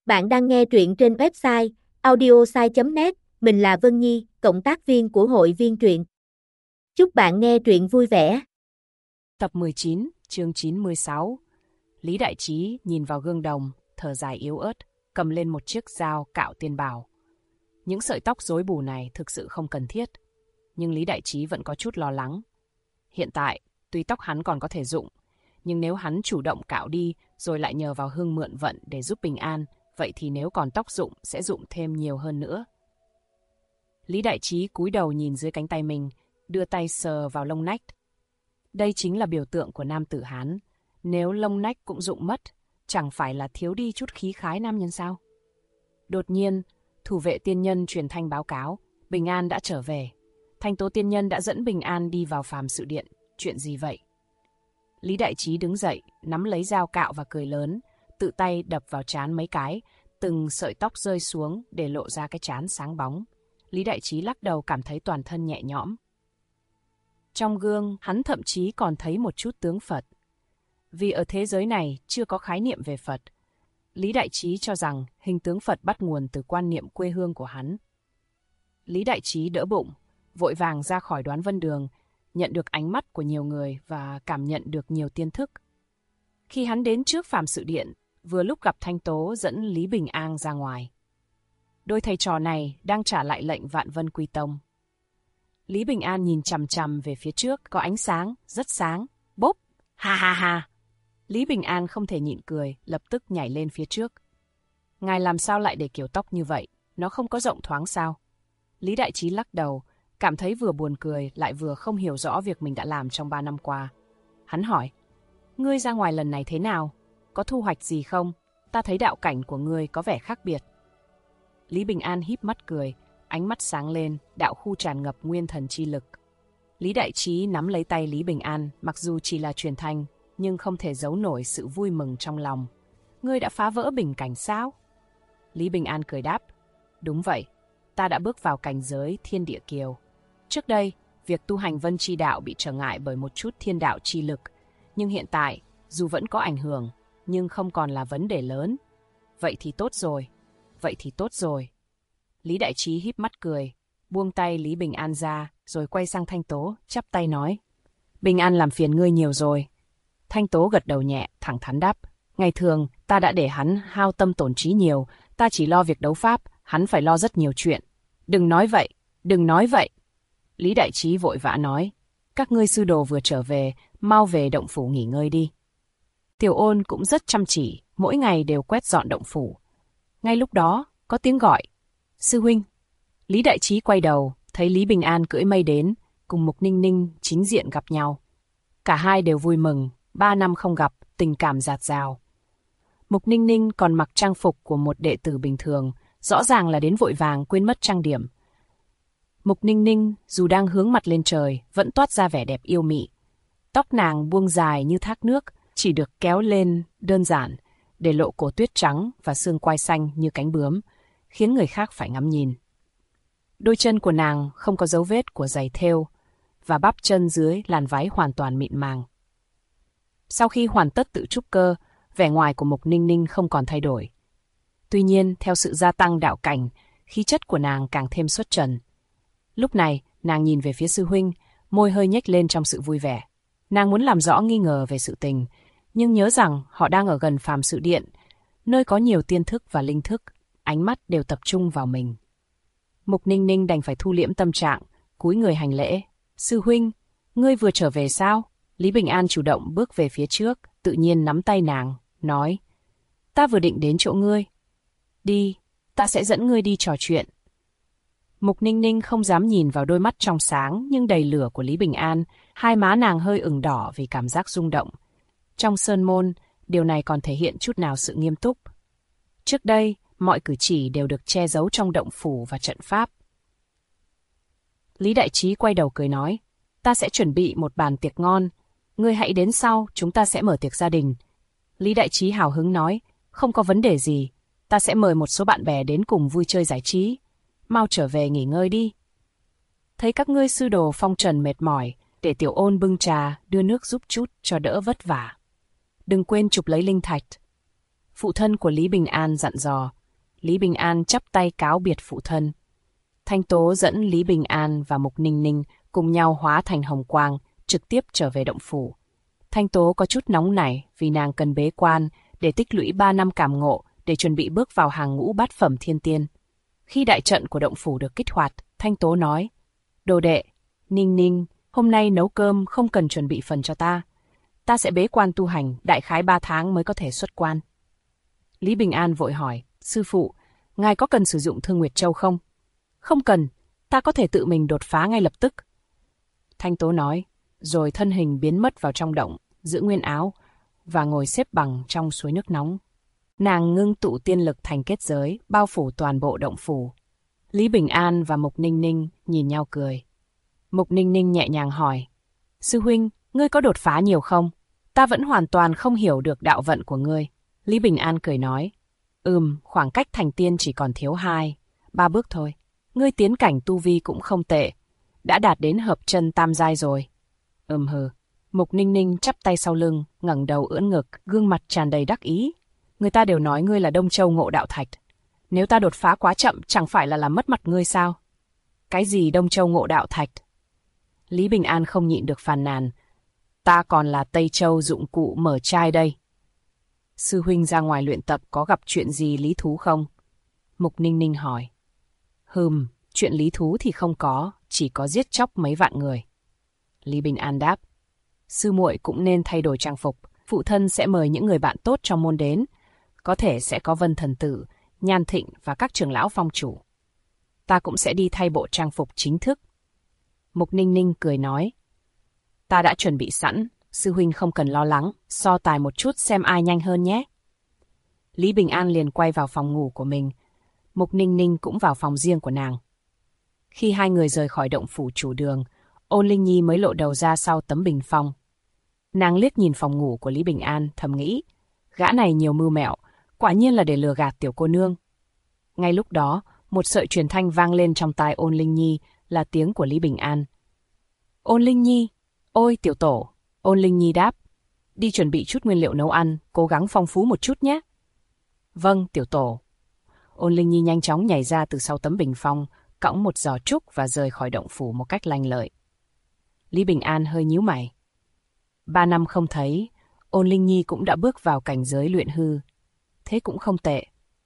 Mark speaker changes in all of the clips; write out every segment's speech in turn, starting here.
Speaker 1: Bạn đang nghe truyện trên website audiosai.net, mình là Vân Nhi, cộng tác viên của hội viên truyện. Chúc bạn nghe truyện vui vẻ.
Speaker 2: Tập 19, chương 96. Lý Đại Trí nhìn vào gương đồng, thở dài yếu ớt, cầm lên một chiếc dao cạo tiên bào. Những sợi tóc rối bù này thực sự không cần thiết, nhưng Lý Đại Trí vẫn có chút lo lắng. Hiện tại, tuy tóc hắn còn có thể dụng, nhưng nếu hắn chủ động cạo đi rồi lại nhờ vào Hưng mượn vận để giúp bình an, vậy thì nếu còn tóc dụng sẽ dụng thêm nhiều hơn nữa. Lý Đại Trí cúi đầu nhìn dưới cánh tay mình, đưa tay sờ vào lông nách. Đây chính là biểu tượng của nam tử Hán. Nếu lông nách cũng rụng mất, chẳng phải là thiếu đi chút khí khái nam nhân sao? Đột nhiên, thủ vệ tiên nhân truyền thanh báo cáo, Bình An đã trở về. Thanh Tố tiên nhân đã dẫn Bình An đi vào phàm sự điện. Chuyện gì vậy? Lý Đại Trí đứng dậy, nắm lấy dao cạo và cười lớn, tự tay đập vào trán mấy cái, từng sợi tóc rơi xuống để lộ ra cái trán sáng bóng. Lý Đại Trí lắc đầu cảm thấy toàn thân nhẹ nhõm. Trong gương, hắn thậm chí còn thấy một chút tướng Phật. Vì ở thế giới này chưa có khái niệm về Phật, Lý Đại Trí cho rằng hình tướng Phật bắt nguồn từ quan niệm quê hương của hắn. Lý Đại Trí đỡ bụng, vội vàng ra khỏi Đoán Vân Đường, nhận được ánh mắt của nhiều người và cảm nhận được nhiều tiên thức. Khi hắn đến trước phàm sự điện, vừa lúc gặp Thanh Tố dẫn Lý Bình An ra ngoài. Đôi thầy trò này đang trả lại lệnh Vạn Vân Quy Tông. Lý Bình An nhìn chằm chằm về phía trước, có ánh sáng, rất sáng. Bốp! Ha ha ha! Lý Bình An không thể nhịn cười, lập tức nhảy lên phía trước. Ngài làm sao lại để kiểu tóc như vậy? Nó không có rộng thoáng sao? Lý Đại Trí lắc đầu, cảm thấy vừa buồn cười lại vừa không hiểu rõ việc mình đã làm trong 3 năm qua. Hắn hỏi, ngươi ra ngoài lần này thế nào? Có thu hoạch gì không? Ta thấy đạo cảnh của ngươi có vẻ khác biệt. Lý Bình An híp mắt cười, ánh mắt sáng lên, đạo khu tràn ngập nguyên thần chi lực. Lý Đại Trí nắm lấy tay Lý Bình An, mặc dù chỉ là truyền thanh, nhưng không thể giấu nổi sự vui mừng trong lòng. Ngươi đã phá vỡ bình cảnh sao? Lý Bình An cười đáp, đúng vậy, ta đã bước vào cảnh giới thiên địa kiều. Trước đây, việc tu hành vân chi đạo bị trở ngại bởi một chút thiên đạo chi lực, nhưng hiện tại, dù vẫn có ảnh hưởng, nhưng không còn là vấn đề lớn. Vậy thì tốt rồi, vậy thì tốt rồi. Lý Đại Trí híp mắt cười, buông tay Lý Bình An ra, rồi quay sang Thanh Tố, chắp tay nói. Bình An làm phiền ngươi nhiều rồi. Thanh Tố gật đầu nhẹ, thẳng thắn đáp. Ngày thường, ta đã để hắn hao tâm tổn trí nhiều, ta chỉ lo việc đấu pháp, hắn phải lo rất nhiều chuyện. Đừng nói vậy, đừng nói vậy. Lý Đại Trí vội vã nói. Các ngươi sư đồ vừa trở về, mau về động phủ nghỉ ngơi đi. Tiểu Ôn cũng rất chăm chỉ, mỗi ngày đều quét dọn động phủ. Ngay lúc đó, có tiếng gọi. Sư huynh. Lý Đại Trí quay đầu, thấy Lý Bình An cưỡi mây đến, cùng Mục Ninh Ninh chính diện gặp nhau. Cả hai đều vui mừng, 3 năm không gặp, tình cảm dạt dào. Mục Ninh Ninh còn mặc trang phục của một đệ tử bình thường, rõ ràng là đến vội vàng quên mất trang điểm. Mục Ninh Ninh dù đang hướng mặt lên trời, vẫn toát ra vẻ đẹp yêu mị. Tóc nàng buông dài như thác nước, chỉ được kéo lên đơn giản, để lộ cổ tuyết trắng và xương quai xanh như cánh bướm, khiến người khác phải ngắm nhìn. Đôi chân của nàng không có dấu vết của giày thêu, và bắp chân dưới làn váy hoàn toàn mịn màng. Sau khi hoàn tất tự trúc cơ, vẻ ngoài của Mục Ninh Ninh không còn thay đổi. Tuy nhiên, theo sự gia tăng đạo cảnh, khí chất của nàng càng thêm xuất trần. Lúc này, nàng nhìn về phía sư huynh, môi hơi nhếch lên trong sự vui vẻ. Nàng muốn làm rõ nghi ngờ về sự tình, nhưng nhớ rằng họ đang ở gần phàm sự điện, nơi có nhiều tiên thức và linh thức, ánh mắt đều tập trung vào mình. Mục Ninh Ninh đành phải thu liễm tâm trạng, cúi người hành lễ. Sư huynh, ngươi vừa trở về sao? Lý Bình An chủ động bước về phía trước, tự nhiên nắm tay nàng, nói. Ta vừa định đến chỗ ngươi. Đi, ta sẽ dẫn ngươi đi trò chuyện. Mục Ninh Ninh không dám nhìn vào đôi mắt trong sáng nhưng đầy lửa của Lý Bình An, hai má nàng hơi ửng đỏ vì cảm giác rung động. Trong sơn môn, điều này còn thể hiện chút nào sự nghiêm túc. Trước đây, mọi cử chỉ đều được che giấu trong động phủ và trận pháp. Lý Đại Trí quay đầu cười nói, ta sẽ chuẩn bị một bàn tiệc ngon, ngươi hãy đến sau, chúng ta sẽ mở tiệc gia đình. Lý Đại Trí hào hứng nói, không có vấn đề gì, ta sẽ mời một số bạn bè đến cùng vui chơi giải trí. Mau trở về nghỉ ngơi đi. Thấy các ngươi sư đồ phong trần mệt mỏi, để Tiểu Ôn bưng trà, đưa nước giúp chút cho đỡ vất vả. Đừng quên chụp lấy linh thạch. Phụ thân của Lý Bình An dặn dò, Lý Bình An chắp tay cáo biệt phụ thân. Thanh Tố dẫn Lý Bình An và Mục Ninh Ninh cùng nhau hóa thành hồng quang, trực tiếp trở về động phủ. Thanh Tố có chút nóng nảy vì nàng cần bế quan để tích lũy 3 năm cảm ngộ để chuẩn bị bước vào hàng ngũ bát phẩm thiên tiên. Khi đại trận của động phủ được kích hoạt, Thanh Tố nói, đồ đệ, Ninh Ninh, hôm nay nấu cơm không cần chuẩn bị phần cho ta. Ta sẽ bế quan tu hành, đại khái 3 tháng mới có thể xuất quan. Lý Bình An vội hỏi, sư phụ, ngài có cần sử dụng Thương Nguyệt Châu không? Không cần, ta có thể tự mình đột phá ngay lập tức. Thanh Tố nói, rồi thân hình biến mất vào trong động, giữ nguyên áo, và ngồi xếp bằng trong suối nước nóng. Nàng ngưng tụ tiên lực thành kết giới, bao phủ toàn bộ động phủ. Lý Bình An và Mục Ninh Ninh nhìn nhau cười. Mục Ninh Ninh nhẹ nhàng hỏi, sư huynh, ngươi có đột phá nhiều không? Ta vẫn hoàn toàn không hiểu được đạo vận của ngươi. Lý Bình An cười nói, khoảng cách thành tiên chỉ còn thiếu 2-3 bước thôi. Ngươi tiến cảnh tu vi cũng không tệ, đã đạt đến hợp chân tam giai rồi. Hừ. Mục Ninh Ninh chắp tay sau lưng, ngẩng đầu ưỡn ngực, gương mặt tràn đầy đắc ý. Người ta đều nói ngươi là Đông Châu Ngộ Đạo Thạch. Nếu ta đột phá quá chậm, chẳng phải là làm mất mặt ngươi sao? Cái gì Đông Châu Ngộ Đạo Thạch? Lý Bình An không nhịn được phàn nàn. Ta còn là Tây Châu dụng cụ mở trai đây. Sư huynh ra ngoài luyện tập có gặp chuyện gì lý thú không? Mục Ninh Ninh hỏi. Chuyện lý thú thì không có, chỉ có giết chóc mấy vạn người. Lý Bình An đáp. Sư muội cũng nên thay đổi trang phục, phụ thân sẽ mời những người bạn tốt trong môn đến. Có thể sẽ có Vân Thần Tử, Nhan Thịnh và các trưởng lão phong chủ. Ta cũng sẽ đi thay bộ trang phục chính thức. Mục Ninh Ninh cười nói. Ta đã chuẩn bị sẵn, sư huynh không cần lo lắng, so tài một chút xem ai nhanh hơn nhé. Lý Bình An liền quay vào phòng ngủ của mình. Mục Ninh Ninh cũng vào phòng riêng của nàng. Khi hai người rời khỏi động phủ chủ đường, Ôn Linh Nhi mới lộ đầu ra sau tấm bình phong. Nàng liếc nhìn phòng ngủ của Lý Bình An, thầm nghĩ, gã này nhiều mưu mẹo, quả nhiên là để lừa gạt tiểu cô nương. Ngay lúc đó, một sợi truyền thanh vang lên trong tai Ôn Linh Nhi, là tiếng của Lý Bình An. Ôn Linh Nhi, ôi tiểu tổ. Ôn Linh Nhi đáp, đi chuẩn bị chút nguyên liệu nấu ăn, cố gắng phong phú một chút nhé. Vâng, tiểu tổ. Ôn Linh Nhi nhanh chóng nhảy ra từ sau tấm bình phong, cõng một giò trúc và rời khỏi động phủ một cách lanh lợi. Lý Bình An hơi nhíu mày. 3 năm không thấy, Ôn Linh Nhi cũng đã bước vào cảnh giới luyện hư. Thế cũng không tệ.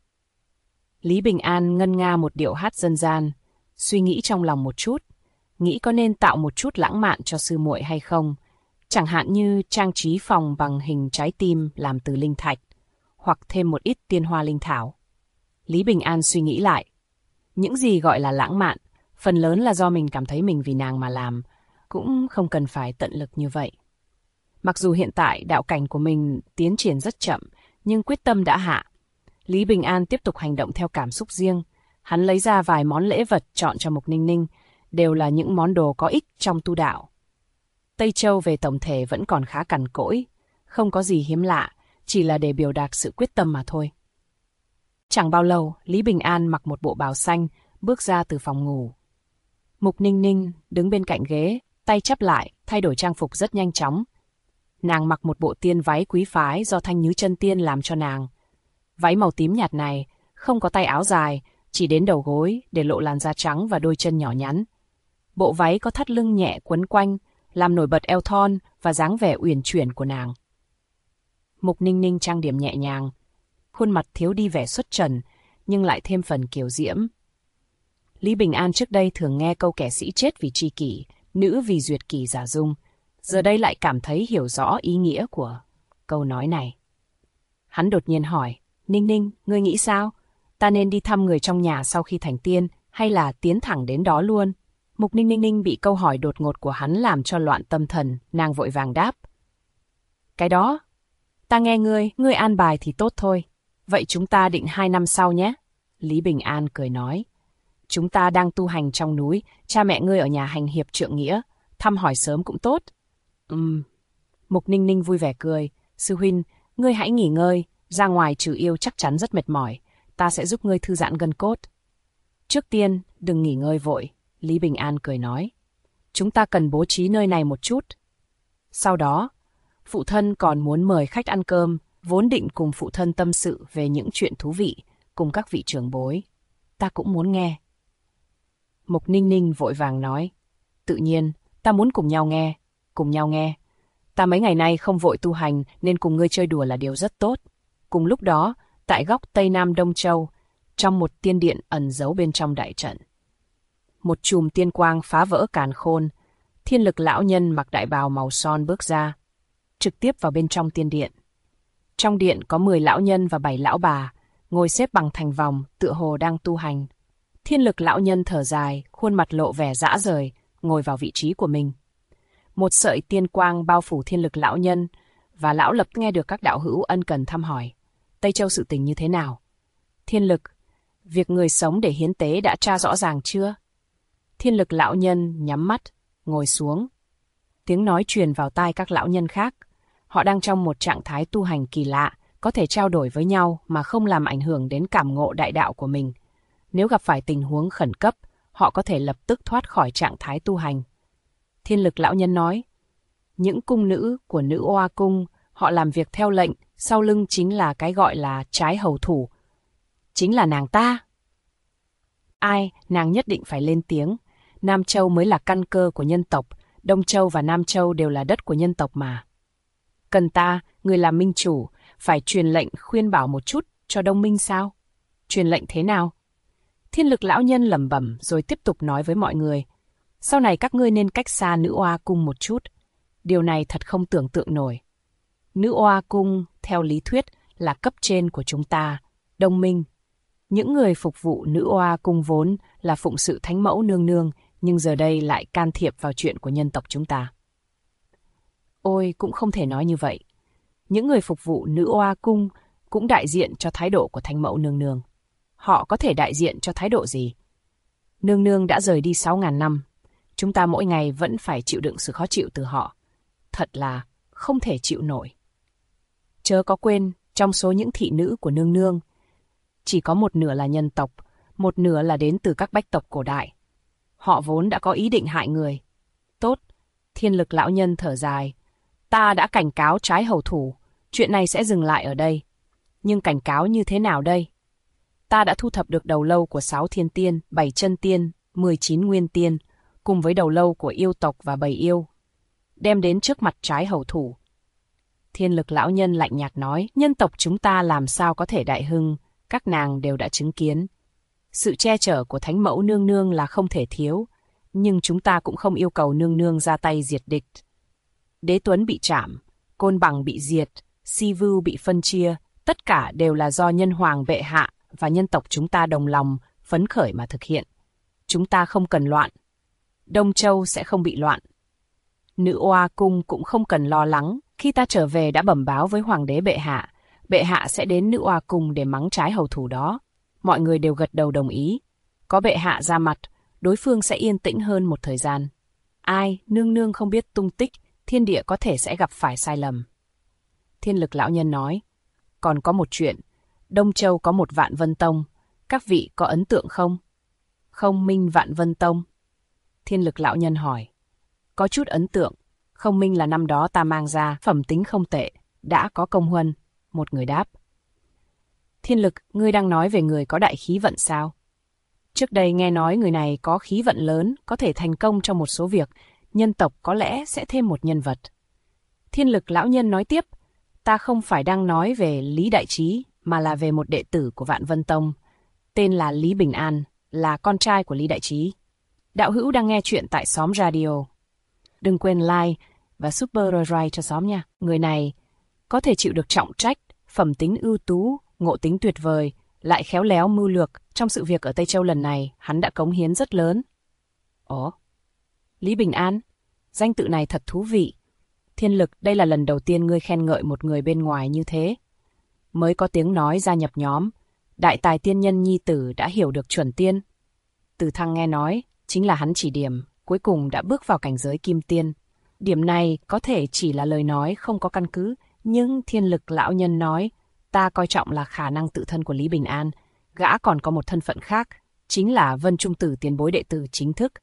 Speaker 2: Lý Bình An ngân nga một điệu hát dân gian, suy nghĩ trong lòng một chút, nghĩ có nên tạo một chút lãng mạn cho sư muội hay không, chẳng hạn như trang trí phòng bằng hình trái tim làm từ linh thạch, hoặc thêm một ít tiên hoa linh thảo. Lý Bình An suy nghĩ lại. Những gì gọi là lãng mạn, phần lớn là do mình cảm thấy mình vì nàng mà làm, cũng không cần phải tận lực như vậy. Mặc dù hiện tại đạo cảnh của mình tiến triển rất chậm, nhưng quyết tâm đã hạ. Lý Bình An tiếp tục hành động theo cảm xúc riêng. Hắn lấy ra vài món lễ vật chọn cho Mục Ninh Ninh, đều là những món đồ có ích trong tu đạo. Tây Châu về tổng thể vẫn còn khá cằn cỗi, không có gì hiếm lạ, chỉ là để biểu đạt sự quyết tâm mà thôi. Chẳng bao lâu, Lý Bình An mặc một bộ bào xanh, bước ra từ phòng ngủ. Mục Ninh Ninh đứng bên cạnh ghế, tay chắp lại, thay đổi trang phục rất nhanh chóng. Nàng mặc một bộ tiên váy quý phái do Thanh Nhứ Chân Tiên làm cho nàng. Váy màu tím nhạt này, không có tay áo dài, chỉ đến đầu gối để lộ làn da trắng và đôi chân nhỏ nhắn. Bộ váy có thắt lưng nhẹ quấn quanh, làm nổi bật eo thon và dáng vẻ uyển chuyển của nàng. Mục Ninh Ninh trang điểm nhẹ nhàng, khuôn mặt thiếu đi vẻ xuất trần, nhưng lại thêm phần kiều diễm. Lý Bình An trước đây thường nghe câu kẻ sĩ chết vì tri kỷ, nữ vì duyệt kỷ giả dung, giờ đây lại cảm thấy hiểu rõ ý nghĩa của câu nói này. Hắn đột nhiên hỏi, Ninh Ninh, ngươi nghĩ sao? Ta nên đi thăm người trong nhà sau khi thành tiên, hay là tiến thẳng đến đó luôn? Mục Ninh Ninh bị câu hỏi đột ngột của hắn làm cho loạn tâm thần, nàng vội vàng đáp. Cái đó, ta nghe ngươi an bài thì tốt thôi. Vậy chúng ta định 2 năm sau nhé. Lý Bình An cười nói. Chúng ta đang tu hành trong núi, cha mẹ ngươi ở nhà hành hiệp trượng nghĩa, thăm hỏi sớm cũng tốt. Mục Ninh Ninh vui vẻ cười. Sư huynh, ngươi hãy nghỉ ngơi, ra ngoài trừ yêu chắc chắn rất mệt mỏi, ta sẽ giúp ngươi thư giãn gân cốt. Trước tiên, đừng nghỉ ngơi vội, Lý Bình An cười nói. Chúng ta cần bố trí nơi này một chút. Sau đó, phụ thân còn muốn mời khách ăn cơm, vốn định cùng phụ thân tâm sự về những chuyện thú vị, cùng các vị trưởng bối. Ta cũng muốn nghe. Mục Ninh Ninh vội vàng nói, tự nhiên, ta muốn cùng nhau nghe. Ta mấy ngày nay không vội tu hành nên cùng ngươi chơi đùa là điều rất tốt. Cùng lúc đó, tại góc Tây Nam Đông Châu, trong một tiên điện ẩn giấu bên trong đại trận, một chùm tiên quang phá vỡ càn khôn, Thiên Lực lão nhân mặc đại bào màu son bước ra, trực tiếp vào bên trong tiên điện. Trong điện có 10 lão nhân và 7 lão bà, ngồi xếp bằng thành vòng, tựa hồ đang tu hành. Thiên Lực lão nhân thở dài, khuôn mặt lộ vẻ rã rời, ngồi vào vị trí của mình. Một sợi tiên quang bao phủ Thiên Lực lão nhân, và lão lập nghe được các đạo hữu ân cần thăm hỏi. Tây Châu sự tình như thế nào? Thiên Lực, việc người sống để hiến tế đã tra rõ ràng chưa? Thiên Lực lão nhân nhắm mắt, ngồi xuống. Tiếng nói truyền vào tai các lão nhân khác. Họ đang trong một trạng thái tu hành kỳ lạ, có thể trao đổi với nhau mà không làm ảnh hưởng đến cảm ngộ đại đạo của mình. Nếu gặp phải tình huống khẩn cấp, họ có thể lập tức thoát khỏi trạng thái tu hành. Thiên Lực lão nhân nói, những cung nữ của Nữ Oa Cung, họ làm việc theo lệnh, sau lưng chính là cái gọi là trái hầu thủ. Chính là nàng ta. Ai, nàng nhất định phải lên tiếng. Nam Châu mới là căn cơ của nhân tộc, Đông Châu và Nam Châu đều là đất của nhân tộc mà. Cần ta, người làm minh chủ, phải truyền lệnh khuyên bảo một chút cho Đông Minh sao? Truyền lệnh thế nào? Thiên Lực lão nhân lẩm bẩm rồi tiếp tục nói với mọi người. Sau này các ngươi nên cách xa Nữ Oa Cung một chút. Điều này thật không tưởng tượng nổi. Nữ Oa Cung, theo lý thuyết, là cấp trên của chúng ta, Đông Minh. Những người phục vụ Nữ Oa Cung vốn là phụng sự Thánh Mẫu nương nương, nhưng giờ đây lại can thiệp vào chuyện của nhân tộc chúng ta. Ôi, cũng không thể nói như vậy. Những người phục vụ Nữ Oa Cung cũng đại diện cho thái độ của Thánh Mẫu nương nương. Họ có thể đại diện cho thái độ gì? Nương nương đã rời đi 6.000 năm. Chúng ta mỗi ngày vẫn phải chịu đựng sự khó chịu từ họ. Thật là không thể chịu nổi. Chớ có quên, trong số những thị nữ của nương nương, chỉ có một nửa là nhân tộc, một nửa là đến từ các bách tộc cổ đại. Họ vốn đã có ý định hại người. Tốt, Thiên Lực lão nhân thở dài. Ta đã cảnh cáo trái hầu thủ, chuyện này sẽ dừng lại ở đây. Nhưng cảnh cáo như thế nào đây? Ta đã thu thập được đầu lâu của 6 thiên tiên, 7 chân tiên, 19 nguyên tiên, cùng với đầu lâu của yêu tộc và bầy yêu, đem đến trước mặt trái hầu thủ. Thiên Lực lão nhân lạnh nhạt nói, nhân tộc chúng ta làm sao có thể đại hưng, các nàng đều đã chứng kiến. Sự che chở của Thánh Mẫu nương nương là không thể thiếu, nhưng chúng ta cũng không yêu cầu nương nương ra tay diệt địch. Đế Tuấn bị trảm, Côn Bằng bị diệt, Si Vưu bị phân chia, tất cả đều là do nhân hoàng bệ hạ và nhân tộc chúng ta đồng lòng, phấn khởi mà thực hiện. Chúng ta không cần loạn. Đông Châu sẽ không bị loạn. Nữ Oa Cung cũng không cần lo lắng, khi ta trở về đã bẩm báo với hoàng đế bệ hạ sẽ đến Nữ Oa Cung để mắng trái hầu thủ đó. Mọi người đều gật đầu đồng ý. Có bệ hạ ra mặt, đối phương sẽ yên tĩnh hơn một thời gian. Ai, nương nương không biết tung tích, thiên địa có thể sẽ gặp phải sai lầm. Thiên Lực lão nhân nói, còn có một chuyện, Đông Châu có một Vạn Vân Tông, các vị có ấn tượng không? Không Minh Vạn Vân Tông. Thiên Lực lão nhân hỏi, có chút ấn tượng, Không Minh là năm đó ta mang ra, phẩm tính không tệ, đã có công huân, một người đáp. Thiên Lực, ngươi đang nói về người có đại khí vận sao? Trước đây nghe nói người này có khí vận lớn, có thể thành công trong một số việc, nhân tộc có lẽ sẽ thêm một nhân vật. Thiên Lực lão nhân nói tiếp, ta không phải đang nói về Lý Đại Trí, mà là về một đệ tử của Vạn Vân Tông, tên là Lý Bình An, là con trai của Lý Đại Trí. Đạo hữu đang nghe chuyện tại Xóm Radio. Đừng quên like và subscribe cho xóm nha. Người này có thể chịu được trọng trách, phẩm tính ưu tú, ngộ tính tuyệt vời, lại khéo léo mưu lược. Trong sự việc ở Tây Châu lần này, hắn đã cống hiến rất lớn. Ồ, Lý Bình An, danh tự này thật thú vị. Thiên Lực, đây là lần đầu tiên ngươi khen ngợi một người bên ngoài như thế. Mới có tiếng nói gia nhập nhóm, đại tài tiên nhân nhi tử đã hiểu được chuẩn tiên. Từ Thăng nghe nói, chính là hắn chỉ điểm, cuối cùng đã bước vào cảnh giới kim tiên. Điểm này có thể chỉ là lời nói không có căn cứ, nhưng Thiên Lực lão nhân nói, ta coi trọng là khả năng tự thân của Lý Bình An. Gã còn có một thân phận khác, chính là Vân Trung Tử tiền bối đệ tử chính thức.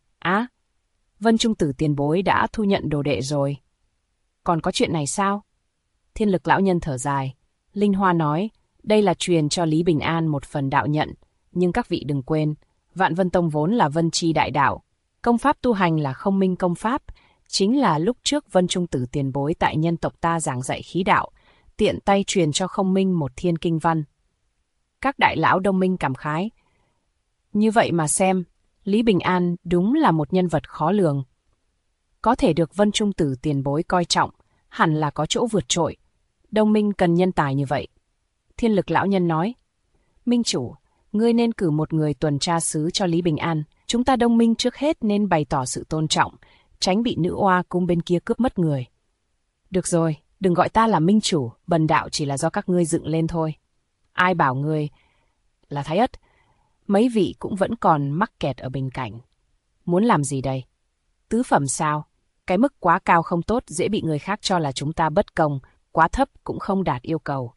Speaker 2: Vân Trung Tử tiền bối đã thu nhận đồ đệ rồi. Còn có chuyện này sao? Thiên Lực lão nhân thở dài. Linh Hoa nói, Đây là truyền cho Lý Bình An một phần đạo nhận, nhưng các vị đừng quên, Vạn Vân Tông vốn là Vân Chi đại đạo, công pháp tu hành là Không Minh công pháp, chính là lúc trước Vân Trung Tử tiền bối tại nhân tộc ta giảng dạy khí đạo, tiện tay truyền cho Không Minh một thiên kinh văn. Các đại lão Đông Minh cảm khái. Như vậy mà xem, Lý Bình An đúng là một nhân vật khó lường. Có thể được Vân Trung Tử tiền bối coi trọng, hẳn là có chỗ vượt trội. Đông Minh cần nhân tài như vậy. Thiên Lực lão nhân nói, Minh chủ, ngươi nên cử một người tuần tra sứ cho Lý Bình An. Chúng ta Đông Minh trước hết nên bày tỏ sự tôn trọng, tránh bị nữ oa cung bên kia cướp mất người. Được rồi, đừng gọi ta là Minh chủ, bần đạo chỉ là do các ngươi dựng lên thôi. Ai bảo ngươi là Thái Ất? Mấy vị cũng vẫn còn mắc kẹt ở bình cảnh. Muốn làm gì đây? Tứ phẩm sao? Cái mức quá cao không tốt, dễ bị người khác cho là chúng ta bất công, quá thấp cũng không đạt yêu cầu.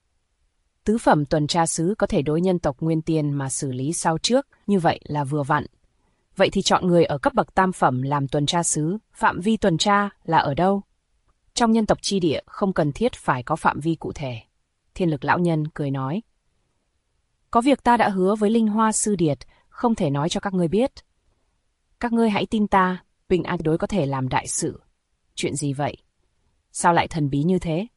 Speaker 2: Tứ phẩm tuần tra sứ có thể đối nhân tộc Nguyên Tiên mà xử lý sau trước, như vậy là vừa vặn. Vậy thì chọn người ở cấp bậc tam phẩm làm tuần tra sứ, phạm vi tuần tra là ở đâu? Trong nhân tộc chi địa không cần thiết phải có phạm vi cụ thể. Thiên Lực lão nhân cười nói. Có việc ta đã hứa với Linh Hoa Sư Điệt, không thể nói cho các ngươi biết. Các ngươi hãy tin ta, Bình An đối có thể làm đại sự. Chuyện gì vậy? Sao lại thần bí như thế?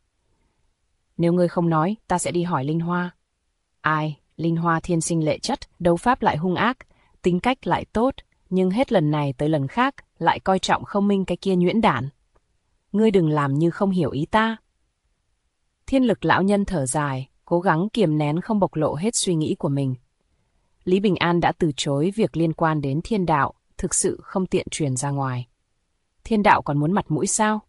Speaker 2: Nếu ngươi không nói, ta sẽ đi hỏi Linh Hoa. Ai? Linh Hoa thiên sinh lệ chất, đấu pháp lại hung ác, tính cách lại tốt, nhưng hết lần này tới lần khác lại coi trọng Không Minh cái kia nhuyễn đản. Ngươi đừng làm như không hiểu ý ta. Thiên Lực lão nhân thở dài, cố gắng kiềm nén không bộc lộ hết suy nghĩ của mình. Lý Bình An đã từ chối việc liên quan đến thiên đạo, thực sự không tiện truyền ra ngoài. Thiên đạo còn muốn mặt mũi sao?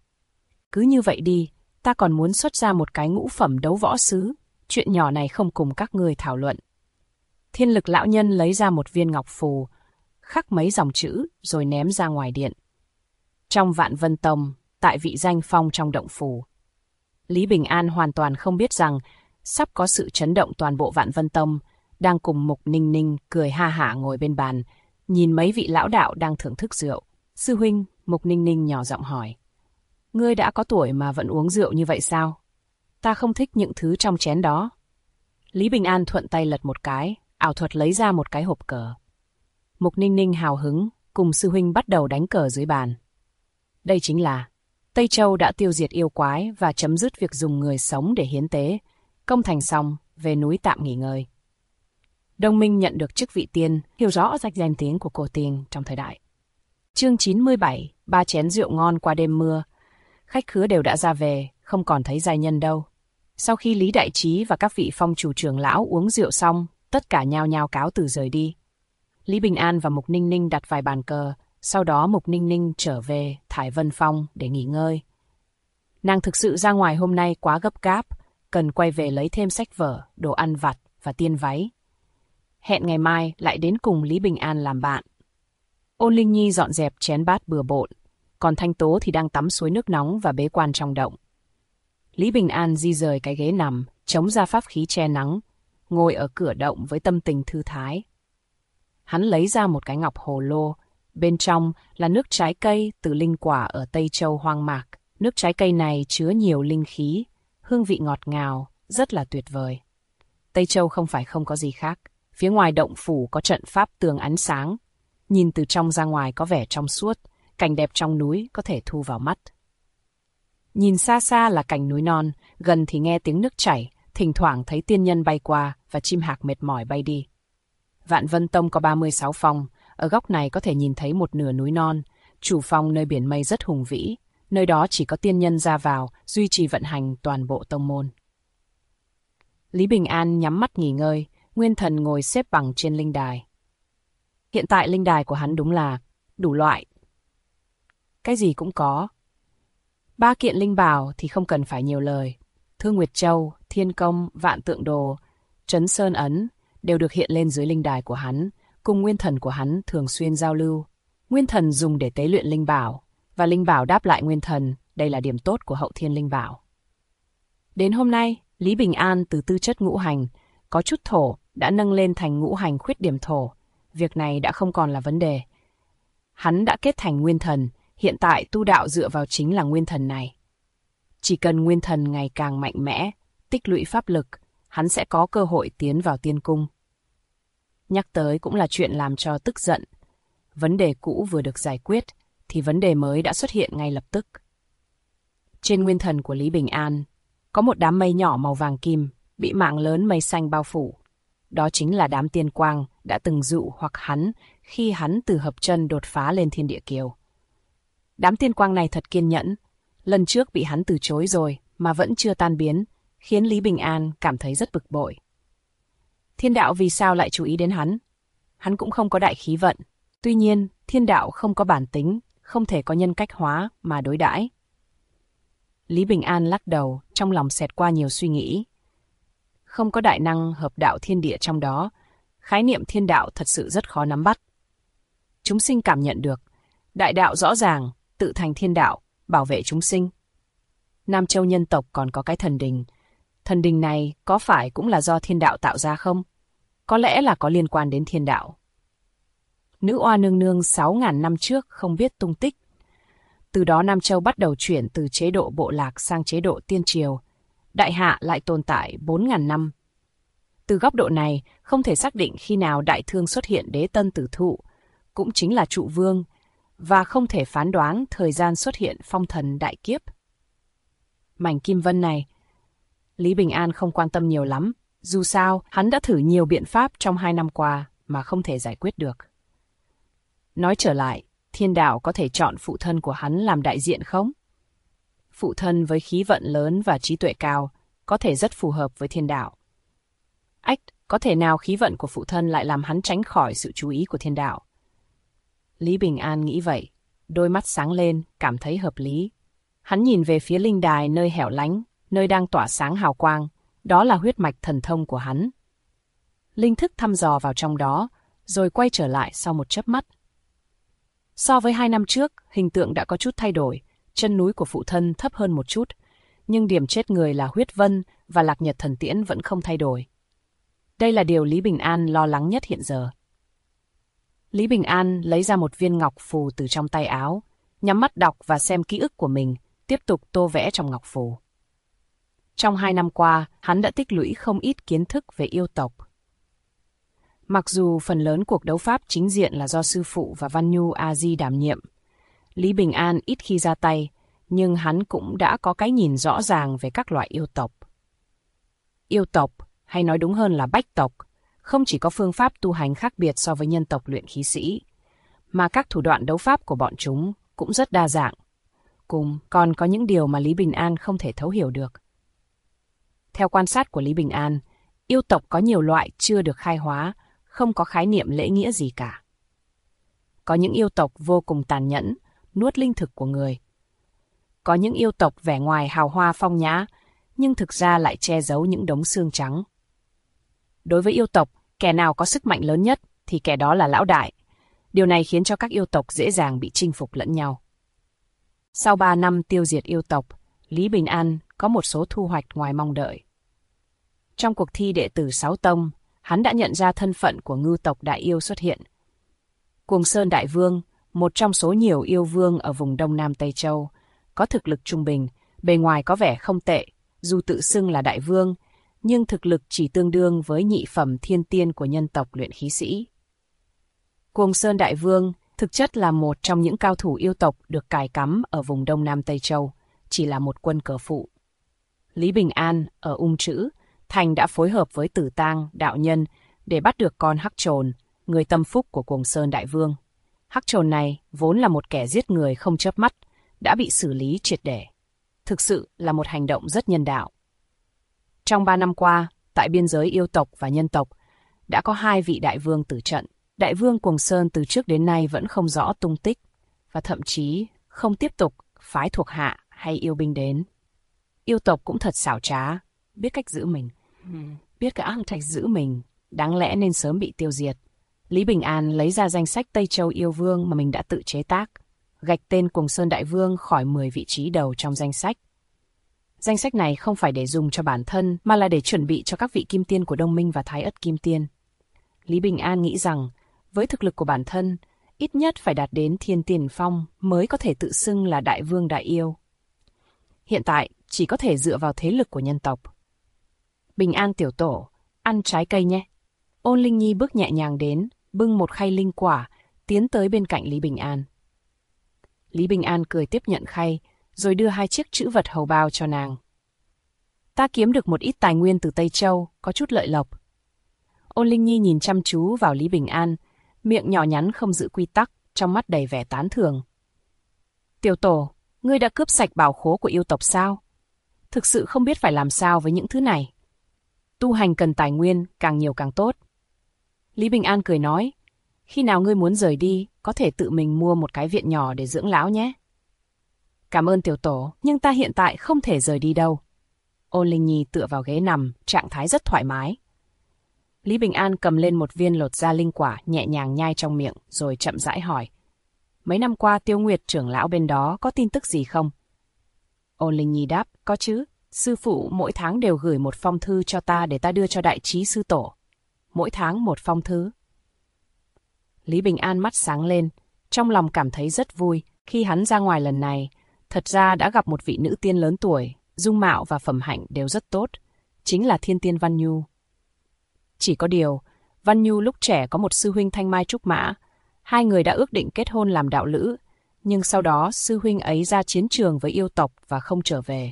Speaker 2: Cứ như vậy đi, ta còn muốn xuất ra một cái ngũ phẩm đấu võ sứ, chuyện nhỏ này không cùng các người thảo luận. Thiên Lực lão nhân lấy ra một viên ngọc phù, khắc mấy dòng chữ rồi ném ra ngoài điện. Trong Vạn Vân Tông, tại vị danh phong trong động phù. Lý Bình An hoàn toàn không biết rằng sắp có sự chấn động toàn bộ Vạn Vân Tông, đang cùng Mục Ninh Ninh cười ha hả ngồi bên bàn, nhìn mấy vị lão đạo đang thưởng thức rượu. Sư huynh, Mục Ninh Ninh nhỏ giọng hỏi. Ngươi đã có tuổi mà vẫn uống rượu như vậy sao? Ta không thích những thứ trong chén đó. Lý Bình An thuận tay lật một cái, ảo thuật lấy ra một cái hộp cờ. Mục Ninh Ninh hào hứng, cùng sư huynh bắt đầu đánh cờ dưới bàn. Đây chính là Tây Châu đã tiêu diệt yêu quái và chấm dứt việc dùng người sống để hiến tế. Công thành xong, về núi tạm nghỉ ngơi. Đông Minh nhận được chức vị tiên, hiểu rõ danh tiếng của cổ tiên trong thời đại. Chương 97, 3 chén rượu ngon qua đêm mưa. Khách khứa đều đã ra về, không còn thấy giai nhân đâu. Sau khi Lý Đại Trí và các vị phong chủ trưởng lão uống rượu xong, tất cả nhao nhao cáo từ rời đi. Lý Bình An và Mục Ninh Ninh đặt vài bàn cờ, sau đó Mục Ninh Ninh trở về Thải Vân Phong để nghỉ ngơi. Nàng thực sự ra ngoài hôm nay quá gấp gáp, cần quay về lấy thêm sách vở, đồ ăn vặt và tiên váy. Hẹn ngày mai lại đến cùng Lý Bình An làm bạn. Ôn Linh Nhi dọn dẹp chén bát bừa bộn, còn Thanh Tố thì đang tắm suối nước nóng và bế quan trong động. Lý Bình An di rời cái ghế nằm, chống ra pháp khí che nắng, ngồi ở cửa động với tâm tình thư thái. Hắn lấy ra một cái ngọc hồ lô, bên trong là nước trái cây từ linh quả ở Tây Châu hoang mạc. Nước trái cây này chứa nhiều linh khí, hương vị ngọt ngào, rất là tuyệt vời. Tây Châu không phải không có gì khác. Phía ngoài động phủ có trận pháp tường ánh sáng. Nhìn từ trong ra ngoài có vẻ trong suốt, cảnh đẹp trong núi có thể thu vào mắt. Nhìn xa xa là cảnh núi non, gần thì nghe tiếng nước chảy, thỉnh thoảng thấy tiên nhân bay qua và chim hạc mệt mỏi bay đi. Vạn Vân Tông có 36 phong, ở góc này có thể nhìn thấy một nửa núi non, chủ phong nơi biển mây rất hùng vĩ, nơi đó chỉ có tiên nhân ra vào, duy trì vận hành toàn bộ tông môn. Lý Bình An nhắm mắt nghỉ ngơi, Nguyên Thần ngồi xếp bằng trên linh đài. Hiện tại linh đài của hắn đúng là đủ loại. Cái gì cũng có. 3 kiện linh bảo thì không cần phải nhiều lời. Thương Nguyệt Châu, Thiên Công, Vạn Tượng Đồ, Trấn Sơn Ấn đều được hiện lên dưới linh đài của hắn, cùng Nguyên Thần của hắn thường xuyên giao lưu. Nguyên Thần dùng để tế luyện linh bảo, và linh bảo đáp lại Nguyên Thần, đây là điểm tốt của hậu thiên linh bảo. Đến hôm nay, Lý Bình An từ tư chất ngũ hành, có chút thổ, đã nâng lên thành ngũ hành khuyết điểm thổ. Việc này đã không còn là vấn đề. Hắn đã kết thành Nguyên Thần, hiện tại tu đạo dựa vào chính là Nguyên Thần này. Chỉ cần Nguyên Thần ngày càng mạnh mẽ, tích lũy pháp lực, hắn sẽ có cơ hội tiến vào tiên cung. Nhắc tới cũng là chuyện làm cho tức giận. Vấn đề cũ vừa được giải quyết, thì vấn đề mới đã xuất hiện ngay lập tức. Trên nguyên thần của Lý Bình An, có một đám mây nhỏ màu vàng kim, bị mảng lớn mây xanh bao phủ. Đó chính là đám tiên quang đã từng dụ hoặc hắn khi hắn từ hợp chân đột phá lên thiên địa kiều. Đám tiên quang này thật kiên nhẫn, lần trước bị hắn từ chối rồi mà vẫn chưa tan biến, khiến Lý Bình An cảm thấy rất bực bội. Thiên đạo vì sao lại chú ý đến hắn? Hắn cũng không có đại khí vận. Tuy nhiên, thiên đạo không có bản tính, không thể có nhân cách hóa mà đối đãi. Lý Bình An lắc đầu, trong lòng xẹt qua nhiều suy nghĩ. Không có đại năng hợp đạo thiên địa trong đó, khái niệm thiên đạo thật sự rất khó nắm bắt. Chúng sinh cảm nhận được, đại đạo rõ ràng, tự thành thiên đạo, bảo vệ chúng sinh. Nam Châu nhân tộc còn có cái thần đình. Thần đình này có phải cũng là do thiên đạo tạo ra không? Có lẽ là có liên quan đến thiên đạo. Nữ oa nương nương 6.000 năm trước không biết tung tích. Từ đó Nam Châu bắt đầu chuyển từ chế độ bộ lạc sang chế độ tiên triều. Đại hạ lại tồn tại 4.000 năm. Từ góc độ này, không thể xác định khi nào Đại Thương xuất hiện đế tân tử thụ, cũng chính là trụ vương, và không thể phán đoán thời gian xuất hiện phong thần đại kiếp. Mảnh kim vân này, Lý Bình An không quan tâm nhiều lắm, dù sao hắn đã thử nhiều biện pháp trong 2 năm qua mà không thể giải quyết được. Nói trở lại, thiên đạo có thể chọn phụ thân của hắn làm đại diện không? Phụ thân với khí vận lớn và trí tuệ cao có thể rất phù hợp với thiên đạo. Có thể nào khí vận của phụ thân lại làm hắn tránh khỏi sự chú ý của thiên đạo? Lý Bình An nghĩ vậy, đôi mắt sáng lên, cảm thấy hợp lý. Hắn nhìn về phía linh đài nơi hẻo lánh, nơi đang tỏa sáng hào quang, đó là huyết mạch thần thông của hắn. Linh thức thăm dò vào trong đó, rồi quay trở lại sau một chớp mắt. So với 2 năm trước, hình tượng đã có chút thay đổi, chân núi của phụ thân thấp hơn một chút, nhưng điểm chết người là huyết vân và lạc nhật thần tiễn vẫn không thay đổi. Đây là điều Lý Bình An lo lắng nhất hiện giờ. Lý Bình An lấy ra một viên ngọc phù từ trong tay áo, nhắm mắt đọc và xem ký ức của mình, tiếp tục tô vẽ trong ngọc phù. Trong 2 năm qua, hắn đã tích lũy không ít kiến thức về yêu tộc. Mặc dù phần lớn cuộc đấu pháp chính diện là do sư phụ và Văn Nhu A-di đảm nhiệm, Lý Bình An ít khi ra tay, nhưng hắn cũng đã có cái nhìn rõ ràng về các loại yêu tộc. Yêu tộc, hay nói đúng hơn là bách tộc, không chỉ có phương pháp tu hành khác biệt so với nhân tộc luyện khí sĩ, mà các thủ đoạn đấu pháp của bọn chúng cũng rất đa dạng. Cùng còn có những điều mà Lý Bình An không thể thấu hiểu được. Theo quan sát của Lý Bình An, yêu tộc có nhiều loại chưa được khai hóa, không có khái niệm lễ nghĩa gì cả. Có những yêu tộc vô cùng tàn nhẫn, nuốt linh thực của người. Có những yêu tộc vẻ ngoài hào hoa phong nhã, nhưng thực ra lại che giấu những đống xương trắng. Đối với yêu tộc, kẻ nào có sức mạnh lớn nhất thì kẻ đó là lão đại. Điều này khiến cho các yêu tộc dễ dàng bị chinh phục lẫn nhau. Sau 3 năm tiêu diệt yêu tộc, Lý Bình An có một số thu hoạch ngoài mong đợi. Trong cuộc thi đệ tử 6 tông, hắn đã nhận ra thân phận của ngưu tộc đại yêu xuất hiện. Cuồng Sơn Đại Vương, một trong số nhiều yêu vương ở vùng Đông Nam Tây Châu, có thực lực trung bình, bề ngoài có vẻ không tệ, dù tự xưng là đại vương, nhưng thực lực chỉ tương đương với nhị phẩm thiên tiên của nhân tộc luyện khí sĩ. Cuồng Sơn Đại Vương thực chất là một trong những cao thủ yêu tộc được cài cắm ở vùng Đông Nam Tây Châu, chỉ là một quân cờ phụ. Lý Bình An ở Ung Trữ, Thành đã phối hợp với Tử Tang, đạo nhân để bắt được con Hắc Trồn, người tâm phúc của Cuồng Sơn Đại Vương. Hắc Trồn này vốn là một kẻ giết người không chớp mắt, đã bị xử lý triệt để. Thực sự là một hành động rất nhân đạo. Trong 3 năm qua, tại biên giới yêu tộc và nhân tộc, đã có 2 vị đại vương tử trận. Đại vương Cuồng Sơn từ trước đến nay vẫn không rõ tung tích, và thậm chí không tiếp tục phái thuộc hạ hay yêu binh đến. Yêu tộc cũng thật xảo trá, biết cách giữ mình. Biết cái ác thạch giữ mình, đáng lẽ nên sớm bị tiêu diệt. Lý Bình An lấy ra danh sách Tây Châu yêu vương mà mình đã tự chế tác, gạch tên Cuồng Sơn Đại Vương khỏi 10 vị trí đầu trong danh sách. Danh sách này không phải để dùng cho bản thân, mà là để chuẩn bị cho các vị kim tiên của Đông Minh và Thái Ất Kim Tiên. Lý Bình An nghĩ rằng, với thực lực của bản thân, ít nhất phải đạt đến thiên tiền phong mới có thể tự xưng là đại vương đại yêu. Hiện tại, chỉ có thể dựa vào thế lực của nhân tộc. Bình an tiểu tổ, ăn trái cây nhé. Ôn Linh Nhi bước nhẹ nhàng đến, bưng một khay linh quả, tiến tới bên cạnh Lý Bình An. Lý Bình An cười tiếp nhận khay, rồi đưa 2 chiếc trữ vật hầu bao cho nàng. Ta kiếm được một ít tài nguyên từ Tây Châu, có chút lợi lộc. Ôn Linh Nhi nhìn chăm chú vào Lý Bình An, miệng nhỏ nhắn không giữ quy tắc, trong mắt đầy vẻ tán thưởng. Tiểu tổ, ngươi đã cướp sạch bảo khố của yêu tộc sao? Thực sự không biết phải làm sao với những thứ này. Tu hành cần tài nguyên, càng nhiều càng tốt. Lý Bình An cười nói, khi nào ngươi muốn rời đi, có thể tự mình mua một cái viện nhỏ để dưỡng lão nhé. Cảm ơn tiểu tổ, nhưng ta hiện tại không thể rời đi đâu. Ôn Linh Nhi tựa vào ghế nằm, trạng thái rất thoải mái. Lý Bình An cầm lên một viên lột ra linh quả, nhẹ nhàng nhai trong miệng, rồi chậm rãi hỏi. Mấy năm qua Tiêu Nguyệt trưởng lão bên đó có tin tức gì không? Ôn Linh Nhi đáp, có chứ. Sư phụ mỗi tháng đều gửi một phong thư cho ta để ta đưa cho đại trí sư tổ. Mỗi tháng một phong thư. Lý Bình An mắt sáng lên, trong lòng cảm thấy rất vui khi hắn ra ngoài lần này. Thật ra đã gặp một vị nữ tiên lớn tuổi, dung mạo và phẩm hạnh đều rất tốt, chính là thiên tiên Văn Nhu. Chỉ có điều, Văn Nhu lúc trẻ có một sư huynh thanh mai trúc mã, 2 người đã ước định kết hôn làm đạo lữ, nhưng sau đó sư huynh ấy ra chiến trường với yêu tộc và không trở về.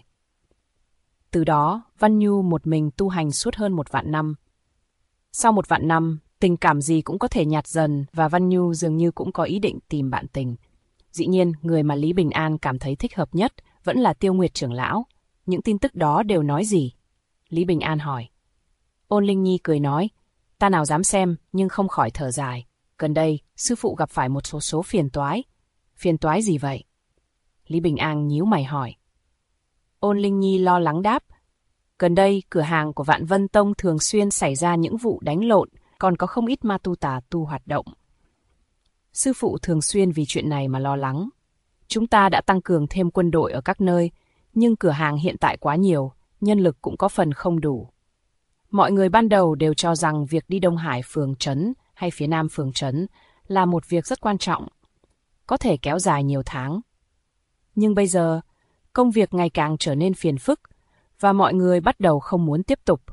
Speaker 2: Từ đó, Văn Nhu một mình tu hành suốt hơn 1 vạn năm. Sau 1 vạn năm, tình cảm gì cũng có thể nhạt dần và Văn Nhu dường như cũng có ý định tìm bạn tình. Dĩ nhiên, người mà Lý Bình An cảm thấy thích hợp nhất vẫn là Tiêu Nguyệt trưởng lão. Những tin tức đó đều nói gì? Lý Bình An hỏi. Ôn Linh Nhi cười nói, ta nào dám xem nhưng không khỏi thở dài. Gần đây, sư phụ gặp phải một số phiền toái. Phiền toái gì vậy? Lý Bình An nhíu mày hỏi. Ôn Linh Nhi lo lắng đáp. Gần đây, cửa hàng của Vạn Vân Tông thường xuyên xảy ra những vụ đánh lộn, còn có không ít ma tu tà tu hoạt động. Sư phụ thường xuyên vì chuyện này mà lo lắng. Chúng ta đã tăng cường thêm quân đội ở các nơi, nhưng cửa hàng hiện tại quá nhiều, nhân lực cũng có phần không đủ. Mọi người ban đầu đều cho rằng việc đi Đông Hải phường trấn hay phía Nam phường trấn là một việc rất quan trọng, có thể kéo dài nhiều tháng. Nhưng bây giờ, công việc ngày càng trở nên phiền phức và mọi người bắt đầu không muốn tiếp tục.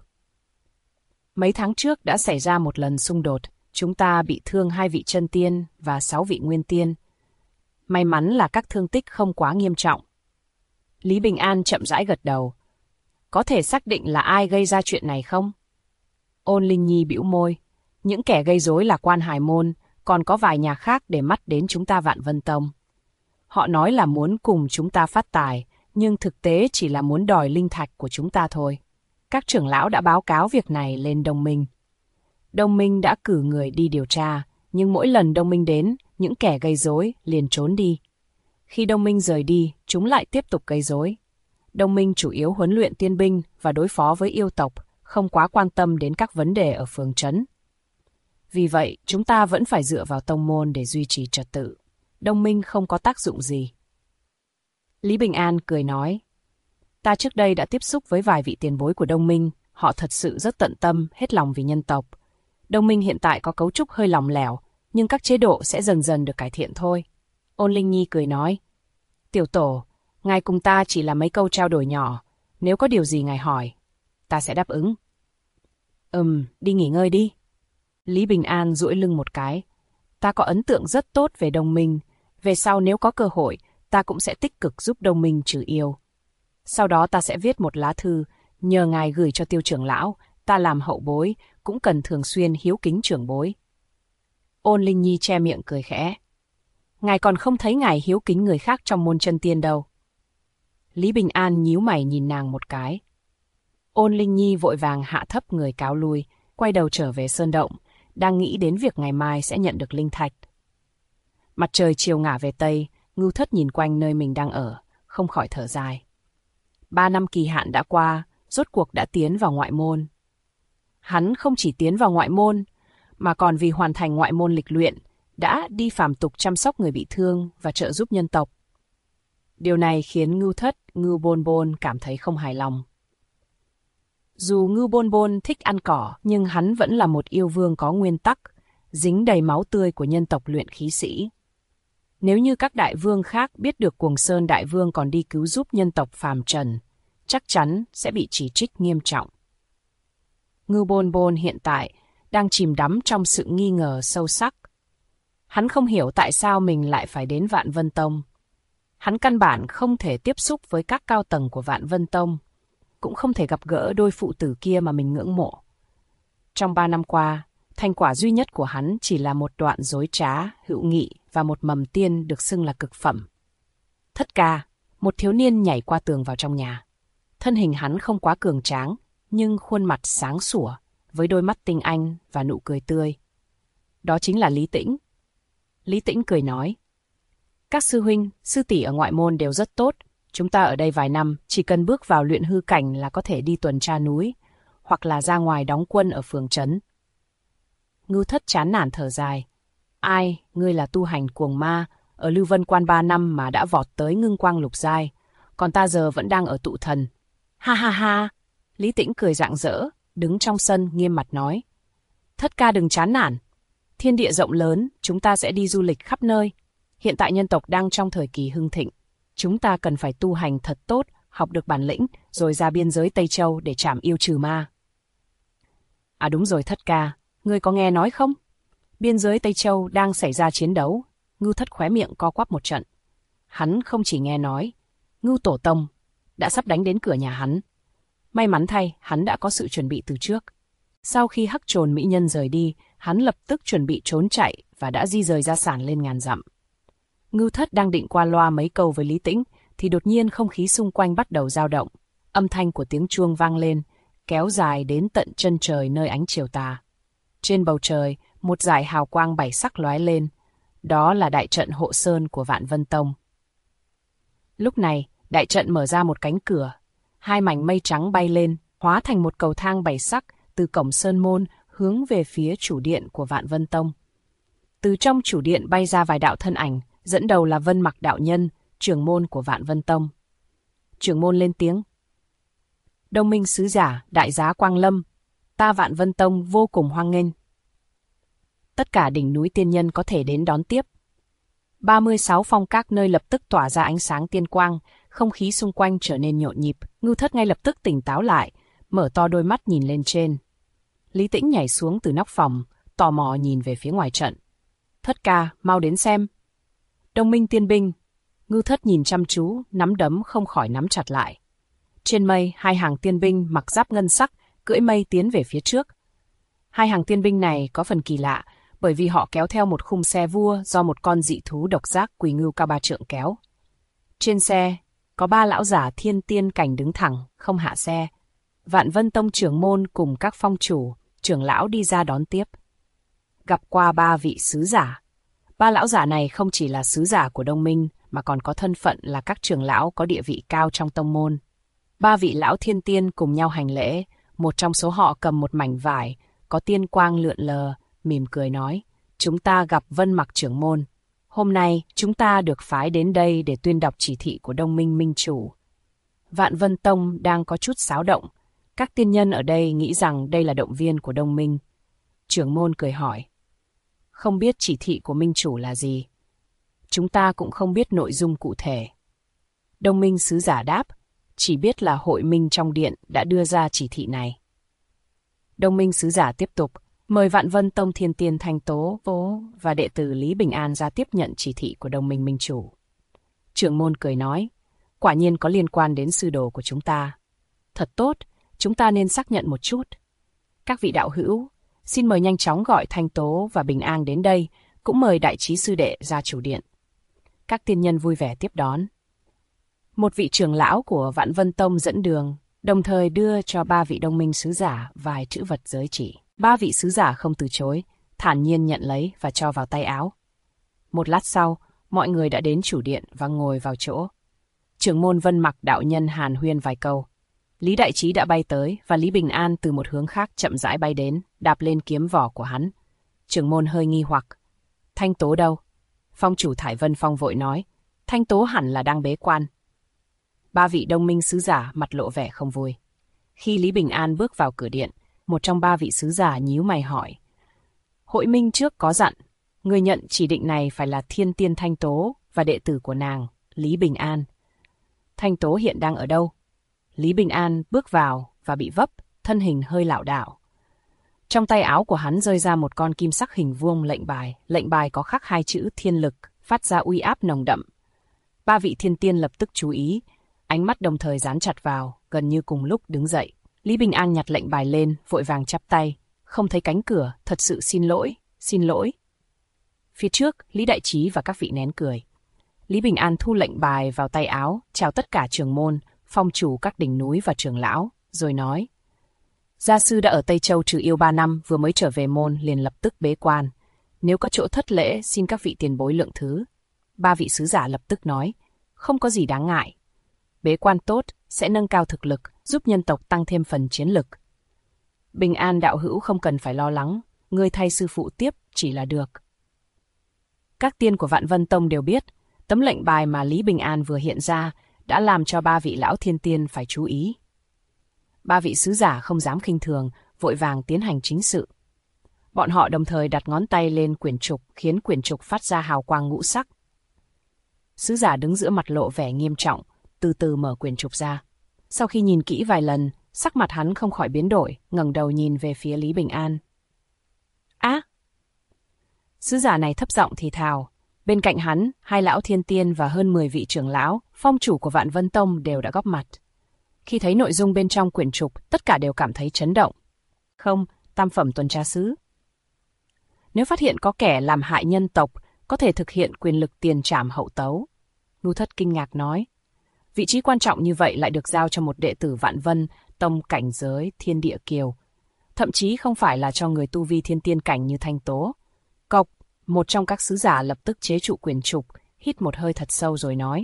Speaker 2: Mấy tháng trước đã xảy ra một lần xung đột, chúng ta bị thương 2 vị chân tiên và 6 vị nguyên tiên. May mắn là các thương tích không quá nghiêm trọng. Lý Bình An chậm rãi gật đầu. Có thể xác định là ai gây ra chuyện này không? Ôn Linh Nhi bĩu môi. Những kẻ gây rối là Quan Hải Môn, còn có vài nhà khác để mắt đến chúng ta Vạn Vân Tông. Họ nói là muốn cùng chúng ta phát tài, nhưng thực tế chỉ là muốn đòi linh thạch của chúng ta thôi. Các trưởng lão đã báo cáo việc này lên Đông Minh. Đông Minh đã cử người đi điều tra, nhưng mỗi lần Đông Minh đến, những kẻ gây rối liền trốn đi. Khi Đông Minh rời đi, chúng lại tiếp tục gây rối. Đông Minh chủ yếu huấn luyện tiên binh và đối phó với yêu tộc, không quá quan tâm đến các vấn đề ở phường trấn. Vì vậy, chúng ta vẫn phải dựa vào tông môn để duy trì trật tự. Đông Minh không có tác dụng gì. Lý Bình An cười nói, ta trước đây đã tiếp xúc với vài vị tiền bối của Đông Minh, họ thật sự rất tận tâm, hết lòng vì nhân tộc. Đông Minh hiện tại có cấu trúc hơi lỏng lẻo, nhưng các chế độ sẽ dần dần được cải thiện thôi. Ôn Linh Nhi cười nói, tiểu tổ, ngài cùng ta chỉ là mấy câu trao đổi nhỏ, nếu có điều gì ngài hỏi, ta sẽ đáp ứng. Đi nghỉ ngơi đi. Lý Bình An duỗi lưng một cái. Ta có ấn tượng rất tốt về Đông Minh, về sau nếu có cơ hội, ta cũng sẽ tích cực giúp Đông Minh trừ yêu. Sau đó ta sẽ viết một lá thư, nhờ ngài gửi cho Tiêu trưởng lão, ta làm hậu bối, cũng cần thường xuyên hiếu kính trưởng bối. Ôn Linh Nhi che miệng cười khẽ. Ngài còn không thấy ngài hiếu kính người khác trong môn chân tiên đâu. Lý Bình An nhíu mày nhìn nàng một cái. Ôn Linh Nhi vội vàng hạ thấp người cáo lui, quay đầu trở về sơn động, đang nghĩ đến việc ngày mai sẽ nhận được linh thạch. Mặt trời chiều ngả về Tây, Ngưu Thất nhìn quanh nơi mình đang ở, không khỏi thở dài. 3 năm kỳ hạn đã qua, rốt cuộc đã tiến vào ngoại môn. Hắn không chỉ tiến vào ngoại môn, mà còn vì hoàn thành ngoại môn lịch luyện, đã đi phàm tục chăm sóc người bị thương và trợ giúp nhân tộc. Điều này khiến Ngưu Thất, Ngưu Bôn Bôn cảm thấy không hài lòng. Dù Ngưu Bôn Bôn thích ăn cỏ, nhưng hắn vẫn là một yêu vương có nguyên tắc, dính đầy máu tươi của nhân tộc luyện khí sĩ. Nếu như các đại vương khác biết được Cuồng Sơn đại vương còn đi cứu giúp nhân tộc phàm trần, chắc chắn sẽ bị chỉ trích nghiêm trọng. Ngưu Bôn Bôn hiện tại đang chìm đắm trong sự nghi ngờ sâu sắc. Hắn không hiểu tại sao mình lại phải đến Vạn Vân Tông. Hắn căn bản không thể tiếp xúc với các cao tầng của Vạn Vân Tông, cũng không thể gặp gỡ đôi phụ tử kia mà mình ngưỡng mộ. Trong 3 năm qua, thành quả duy nhất của hắn chỉ là một đoạn dối trá, hữu nghị và một mầm tiên được xưng là cực phẩm. Thất ca, một thiếu niên nhảy qua tường vào trong nhà. Thân hình hắn không quá cường tráng, nhưng khuôn mặt sáng sủa, với đôi mắt tinh anh và nụ cười tươi. Đó chính là Lý Tĩnh. Lý Tĩnh cười nói, các sư huynh, sư tỷ ở ngoại môn đều rất tốt. Chúng ta ở đây vài năm, chỉ cần bước vào luyện hư cảnh là có thể đi tuần tra núi, hoặc là ra ngoài đóng quân ở phường trấn. Ngưu Thất chán nản thở dài. Ai, ngươi là tu hành cuồng ma, ở Lưu Vân Quan 3 năm mà đã vọt tới ngưng quang lục giai, còn ta giờ vẫn đang ở tụ thần. Ha ha ha, Lý Tĩnh cười rạng rỡ, đứng trong sân nghiêm mặt nói. Thất ca đừng chán nản. Thiên địa rộng lớn, chúng ta sẽ đi du lịch khắp nơi. Hiện tại nhân tộc đang trong thời kỳ hưng thịnh. Chúng ta cần phải tu hành thật tốt, học được bản lĩnh, rồi ra biên giới Tây Châu để trảm yêu trừ ma. À đúng rồi Thất ca, ngươi có nghe nói không? Biên giới Tây Châu đang xảy ra chiến đấu. Ngưu Thất khóe miệng co quắp một trận. Hắn không chỉ nghe nói, Ngưu Tổ Tông đã sắp đánh đến cửa nhà hắn. May mắn thay, hắn đã có sự chuẩn bị từ trước. Sau khi Hắc Trồn mỹ nhân rời đi, hắn lập tức chuẩn bị trốn chạy và đã di rời gia sản lên ngàn dặm. Ngưu Thất đang định qua loa mấy câu với Lý Tĩnh, thì đột nhiên không khí xung quanh bắt đầu dao động. Âm thanh của tiếng chuông vang lên, kéo dài đến tận chân trời nơi ánh chiều tà. Trên bầu trời, một dải hào quang 7 sắc lóe lên. Đó là đại trận hộ sơn của Vạn Vân Tông. Lúc này, đại trận mở ra một cánh cửa. 2 mảnh mây trắng bay lên, hóa thành một cầu thang 7 sắc từ cổng sơn môn hướng về phía chủ điện của Vạn Vân Tông. Từ trong chủ điện bay ra vài đạo thân ảnh, dẫn đầu là Vân Mặc đạo nhân, trưởng môn của Vạn Vân Tông. Trưởng môn lên tiếng. Đông Minh sứ giả, đại giá Quang Lâm, ta Vạn Vân Tông vô cùng hoan nghênh. Tất cả đỉnh núi tiên nhân có thể đến đón tiếp. 36 phong các nơi lập tức tỏa ra ánh sáng tiên quang, không khí xung quanh trở nên nhộn nhịp. Ngưu Thất ngay lập tức tỉnh táo lại, mở to đôi mắt nhìn lên trên. Lý Tĩnh nhảy xuống từ nóc phòng, tò mò nhìn về phía ngoài trận. Thất ca, mau đến xem. Đông Minh tiên binh. Ngưu Thất nhìn chăm chú, nắm đấm không khỏi nắm chặt lại. Trên mây, 2 hàng tiên binh mặc giáp ngân sắc, cưỡi mây tiến về phía trước. 2 hàng tiên binh này có phần kỳ lạ, bởi vì họ kéo theo một khung xe vua do một con dị thú độc giác quỳ ngưu cao 3 trượng kéo. Trên xe, có 3 lão giả thiên tiên cảnh đứng thẳng, không hạ xe. Vạn Vân Tông trưởng môn cùng các phong chủ, trưởng lão đi ra đón tiếp. Gặp qua 3 vị sứ giả. 3 lão giả này không chỉ là sứ giả của Đông Minh, mà còn có thân phận là các trưởng lão có địa vị cao trong tông môn. 3 vị lão thiên tiên cùng nhau hành lễ, một trong số họ cầm một mảnh vải, có tiên quang lượn lờ, mỉm cười nói, chúng ta gặp Vân Mặc trưởng môn. Hôm nay, chúng ta được phái đến đây để tuyên đọc chỉ thị của Đông Minh Minh chủ. Vạn Vân Tông đang có chút xáo động. Các tiên nhân ở đây nghĩ rằng đây là động viên của Đông Minh. Trưởng môn cười hỏi, không biết chỉ thị của Minh chủ là gì? Chúng ta cũng không biết nội dung cụ thể. Đông Minh sứ giả đáp, chỉ biết là hội minh trong điện đã đưa ra chỉ thị này. Đông Minh sứ giả tiếp tục, mời Vạn Vân Tông thiên tiên Thanh Tố và đệ tử Lý Bình An ra tiếp nhận chỉ thị của Đông Minh Minh chủ. Trưởng môn cười nói, quả nhiên có liên quan đến sư đồ của chúng ta. Thật tốt, chúng ta nên xác nhận một chút. Các vị đạo hữu, xin mời nhanh chóng gọi Thanh Tố và Bình An đến đây, cũng mời đại trí sư đệ ra chủ điện. Các tiên nhân vui vẻ tiếp đón. Một vị trưởng lão của Vạn Vân Tông dẫn đường, đồng thời đưa cho 3 vị Đông Minh sứ giả vài chữ vật giới chỉ. 3 vị sứ giả không từ chối, thản nhiên nhận lấy và cho vào tay áo. Một lát sau, mọi người đã đến chủ điện và ngồi vào chỗ. Trưởng môn Vân Mặc đạo nhân hàn huyên vài câu. Lý Đại Trí đã bay tới và Lý Bình An từ một hướng khác chậm rãi bay đến, đạp lên kiếm vỏ của hắn. Trưởng môn hơi nghi hoặc. Thanh Tố đâu? Phong chủ Thải Vân Phong vội nói. Thanh Tố hẳn là đang bế quan. 3 vị Đông Minh sứ giả mặt lộ vẻ không vui. Khi Lý Bình An bước vào cửa điện, một trong 3 vị sứ giả nhíu mày hỏi. Hội minh trước có dặn, người nhận chỉ định này phải là thiên tiên Thanh Tố và đệ tử của nàng, Lý Bình An. Thanh Tố hiện đang ở đâu? Lý Bình An bước vào và bị vấp, thân hình hơi lảo đảo. Trong tay áo của hắn rơi ra một con kim sắc hình vuông lệnh bài có khắc 2 chữ thiên lực, phát ra uy áp nồng đậm. 3 vị thiên tiên lập tức chú ý, ánh mắt đồng thời dán chặt vào, gần như cùng lúc đứng dậy. Lý Bình An nhặt lệnh bài lên, vội vàng chắp tay, không thấy cánh cửa, thật sự xin lỗi. Phía trước, Lý Đại Trí và các vị nén cười. Lý Bình An thu lệnh bài vào tay áo, chào tất cả trưởng môn, phong chủ các đỉnh núi và trưởng lão, rồi nói: Gia sư đã ở Tây Châu trừ yêu 3 năm, vừa mới trở về môn liền lập tức bế quan. Nếu có chỗ thất lễ, xin các vị tiền bối lượng thứ. 3 vị sứ giả lập tức nói: Không có gì đáng ngại. Bế quan tốt sẽ nâng cao thực lực, giúp nhân tộc tăng thêm phần chiến lực. Bình An đạo hữu không cần phải lo lắng, ngươi thay sư phụ tiếp chỉ là được. Các tiên của Vạn Vân Tông đều biết, tấm lệnh bài mà Lý Bình An vừa hiện ra đã làm cho 3 vị lão thiên tiên phải chú ý. 3 vị sứ giả không dám khinh thường, vội vàng tiến hành chính sự. Bọn họ đồng thời đặt ngón tay lên quyển trục, khiến quyển trục phát ra hào quang ngũ sắc. Sứ giả đứng giữa mặt lộ vẻ nghiêm trọng, từ từ mở quyển trục ra. Sau khi nhìn kỹ vài lần, sắc mặt hắn không khỏi biến đổi, ngẩng đầu nhìn về phía Lý Bình An. Sứ giả này thấp giọng thì thào. Bên cạnh hắn, 2 lão thiên tiên và hơn 10 vị trưởng lão, phong chủ của Vạn Vân Tông đều đã góp mặt. Khi thấy nội dung bên trong quyển trục, tất cả đều cảm thấy chấn động. Không, tam phẩm tuần tra sứ. Nếu phát hiện có kẻ làm hại nhân tộc, có thể thực hiện quyền lực tiền trảm hậu tấu. Ngu Thất kinh ngạc nói. Vị trí quan trọng như vậy lại được giao cho một đệ tử Vạn Vân Tông cảnh giới thiên địa kiều. Thậm chí không phải là cho người tu vi thiên tiên cảnh như Thanh Tố. Cộc, một trong các sứ giả lập tức chế trụ quyển trục, hít một hơi thật sâu rồi nói.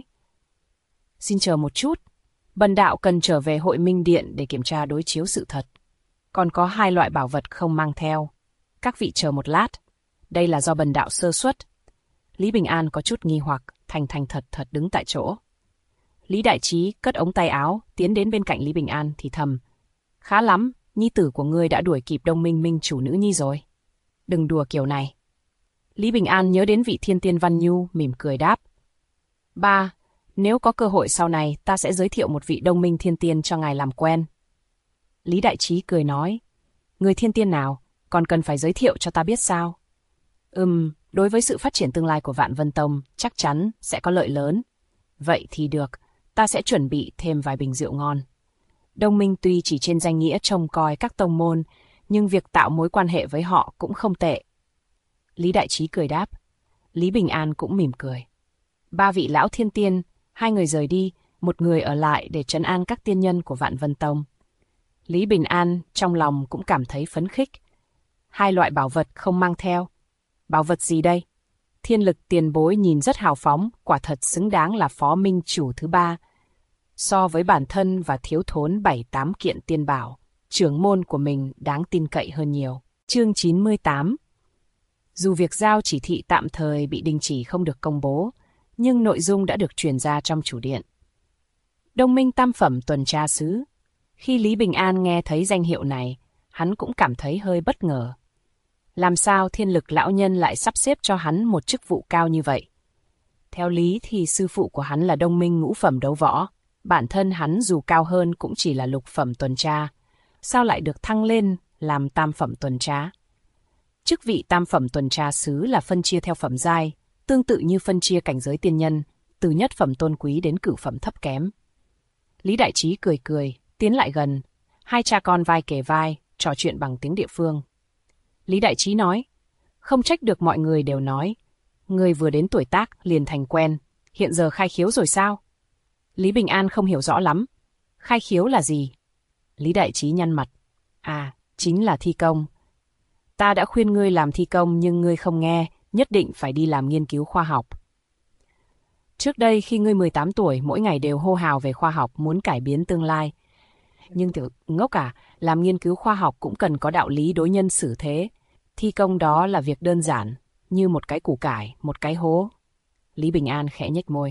Speaker 2: Xin chờ một chút, bần đạo cần trở về Hội Minh Điện để kiểm tra đối chiếu sự thật. Còn có 2 loại bảo vật không mang theo. Các vị chờ một lát, đây là do bần đạo sơ suất. Lý Bình An có chút nghi hoặc, thành thật đứng tại chỗ. Lý Đại Trí cất ống tay áo, tiến đến bên cạnh Lý Bình An thì thầm. Khá lắm, nhi tử của ngươi đã đuổi kịp Đông Minh Minh chủ nữ nhi rồi. Đừng đùa kiểu này. Lý Bình An nhớ đến vị thiên tiên Văn Nhu, mỉm cười đáp. Ba, nếu có cơ hội sau này, ta sẽ giới thiệu một vị Đông Minh thiên tiên cho ngài làm quen. Lý Đại Trí cười nói. Người thiên tiên nào, còn cần phải giới thiệu cho ta biết sao? Đối với sự phát triển tương lai của Vạn Vân Tông, chắc chắn sẽ có lợi lớn. Vậy thì được, ta sẽ chuẩn bị thêm vài bình rượu ngon. Đông Minh tuy chỉ trên danh nghĩa trông coi các tông môn, nhưng việc tạo mối quan hệ với họ cũng không tệ. Lý Đại Trí cười đáp. Lý Bình An cũng mỉm cười. 3 vị lão thiên tiên, 2 người rời đi, 1 người ở lại để trấn an các tiên nhân của Vạn Vân Tông. Lý Bình An trong lòng cũng cảm thấy phấn khích. 2 loại bảo vật không mang theo. Bảo vật gì đây? Thiên lực tiền bối nhìn rất hào phóng, quả thật xứng đáng là phó minh chủ thứ 3. So với bản thân và thiếu thốn 7-8 kiện tiên bảo, trưởng môn của mình đáng tin cậy hơn nhiều. Chương 98. Dù việc giao chỉ thị tạm thời bị đình chỉ không được công bố, nhưng nội dung đã được truyền ra trong chủ điện. Đông Minh tam phẩm tuần tra sứ. Khi Lý Bình An nghe thấy danh hiệu này, hắn cũng cảm thấy hơi bất ngờ. Làm sao thiên lực lão nhân lại sắp xếp cho hắn một chức vụ cao như vậy? Theo lý thì sư phụ của hắn là Đông Minh ngũ phẩm đấu võ, bản thân hắn dù cao hơn cũng chỉ là lục phẩm tuần tra. Sao lại được thăng lên làm tam phẩm tuần tra? Chức vị tam phẩm tuần tra sứ là phân chia theo phẩm giai, tương tự như phân chia cảnh giới tiên nhân, từ nhất phẩm tôn quý đến cửu phẩm thấp kém. Lý Đại Trí cười, tiến lại gần, 2 cha con vai kề vai, trò chuyện bằng tiếng địa phương. Lý Đại Trí nói, không trách được mọi người đều nói, người vừa đến tuổi tác liền thành quen, hiện giờ khai khiếu rồi sao? Lý Bình An không hiểu rõ lắm. Khai khiếu là gì? Lý Đại Trí nhăn mặt. Chính là thi công. Ta đã khuyên ngươi làm thi công nhưng ngươi không nghe, nhất định phải đi làm nghiên cứu khoa học. Trước đây khi ngươi 18 tuổi, mỗi ngày đều hô hào về khoa học, muốn cải biến tương lai. Nhưng tiểu ngốc làm nghiên cứu khoa học cũng cần có đạo lý đối nhân xử thế. Thi công đó là việc đơn giản, như một cái củ cải, một cái hố. Lý Bình An khẽ nhếch môi.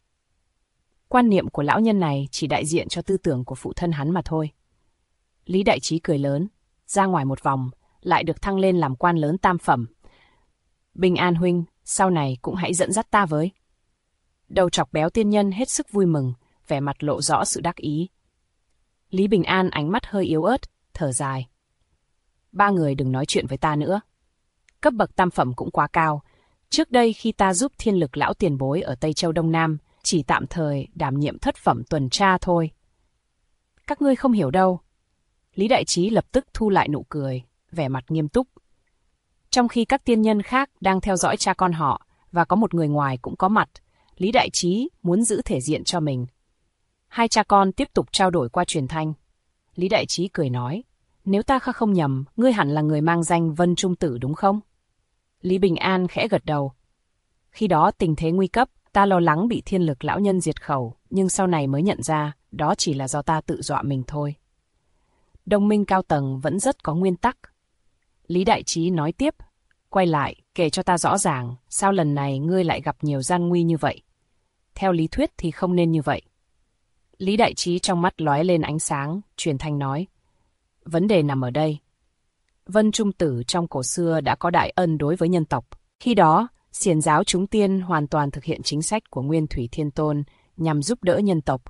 Speaker 2: Quan niệm của lão nhân này chỉ đại diện cho tư tưởng của phụ thân hắn mà thôi. Lý Đại Trí cười lớn, ra ngoài một vòng, lại được thăng lên làm quan lớn tam phẩm. Bình An huynh, sau này cũng hãy dẫn dắt ta với. Đầu trọc béo tiên nhân hết sức vui mừng, vẻ mặt lộ rõ sự đắc ý. Lý Bình An ánh mắt hơi yếu ớt, thở dài. ba người đừng nói chuyện với ta nữa. Cấp bậc tam phẩm cũng quá cao. Trước đây khi ta giúp Thiên Lực lão tiền bối ở Tây Châu Đông Nam, chỉ tạm thời đảm nhiệm thất phẩm tuần tra thôi. Các ngươi không hiểu đâu. Lý Đại Trí lập tức thu lại nụ cười, vẻ mặt nghiêm túc. Trong khi các tiên nhân khác đang theo dõi cha con họ, và có một người ngoài cũng có mặt, Lý Đại Trí muốn giữ thể diện cho mình. Hai cha con tiếp tục trao đổi qua truyền thanh. Lý Đại Trí cười nói, nếu ta không nhầm, ngươi hẳn là người mang danh Vân Trung Tử đúng không? Lý Bình An khẽ gật đầu. Khi đó tình thế nguy cấp, ta lo lắng bị Thiên Lực lão nhân diệt khẩu, nhưng sau này mới nhận ra, đó chỉ là do ta tự dọa mình thôi. Đồng minh cao tầng vẫn rất có nguyên tắc. Lý Đại Trí nói tiếp, quay lại, kể cho ta rõ ràng, sao lần này ngươi lại gặp nhiều gian nguy như vậy? Theo lý thuyết thì không nên như vậy. Lý Đại Trí trong mắt lóe lên ánh sáng, truyền thanh nói, vấn đề nằm ở đây. Vân Trung Tử trong cổ xưa đã có đại ân đối với nhân tộc. Khi đó, Xiển giáo chúng tiên hoàn toàn thực hiện chính sách của Nguyên Thủy Thiên Tôn nhằm giúp đỡ nhân tộc.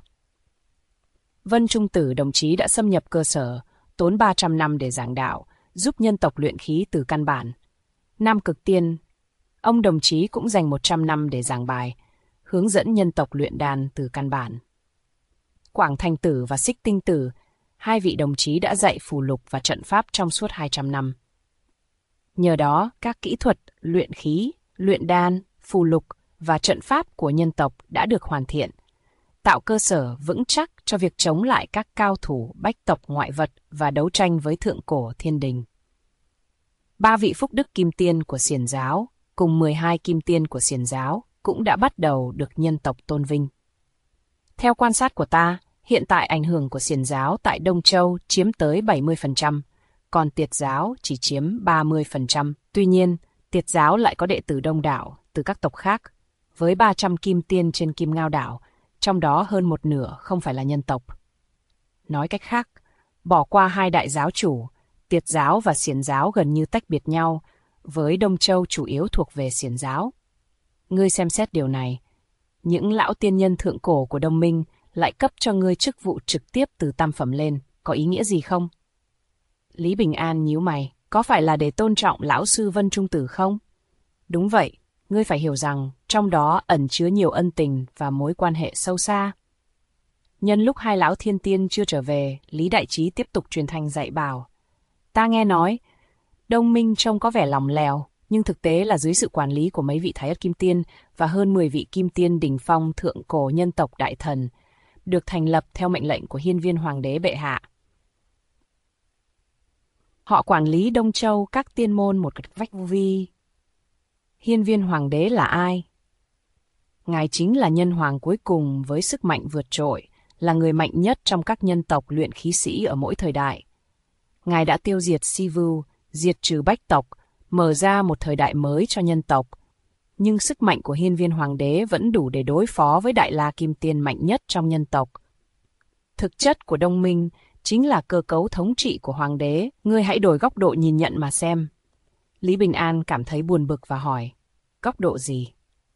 Speaker 2: Vân Trung Tử đồng chí đã xâm nhập cơ sở, tốn 300 năm để giảng đạo, giúp nhân tộc luyện khí từ căn bản. Nam Cực Tiên, ông đồng chí cũng dành 100 năm để giảng bài, hướng dẫn nhân tộc luyện đan từ căn bản. Quảng Thành Tử và Xích Tinh Tử, hai vị đồng chí đã dạy phù lục và trận pháp trong suốt 200 năm. Nhờ đó, các kỹ thuật luyện khí, luyện đan, phù lục và trận pháp của nhân tộc đã được hoàn thiện, tạo cơ sở vững chắc cho việc chống lại các cao thủ bách tộc ngoại vật và đấu tranh với thượng cổ thiên đình. 3 vị phúc đức kim tiên của Xiển giáo cùng 12 kim tiên của Xiển giáo cũng đã bắt đầu được nhân tộc tôn vinh. Theo quan sát của ta, hiện tại ảnh hưởng của Xiển giáo tại Đông Châu chiếm tới 70%, còn Tiệt giáo chỉ chiếm 30%. Tuy nhiên, Tiệt giáo lại có đệ tử đông đảo từ các tộc khác, với 300 kim tiên trên Kim Ngao đảo, trong đó hơn một nửa không phải là nhân tộc. Nói cách khác, bỏ qua hai đại giáo chủ, Tiệt giáo và Xiển giáo gần như tách biệt nhau, với Đông Châu chủ yếu thuộc về Xiển giáo. Ngươi xem xét điều này, những lão tiên nhân thượng cổ của Đông Minh lại cấp cho ngươi chức vụ trực tiếp từ tam phẩm lên, có ý nghĩa gì không? Lý Bình An nhíu mày, có phải là để tôn trọng lão sư Vân Trung Tử không? Đúng vậy, ngươi phải hiểu rằng trong đó ẩn chứa nhiều ân tình và mối quan hệ sâu xa. Nhân lúc hai lão thiên tiên chưa trở về, Lý Đại Trí tiếp tục truyền thanh dạy bảo. Ta nghe nói, Đông Minh trông có vẻ lỏng lẻo, nhưng thực tế là dưới sự quản lý của mấy vị Thái Ất Kim Tiên và hơn 10 vị Kim Tiên đỉnh phong thượng cổ nhân tộc đại thần, được thành lập theo mệnh lệnh của Hiên Viên Hoàng đế bệ hạ. Họ quản lý Đông Châu các tiên môn một cách vách vi. Hiên Viên Hoàng đế là ai? Ngài chính là nhân hoàng cuối cùng với sức mạnh vượt trội, là người mạnh nhất trong các nhân tộc luyện khí sĩ ở mỗi thời đại. Ngài đã tiêu diệt Si-vu, diệt trừ bách tộc, mở ra một thời đại mới cho nhân tộc. Nhưng sức mạnh của Hiên Viên Hoàng đế vẫn đủ để đối phó với Đại La Kim Tiên mạnh nhất trong nhân tộc. Thực chất của Đông Minh chính là cơ cấu thống trị của Hoàng đế, ngươi hãy đổi góc độ nhìn nhận mà xem. Lý Bình An cảm thấy buồn bực và hỏi, góc độ gì?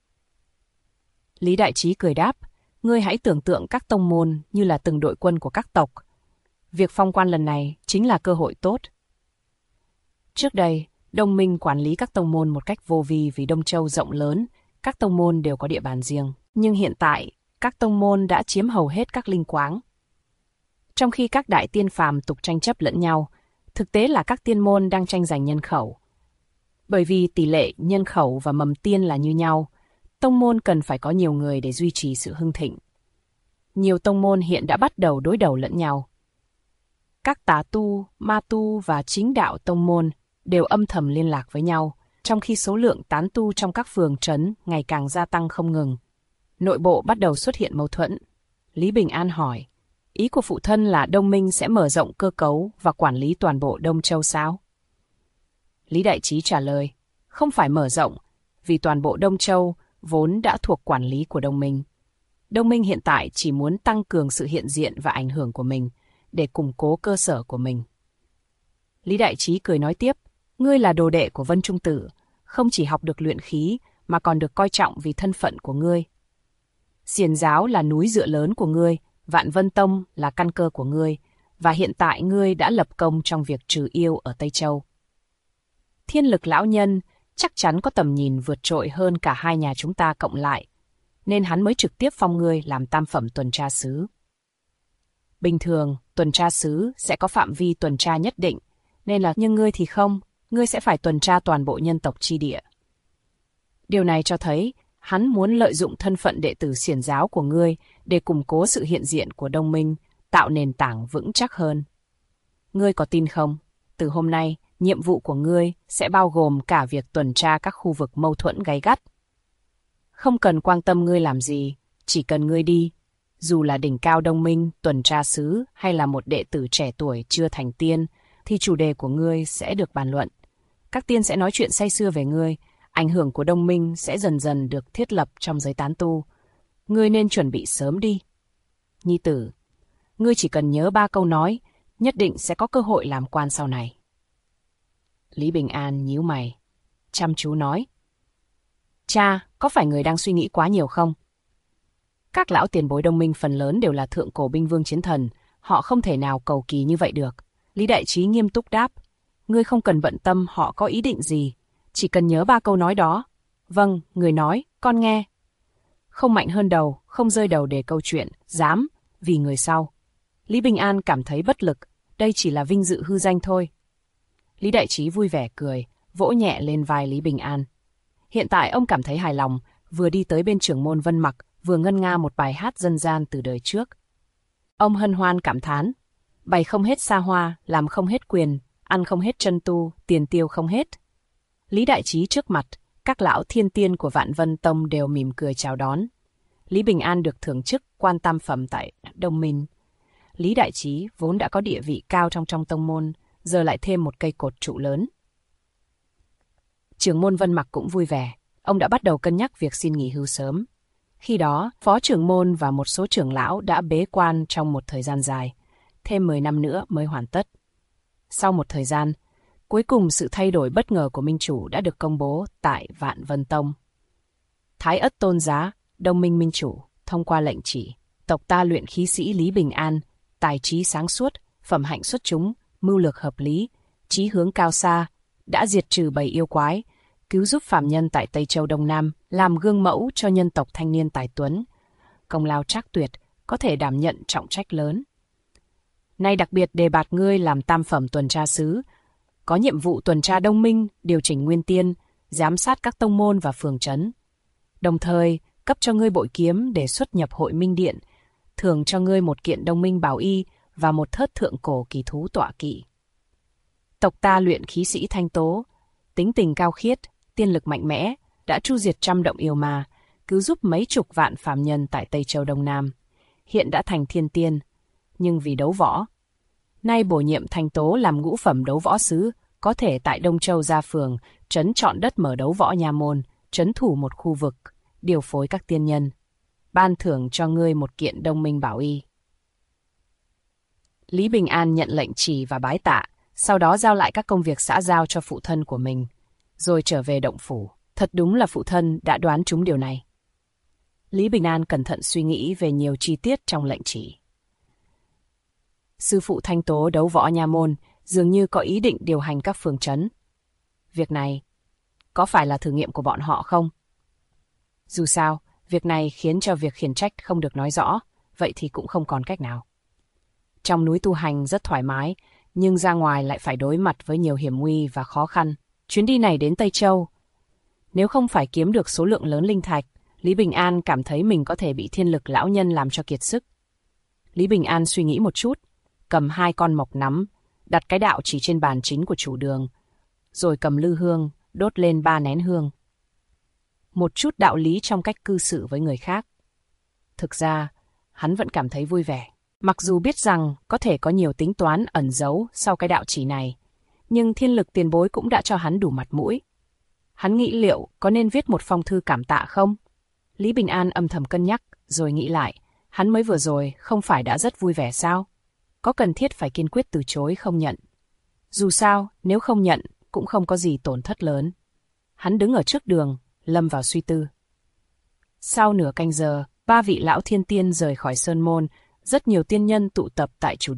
Speaker 2: Lý Đại Trí cười đáp, ngươi hãy tưởng tượng các tông môn như là từng đội quân của các tộc. Việc phong quan lần này chính là cơ hội tốt. Trước đây, Đông Minh quản lý các tông môn một cách vô vi vì Đông Châu rộng lớn, các tông môn đều có địa bàn riêng. Nhưng hiện tại, các tông môn đã chiếm hầu hết các linh quáng. Trong khi các đại tiên phàm tục tranh chấp lẫn nhau, thực tế là các tiên môn đang tranh giành nhân khẩu. Bởi vì tỷ lệ nhân khẩu và mầm tiên là như nhau, tông môn cần phải có nhiều người để duy trì sự hưng thịnh. Nhiều tông môn hiện đã bắt đầu đối đầu lẫn nhau. Các tà tu, ma tu và chính đạo tông môn đều âm thầm liên lạc với nhau, trong khi số lượng tán tu trong các phường trấn ngày càng gia tăng không ngừng. Nội bộ bắt đầu xuất hiện mâu thuẫn. Lý Bình An hỏi, ý của phụ thân là Đông Minh sẽ mở rộng cơ cấu và quản lý toàn bộ Đông Châu sao? Lý Đại Trí trả lời, không phải mở rộng, vì toàn bộ Đông Châu vốn đã thuộc quản lý của Đông Minh. Đông Minh hiện tại chỉ muốn tăng cường sự hiện diện và ảnh hưởng của mình, để củng cố cơ sở của mình. Lý Đại Trí cười nói tiếp, ngươi là đồ đệ của Vân Trung Tử, không chỉ học được luyện khí mà còn được coi trọng vì thân phận của ngươi. Xiển giáo là núi dựa lớn của ngươi, Vạn Vân Tông là căn cơ của ngươi, và hiện tại ngươi đã lập công trong việc trừ yêu ở Tây Châu. Thiên Lực lão nhân chắc chắn có tầm nhìn vượt trội hơn cả hai nhà chúng ta cộng lại, nên hắn mới trực tiếp phong ngươi làm tam phẩm tuần tra sứ. Bình thường, tuần tra sứ sẽ có phạm vi tuần tra nhất định, nên là nhưng ngươi thì không, ngươi sẽ phải tuần tra toàn bộ nhân tộc chi địa. Điều này cho thấy hắn muốn lợi dụng thân phận đệ tử xiển giáo của ngươi để củng cố sự hiện diện của Đông Minh, tạo nền tảng vững chắc hơn. Ngươi có tin không? Từ hôm nay, nhiệm vụ của ngươi sẽ bao gồm cả việc tuần tra các khu vực mâu thuẫn gay gắt. Không cần quan tâm ngươi làm gì, chỉ cần ngươi đi. Dù là đỉnh cao Đông Minh, tuần tra sứ hay là một đệ tử trẻ tuổi chưa thành tiên, thì chủ đề của ngươi sẽ được bàn luận. Các tiên sẽ nói chuyện say sưa về ngươi, ảnh hưởng của Đông Minh sẽ dần dần được thiết lập trong giới tán tu. Ngươi nên chuẩn bị sớm đi. Nhi tử, ngươi chỉ cần nhớ 3 câu nói, nhất định sẽ có cơ hội làm quan sau này. Lý Bình An nhíu mày, chăm chú nói. Cha, có phải người đang suy nghĩ quá nhiều không? Các lão tiền bối Đông Minh phần lớn đều là thượng cổ binh vương chiến thần, họ không thể nào cầu kỳ như vậy được. Lý Đại Trí nghiêm túc đáp. Ngươi không cần bận tâm họ có ý định gì, chỉ cần nhớ 3 câu nói đó. Vâng, người nói, con nghe. Không mạnh hơn đầu, không rơi đầu để câu chuyện, dám, vì người sau. Lý Bình An cảm thấy bất lực, đây chỉ là vinh dự hư danh thôi. Lý Đại Trí vui vẻ cười, vỗ nhẹ lên vai Lý Bình An. Hiện tại ông cảm thấy hài lòng, vừa đi tới bên trưởng môn Vân Mặc, vừa ngân nga một bài hát dân gian từ đời trước. Ông hân hoan cảm thán, bày không hết xa hoa, làm không hết quyền, ăn không hết chân tu, tiền tiêu không hết. Lý Đại Trí trước mặt, các lão thiên tiên của Vạn Vân Tông đều mỉm cười chào đón. Lý Bình An được thưởng chức quan tam phẩm tại Đông Minh. Lý Đại Trí vốn đã có địa vị cao trong tông môn, giờ lại thêm một cây cột trụ lớn. Trưởng môn Vân Mặc cũng vui vẻ, ông đã bắt đầu cân nhắc việc xin nghỉ hưu sớm. Khi đó, phó trưởng môn và một số trưởng lão đã bế quan trong một thời gian dài, thêm 10 năm nữa mới hoàn tất. Sau một thời gian, cuối cùng sự thay đổi bất ngờ của minh chủ đã được công bố tại Vạn Vân Tông. Thái Ất Tôn Giá, Đông Minh minh chủ, thông qua lệnh chỉ, tộc ta luyện khí sĩ Lý Bình An, tài trí sáng suốt, phẩm hạnh xuất chúng, mưu lược hợp lý, chí hướng cao xa, đã diệt trừ bầy yêu quái, cứu giúp phàm nhân tại Tây Châu Đông Nam, làm gương mẫu cho nhân tộc thanh niên tài tuấn. Công lao trác tuyệt, có thể đảm nhận trọng trách lớn. Nay đặc biệt đề bạt ngươi làm tam phẩm tuần tra sứ, có nhiệm vụ tuần tra Đông Minh, điều chỉnh nguyên tiên, giám sát các tông môn và phường trấn. Đồng thời, cấp cho ngươi bội kiếm để xuất nhập hội minh điện, thưởng cho ngươi một kiện Đông Minh bảo y và một thớt thượng cổ kỳ thú tọa kỵ. Tộc ta luyện khí sĩ thanh tố, tính tình cao khiết, tiên lực mạnh mẽ, đã tru diệt trăm động yêu ma, cứu giúp mấy chục vạn phàm nhân tại Tây Châu Đông Nam. Hiện đã thành thiên tiên, nhưng vì đấu võ. Nay bổ nhiệm thanh tố làm ngũ phẩm đấu võ sứ, có thể tại Đông Châu ra phường, trấn chọn đất mở đấu võ nha môn, trấn thủ một khu vực, điều phối các tiên nhân. Ban thưởng cho ngươi một kiện Đông Minh bảo y. Lý Bình An nhận lệnh chỉ và bái tạ, sau đó giao lại các công việc xã giao cho phụ thân của mình, rồi trở về động phủ. Thật đúng là phụ thân đã đoán trúng điều này. Lý Bình An cẩn thận suy nghĩ về nhiều chi tiết trong lệnh chỉ. Sư phụ thanh tố đấu võ nha môn dường như có ý định điều hành các phường trấn. Việc này có phải là thử nghiệm của bọn họ không? Dù sao, việc này khiến cho việc khiển trách không được nói rõ, vậy thì cũng không còn cách nào. Trong núi tu hành rất thoải mái, nhưng ra ngoài lại phải đối mặt với nhiều hiểm nguy và khó khăn. Chuyến đi này đến Tây Châu, nếu không phải kiếm được số lượng lớn linh thạch, Lý Bình An cảm thấy mình có thể bị Thiên Lực lão nhân làm cho kiệt sức. Lý Bình An suy nghĩ một chút, cầm 2 con mộc nắm, đặt cái đạo chỉ trên bàn chính của chủ đường, rồi cầm lư hương, đốt lên 3 nén hương. Một chút đạo lý trong cách cư xử với người khác. Thực ra, hắn vẫn cảm thấy vui vẻ. Mặc dù biết rằng có thể có nhiều tính toán ẩn giấu sau cái đạo chỉ này, nhưng Thiên Lực tiền bối cũng đã cho hắn đủ mặt mũi. Hắn nghĩ liệu có nên viết một phong thư cảm tạ không? Lý Bình An âm thầm cân nhắc, rồi nghĩ lại, hắn mới vừa rồi không phải đã rất vui vẻ sao? Có cần thiết phải kiên quyết từ chối không nhận? Dù sao, nếu không nhận, cũng không có gì tổn thất lớn. Hắn đứng ở trước đường, lâm vào suy tư. Sau nửa canh giờ, 3 vị lão thiên tiên rời khỏi sơn môn, rất nhiều tiên nhân tụ tập tại chủ điện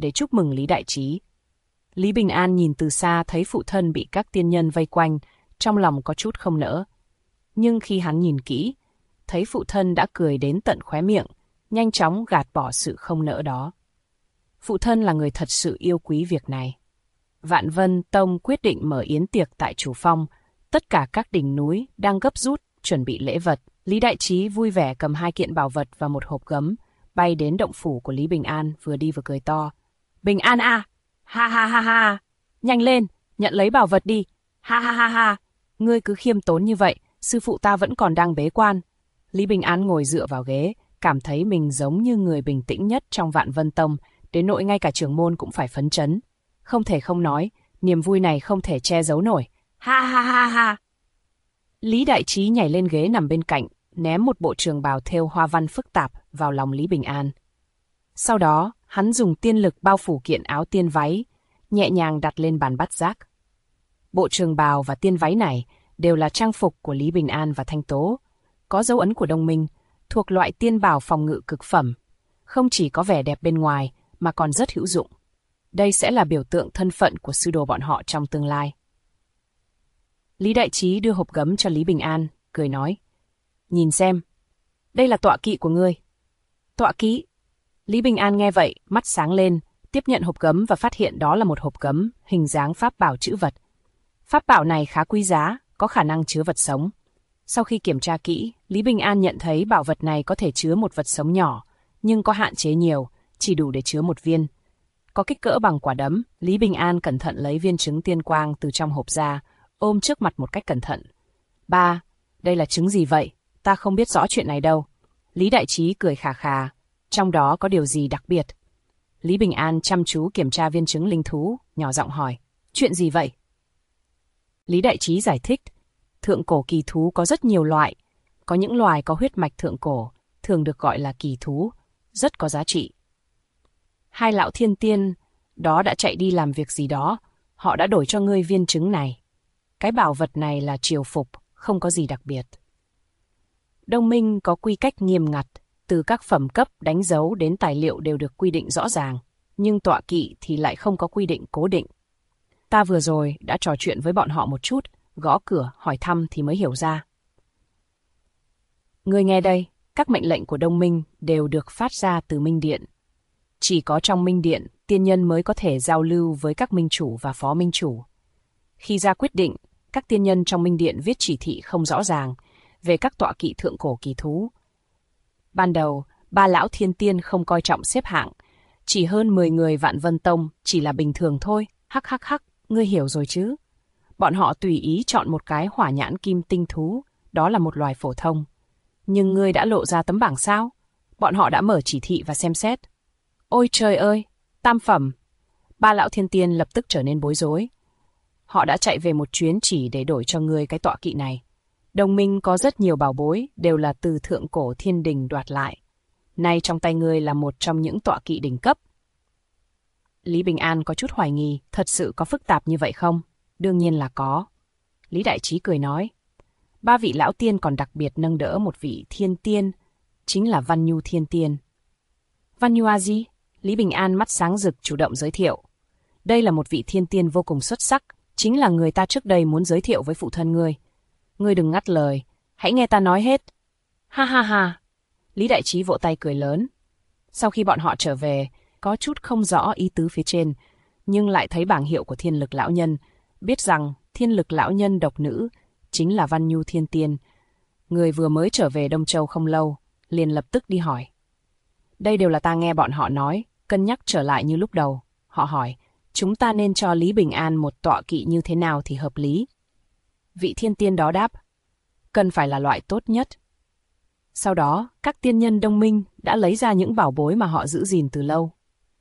Speaker 2: để chúc mừng Lý Đại Trí. Lý Bình An nhìn từ xa thấy phụ thân bị các tiên nhân vây quanh, trong lòng có chút không nỡ. Nhưng khi hắn nhìn kỹ, thấy phụ thân đã cười đến tận khóe miệng, nhanh chóng gạt bỏ sự không nỡ đó. Phụ thân là người thật sự yêu quý việc này. Vạn Vân Tông quyết định mở yến tiệc tại Chủ Phong, tất cả các đỉnh núi đang gấp rút chuẩn bị lễ vật. Lý Đại Trí vui vẻ cầm 2 kiện bảo vật và một hộp gấm, bay đến động phủ của Lý Bình An, vừa đi vừa cười to. Bình An à! Ha ha ha ha! Nhanh lên, nhận lấy bảo vật đi! Ha ha ha ha! Ngươi cứ khiêm tốn như vậy, sư phụ ta vẫn còn đang bế quan. Lý Bình An ngồi dựa vào ghế, cảm thấy mình giống như người bình tĩnh nhất trong Vạn Vân Tông, đến nỗi ngay cả trưởng môn cũng phải phấn chấn. Không thể không nói, niềm vui này không thể che giấu nổi. Ha ha ha ha! Lý Đại Trí nhảy lên ghế nằm bên cạnh, ném một bộ trường bào thêu hoa văn phức tạp vào lòng Lý Bình An. Sau đó, hắn dùng tiên lực bao phủ kiện áo tiên váy, nhẹ nhàng đặt lên bàn bát giác. Bộ trường bào và tiên váy này đều là trang phục của Lý Bình An và Thanh Tố, có dấu ấn của Đông Minh, thuộc loại tiên bào phòng ngự cực phẩm, không chỉ có vẻ đẹp bên ngoài mà còn rất hữu dụng. Đây sẽ là biểu tượng thân phận của sư đồ bọn họ trong tương lai. Lý Đại Trí đưa hộp gấm cho Lý Bình An, cười nói: Nhìn xem, đây là tọa kỵ của ngươi. Tọa kỵ? Lý Bình An nghe vậy, mắt sáng lên, tiếp nhận hộp gấm và phát hiện đó là một hộp gấm hình dáng pháp bảo chữ vật. Pháp bảo này khá quý giá, có khả năng chứa vật sống. Sau khi kiểm tra kỹ, Lý Bình An nhận thấy bảo vật này có thể chứa một vật sống nhỏ, nhưng có hạn chế nhiều, chỉ đủ để chứa một viên. Có kích cỡ bằng quả đấm, Lý Bình An cẩn thận lấy viên trứng tiên quang từ trong hộp ra, ôm trước mặt một cách cẩn thận. Ba, đây là trứng gì vậy? Ta không biết rõ chuyện này đâu. Lý Đại Trí cười khà khà, trong đó có điều gì đặc biệt? Lý Bình An chăm chú kiểm tra viên trứng linh thú, nhỏ giọng hỏi, chuyện gì vậy? Lý Đại Trí giải thích, thượng cổ kỳ thú có rất nhiều loại, có những loài có huyết mạch thượng cổ, thường được gọi là kỳ thú, rất có giá trị. 2 lão thiên tiên đó đã chạy đi làm việc gì đó, họ đã đổi cho ngươi viên trứng này. Cái bảo vật này là triều phục, không có gì đặc biệt. Đông Minh có quy cách nghiêm ngặt, từ các phẩm cấp đánh dấu đến tài liệu đều được quy định rõ ràng, nhưng tọa kỵ thì lại không có quy định cố định. Ta vừa rồi đã trò chuyện với bọn họ một chút, gõ cửa hỏi thăm thì mới hiểu ra. Ngươi nghe đây, các mệnh lệnh của Đông Minh đều được phát ra từ Minh Điện. Chỉ có trong Minh Điện, tiên nhân mới có thể giao lưu với các minh chủ và phó minh chủ. Khi ra quyết định, các tiên nhân trong Minh Điện viết chỉ thị không rõ ràng về các tọa kỵ thượng cổ kỳ thú. Ban đầu, 3 lão thiên tiên không coi trọng xếp hạng, chỉ hơn 10 người Vạn Vân Tông chỉ là bình thường thôi, hắc hắc hắc, ngươi hiểu rồi chứ. Bọn họ tùy ý chọn một cái hỏa nhãn kim tinh thú, đó là một loài phổ thông. Nhưng ngươi đã lộ ra tấm bảng sao? Bọn họ đã mở chỉ thị và xem xét. Ôi trời ơi, tam phẩm. 3 lão thiên tiên lập tức trở nên bối rối. Họ đã chạy về một chuyến chỉ để đổi cho ngươi cái tọa kỵ này. Đồng minh có rất nhiều bảo bối, đều là từ thượng cổ thiên đình đoạt lại. Nay trong tay ngươi là một trong những tọa kỵ đỉnh cấp. Lý Bình An có chút hoài nghi, thật sự có phức tạp như vậy không? Đương nhiên là có. Lý Đại Trí cười nói. 3 vị lão tiên còn đặc biệt nâng đỡ một vị thiên tiên, chính là Văn Nhu thiên tiên. Văn Nhu a gì? Lý Bình An mắt sáng rực chủ động giới thiệu. Đây là một vị thiên tiên vô cùng xuất sắc, chính là người ta trước đây muốn giới thiệu với phụ thân ngươi. Ngươi đừng ngắt lời, hãy nghe ta nói hết. Ha ha ha. Lý Đại Trí vỗ tay cười lớn. Sau khi bọn họ trở về, có chút không rõ ý tứ phía trên, nhưng lại thấy bảng hiệu của Thiên Lực lão nhân, biết rằng Thiên Lực lão nhân độc nữ chính là Văn Nhu thiên tiên. Người vừa mới trở về Đông Châu không lâu, liền lập tức đi hỏi. Đây đều là ta nghe bọn họ nói, cân nhắc trở lại như lúc đầu. Họ hỏi, chúng ta nên cho Lý Bình An một tọa kỵ như thế nào thì hợp lý? Vị thiên tiên đó đáp, cần phải là loại tốt nhất. Sau đó, các tiên nhân Đông Minh đã lấy ra những bảo bối mà họ giữ gìn từ lâu.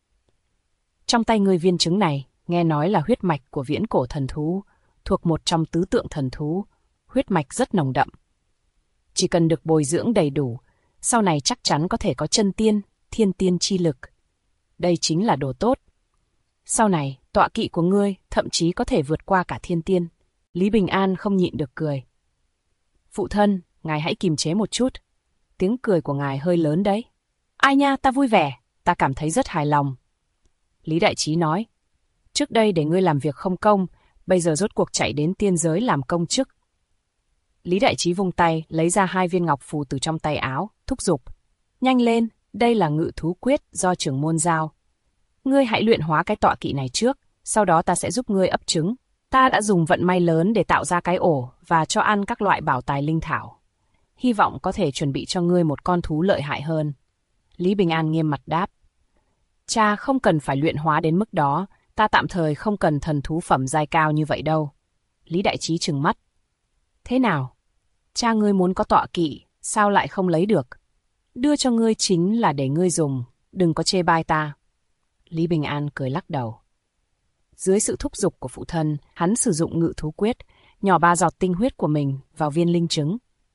Speaker 2: Trong tay ngươi viên trứng này, nghe nói là huyết mạch của viễn cổ thần thú, thuộc một trong tứ tượng thần thú, huyết mạch rất nồng đậm. Chỉ cần được bồi dưỡng đầy đủ, sau này chắc chắn có thể có chân tiên, thiên tiên chi lực. Đây chính là đồ tốt. Sau này, tọa kỵ của ngươi thậm chí có thể vượt qua cả thiên tiên. Lý Bình An không nhịn được cười. Phụ thân, ngài hãy kìm chế một chút. Tiếng cười của ngài hơi lớn đấy. Ai nha, ta vui vẻ, ta cảm thấy rất hài lòng. Lý Đại Trí nói. Trước đây để ngươi làm việc không công, bây giờ rốt cuộc chạy đến tiên giới làm công chức. Lý Đại Trí vung tay, lấy ra 2 viên ngọc phù từ trong tay áo, thúc giục. Nhanh lên, đây là ngự thú quyết do trưởng môn giao. Ngươi hãy luyện hóa cái tọa kỵ này trước, sau đó ta sẽ giúp ngươi ấp trứng. Ta đã dùng vận may lớn để tạo ra cái ổ và cho ăn các loại bảo tài linh thảo. Hy vọng có thể chuẩn bị cho ngươi một con thú lợi hại hơn. Lý Bình An nghiêm mặt đáp. Cha không cần phải luyện hóa đến mức đó, ta tạm thời không cần thần thú phẩm giai cao như vậy đâu. Lý Đại Trí trừng mắt. Thế nào? Cha ngươi muốn có tọa kỵ, sao lại không lấy được? Đưa cho ngươi chính là để ngươi dùng, đừng có chê bai ta. Lý Bình An cười lắc đầu. Dưới sự thúc giục của phụ thân, hắn sử dụng ngự thú quyết, nhỏ 3 giọt tinh huyết của mình vào viên linh trứng.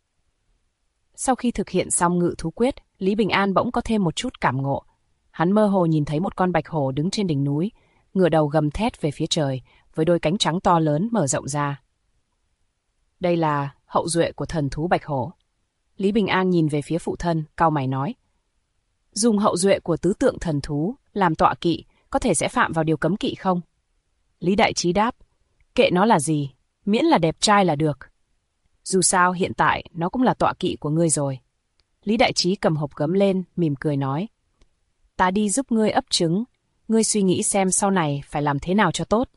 Speaker 2: Sau khi thực hiện xong ngự thú quyết, Lý Bình An bỗng có thêm một chút cảm ngộ. Hắn mơ hồ nhìn thấy một con bạch hổ đứng trên đỉnh núi, ngửa đầu gầm thét về phía trời, với đôi cánh trắng to lớn mở rộng ra. Đây là hậu duệ của thần thú bạch hổ. Lý Bình An nhìn về phía phụ thân, cau mày nói. Dùng hậu duệ của tứ tượng thần thú làm tọa kỵ, có thể sẽ phạm vào điều cấm kỵ không? Lý Đại Trí đáp. Kệ nó là gì, miễn là đẹp trai là được. Dù sao hiện tại nó cũng là tọa kỵ của ngươi rồi. Lý Đại Trí cầm hộp gấm lên, mỉm cười nói. Ta đi giúp ngươi ấp trứng, ngươi suy nghĩ xem sau này phải làm thế nào cho tốt.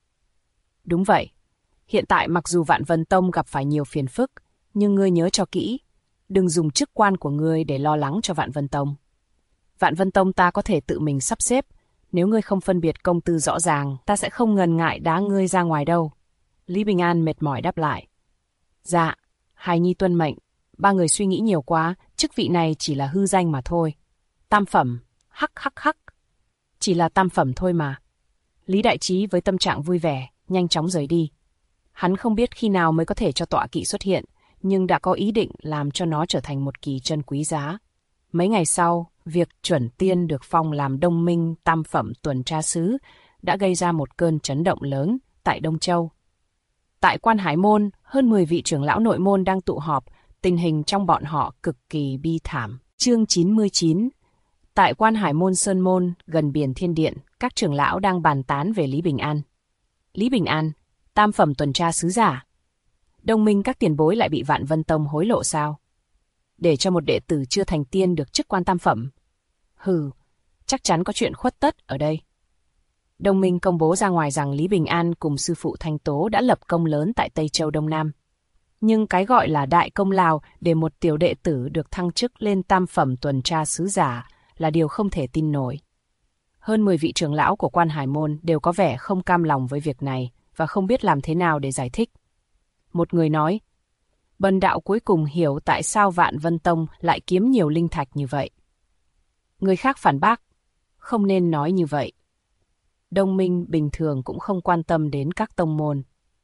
Speaker 2: Đúng vậy, hiện tại mặc dù Vạn Vân Tông gặp phải nhiều phiền phức, nhưng ngươi nhớ cho kỹ, đừng dùng chức quan của ngươi để lo lắng cho Vạn Vân Tông. Vạn Vân Tông ta có thể tự mình sắp xếp, nếu ngươi không phân biệt công tư rõ ràng, ta sẽ không ngần ngại đá ngươi ra ngoài đâu. Lý Bình An mệt mỏi đáp lại. Dạ, hài nhi tuân mệnh, 3 người suy nghĩ nhiều quá, chức vị này chỉ là hư danh mà thôi. Tam phẩm, hắc hắc hắc. Chỉ là tam phẩm thôi mà. Lý Đại Trí với tâm trạng vui vẻ, nhanh chóng rời đi. Hắn không biết khi nào mới có thể cho tọa kỵ xuất hiện, nhưng đã có ý định làm cho nó trở thành một kỳ chân quý giá. Mấy ngày sau, việc Chuẩn Tiên được phong làm Đông Minh tam phẩm tuần tra sứ đã gây ra một cơn chấn động lớn tại Đông Châu. Tại Quan Hải Môn, hơn 10 vị trưởng lão nội môn đang tụ họp, tình hình trong bọn họ cực kỳ bi thảm. Chương 99. Tại Quan Hải Môn Sơn Môn, gần biển Thiên Điện, các trưởng lão đang bàn tán về Lý Bình An. Lý Bình An, tam phẩm tuần tra sứ giả. Đông minh các tiền bối lại bị Vạn Vân Tông hối lộ sao? Để cho một đệ tử chưa thành tiên được chức quan tam phẩm. Hừ, chắc chắn có chuyện khuất tất ở đây. Đông minh công bố ra ngoài rằng Lý Bình An cùng sư phụ Thanh Tố đã lập công lớn tại Tây Châu Đông Nam. Nhưng cái gọi là đại công lao để một tiểu đệ tử được thăng chức lên tam phẩm tuần tra sứ giả là điều không thể tin nổi. Hơn 10 vị trưởng lão của Quan Hải Môn đều có vẻ không cam lòng với việc này và không biết làm thế nào để giải thích. Một người nói, Bần đạo cuối cùng hiểu tại sao Vạn Vân Tông lại kiếm nhiều linh thạch như vậy. Người khác phản bác, không nên nói như vậy. Đông minh bình thường cũng không quan tâm đến các tông môn.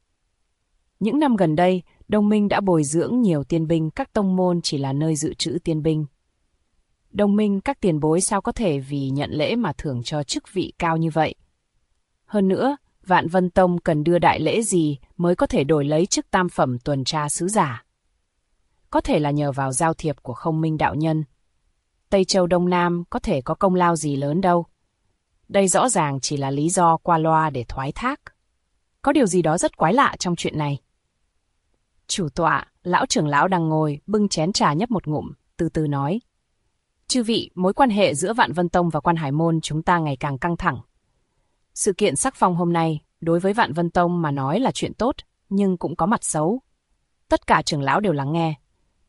Speaker 2: Những năm gần đây, Đông minh đã bồi dưỡng nhiều tiên binh, các tông môn chỉ là nơi dự trữ tiên binh. Đông minh các tiền bối sao có thể vì nhận lễ mà thưởng cho chức vị cao như vậy? Hơn nữa, Vạn Vân Tông cần đưa đại lễ gì mới có thể đổi lấy chức tam phẩm tuần tra sứ giả? Có thể là nhờ vào giao thiệp của Không Minh đạo nhân. Tây Châu Đông Nam có thể có công lao gì lớn đâu. Đây rõ ràng chỉ là lý do qua loa để thoái thác. Có điều gì đó rất quái lạ trong chuyện này. Chủ tọa, lão trưởng lão đang ngồi, bưng chén trà nhấp một ngụm, từ từ nói. Chư vị, mối quan hệ giữa Vạn Vân Tông và Quan Hải Môn chúng ta ngày càng căng thẳng. Sự kiện sắc phong hôm nay, đối với Vạn Vân Tông mà nói là chuyện tốt, nhưng cũng có mặt xấu. Tất cả trưởng lão đều lắng nghe.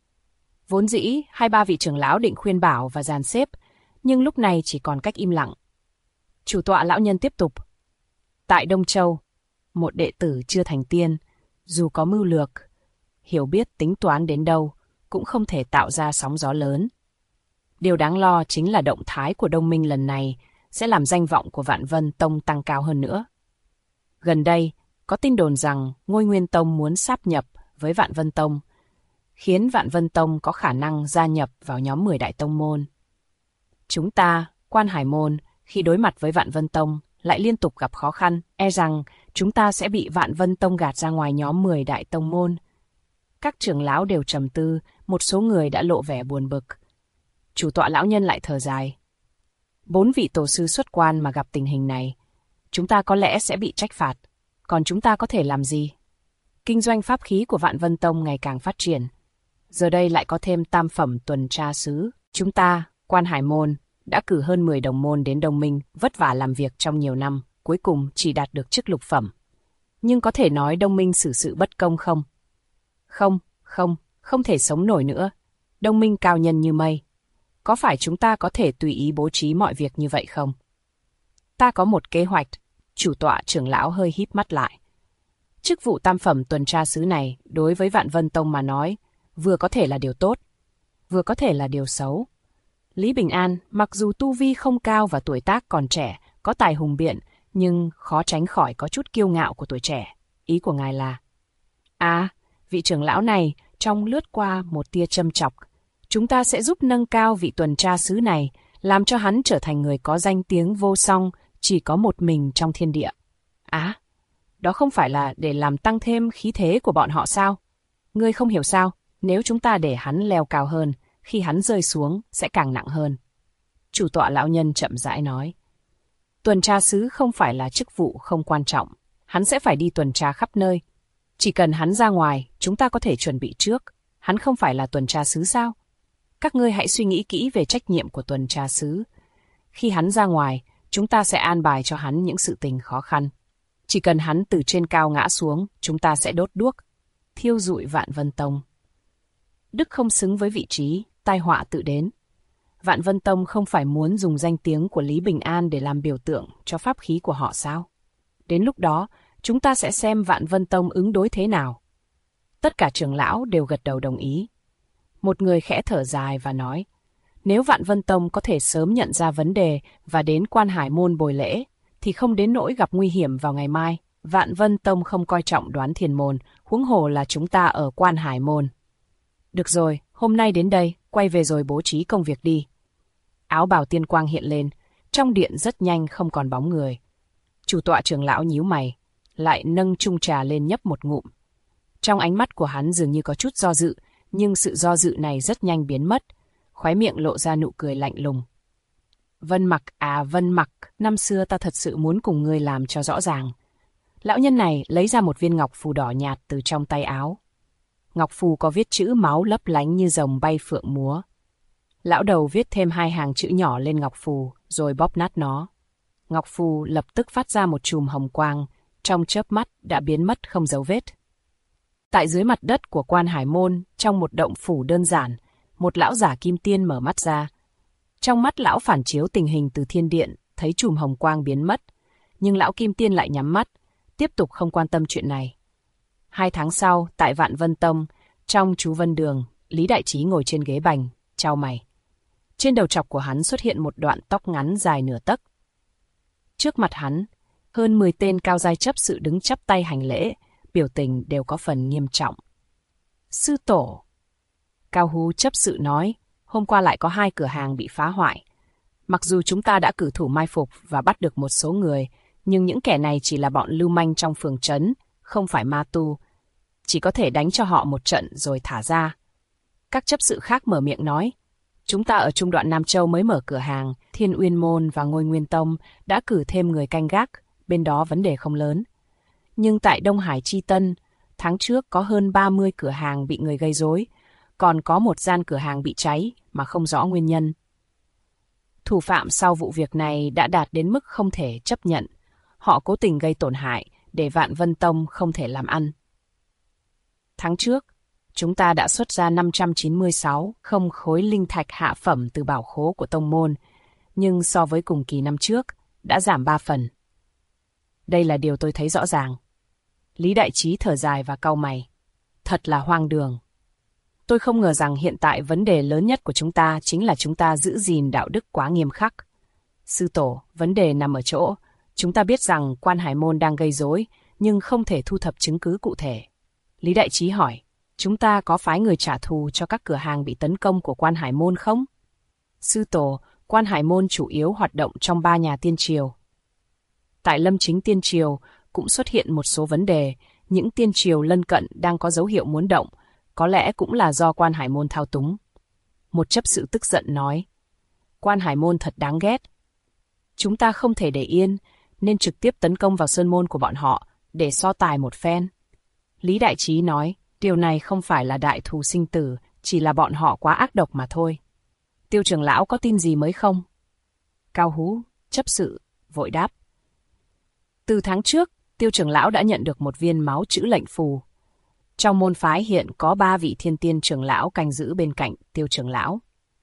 Speaker 2: Vốn dĩ, 2-3 vị trưởng lão định khuyên bảo và dàn xếp, nhưng lúc này chỉ còn cách im lặng. Chủ tọa lão nhân tiếp tục. Tại Đông Châu, một đệ tử chưa thành tiên, dù có mưu lược, hiểu biết tính toán đến đâu, cũng không thể tạo ra sóng gió lớn. Điều đáng lo chính là động thái của Đông Minh lần này sẽ làm danh vọng của Vạn Vân Tông tăng cao hơn nữa. Gần đây, có tin đồn rằng Ngôi Nguyên Tông muốn sáp nhập với Vạn Vân Tông, khiến Vạn Vân Tông có khả năng gia nhập vào nhóm 10 đại tông môn. Chúng ta, Quan Hải Môn, khi đối mặt với Vạn Vân Tông, lại liên tục gặp khó khăn, e rằng chúng ta sẽ bị Vạn Vân Tông gạt ra ngoài nhóm 10 đại tông môn. Các trưởng lão đều trầm tư, một số người đã lộ vẻ buồn bực. Chủ tọa lão nhân lại thở dài. 4 vị tổ sư xuất quan mà gặp tình hình này, chúng ta có lẽ sẽ bị trách phạt. Còn chúng ta có thể làm gì? Kinh doanh pháp khí của Vạn Vân Tông ngày càng phát triển. Giờ đây lại có thêm tam phẩm tuần tra sứ. Chúng ta, Quan Hải Môn, đã cử hơn 10 đồng môn đến Đông Minh, vất vả làm việc trong nhiều năm, cuối cùng chỉ đạt được chức lục phẩm. Nhưng có thể nói Đông Minh xử sự bất công không? Không thể sống nổi nữa. Đông Minh cao nhân như mây. Có phải chúng ta có thể tùy ý bố trí mọi việc như vậy không? Ta có một kế hoạch. Chủ tọa trưởng lão hơi híp mắt lại. Chức vụ tam phẩm tuần tra sứ này đối với Vạn Vân Tông mà nói, vừa có thể là điều tốt, vừa có thể là điều xấu. Lý Bình An, mặc dù tu vi không cao và tuổi tác còn trẻ, có tài hùng biện, nhưng khó tránh khỏi có chút kiêu ngạo của tuổi trẻ. Ý của ngài là... vị trưởng lão này trong lướt qua một tia châm chọc. Chúng ta sẽ giúp nâng cao vị tuần tra sứ này, làm cho hắn trở thành người có danh tiếng vô song, chỉ có một mình trong thiên địa. Đó không phải là để làm tăng thêm khí thế của bọn họ sao? Ngươi không hiểu sao? Nếu chúng ta để hắn leo cao hơn, khi hắn rơi xuống sẽ càng nặng hơn. Chủ tọa lão nhân chậm rãi nói. Tuần tra sứ không phải là chức vụ không quan trọng. Hắn sẽ phải đi tuần tra khắp nơi. Chỉ cần hắn ra ngoài, chúng ta có thể chuẩn bị trước. Hắn không phải là tuần tra sứ sao? Các ngươi hãy suy nghĩ kỹ về trách nhiệm của tuần tra sứ. Khi hắn ra ngoài, chúng ta sẽ an bài cho hắn những sự tình khó khăn. Chỉ cần hắn từ trên cao ngã xuống, chúng ta sẽ đốt đuốc, thiêu rụi Vạn Vân Tông. Đức không xứng với vị trí, tai họa tự đến. Vạn Vân Tông không phải muốn dùng danh tiếng của Lý Bình An để làm biểu tượng cho pháp khí của họ sao? Đến lúc đó, chúng ta sẽ xem Vạn Vân Tông ứng đối thế nào. Tất cả trưởng lão đều gật đầu đồng ý. Một người khẽ thở dài và nói, nếu Vạn Vân Tông có thể sớm nhận ra vấn đề và đến Quan Hải Môn bồi lễ, thì không đến nỗi gặp nguy hiểm vào ngày mai. Vạn Vân Tông không coi trọng Đoán Thiền Môn, huống hồ là chúng ta ở Quan Hải Môn. Được rồi, hôm nay đến đây, quay về rồi bố trí công việc đi. Áo bào tiên quang hiện lên, trong điện rất nhanh không còn bóng người. Chủ tọa trưởng lão nhíu mày, lại nâng chung trà lên nhấp một ngụm. Trong ánh mắt của hắn dường như có chút do dự, nhưng sự do dự này rất nhanh biến mất, khóe miệng lộ ra nụ cười lạnh lùng. Vân Mặc, năm xưa ta thật sự muốn cùng ngươi làm cho rõ ràng. Lão nhân này lấy ra một viên ngọc phù đỏ nhạt từ trong tay áo. Ngọc phù có viết chữ máu lấp lánh như rồng bay phượng múa. Lão đầu viết thêm 2 hàng chữ nhỏ lên ngọc phù, rồi bóp nát nó. Ngọc phù lập tức phát ra một chùm hồng quang, trong chớp mắt đã biến mất không dấu vết. Tại dưới mặt đất của Quan Hải Môn, trong một động phủ đơn giản, một lão giả kim tiên mở mắt ra. Trong mắt lão phản chiếu tình hình từ thiên điện, thấy chùm hồng quang biến mất, nhưng lão kim tiên lại nhắm mắt, tiếp tục không quan tâm chuyện này. 2 tháng sau, tại Vạn Vân Tông, trong chú Vân Đường, Lý Đại Trí ngồi trên ghế bành, chau mày. Trên đầu trọc của hắn xuất hiện một đoạn tóc ngắn dài nửa tấc. Trước mặt hắn, hơn 10 tên cao giai chấp sự đứng chắp tay hành lễ, biểu tình đều có phần nghiêm trọng. Sư tổ. Cao Hú chấp sự nói, hôm qua lại có 2 cửa hàng bị phá hoại. Mặc dù chúng ta đã cử thủ mai phục và bắt được một số người, nhưng những kẻ này chỉ là bọn lưu manh trong phường trấn, không phải ma tu. Chỉ có thể đánh cho họ một trận rồi thả ra. Các chấp sự khác mở miệng nói, chúng ta ở Trung Đoạn Nam Châu mới mở cửa hàng, Thiên Uyên Môn và Ngôi Nguyên Tông đã cử thêm người canh gác, bên đó vấn đề không lớn. Nhưng tại Đông Hải Chi Tân, tháng trước có hơn 30 cửa hàng bị người gây rối, còn có một gian cửa hàng bị cháy mà không rõ nguyên nhân. Thủ phạm sau vụ việc này đã đạt đến mức không thể chấp nhận. Họ cố tình gây tổn hại để Vạn Vân Tông không thể làm ăn. Tháng trước, chúng ta đã xuất ra 596 khối linh thạch hạ phẩm từ bảo khố của tông môn, nhưng so với cùng kỳ năm trước, đã giảm 3 phần. Đây là điều tôi thấy rõ ràng. Lý Đại Trí thở dài và cau mày. Thật là hoang đường. Tôi không ngờ rằng hiện tại vấn đề lớn nhất của chúng ta chính là chúng ta giữ gìn đạo đức quá nghiêm khắc. Sư tổ, vấn đề nằm ở chỗ, chúng ta biết rằng Quan Hải Môn đang gây rối, nhưng không thể thu thập chứng cứ cụ thể. Lý Đại Trí hỏi, chúng ta có phái người trả thù cho các cửa hàng bị tấn công của Quan Hải Môn không? Sư tổ, Quan Hải Môn chủ yếu hoạt động trong 3 nhà tiên triều. Tại Lâm Chính Tiên Triều cũng xuất hiện một số vấn đề, những tiên triều lân cận đang có dấu hiệu muốn động, có lẽ cũng là do Quan Hải Môn thao túng. Một chấp sự tức giận nói, Quan Hải Môn thật đáng ghét, Chúng ta không thể để yên, nên trực tiếp tấn công vào sơn môn của bọn họ, để so tài một phen. Lý Đại Trí nói, điều này không phải là đại thù sinh tử, chỉ là bọn họ quá ác độc mà thôi. Tiêu trưởng lão có tin gì mới không? Cao Hú, chấp sự, vội đáp. Từ tháng trước, Tiêu trưởng lão đã nhận được một viên máu chữ lệnh phù. Trong môn phái hiện có 3 vị thiên tiên trưởng lão canh giữ bên cạnh Tiêu trưởng lão.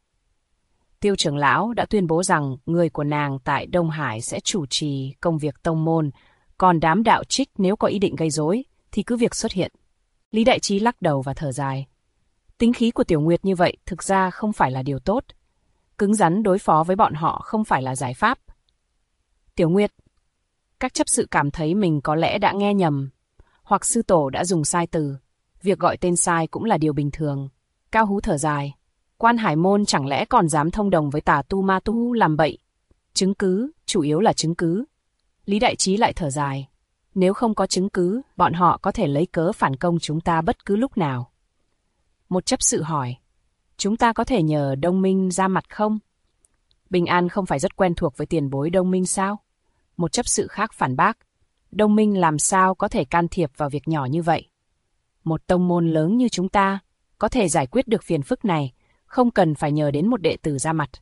Speaker 2: Tiêu trưởng lão đã tuyên bố rằng người của nàng tại Đông Hải sẽ chủ trì công việc tông môn, còn đám đạo trích nếu có ý định gây rối thì cứ việc xuất hiện. Lý Đại Trí lắc đầu và thở dài. Tính khí của Tiểu Nguyệt như vậy thực ra không phải là điều tốt. Cứng rắn đối phó với bọn họ không phải là giải pháp. Tiểu Nguyệt, các chấp sự cảm thấy mình có lẽ đã nghe nhầm, hoặc sư tổ đã dùng sai từ. Việc gọi tên sai cũng là điều bình thường. Cao Hú thở dài. Quan Hải Môn chẳng lẽ còn dám thông đồng với tà tu ma tu làm bậy? Chứng cứ, chủ yếu là chứng cứ. Lý Đại Trí lại thở dài. Nếu không có chứng cứ, bọn họ có thể lấy cớ phản công chúng ta bất cứ lúc nào. Một chấp sự hỏi, chúng ta có thể nhờ Đông Minh ra mặt không? Bình An không phải rất quen thuộc với tiền bối Đông Minh sao? Một chấp sự khác phản bác, Đông Minh làm sao có thể can thiệp vào việc nhỏ như vậy? Một tông môn lớn như chúng ta có thể giải quyết được phiền phức này, không cần phải nhờ đến một đệ tử ra mặt.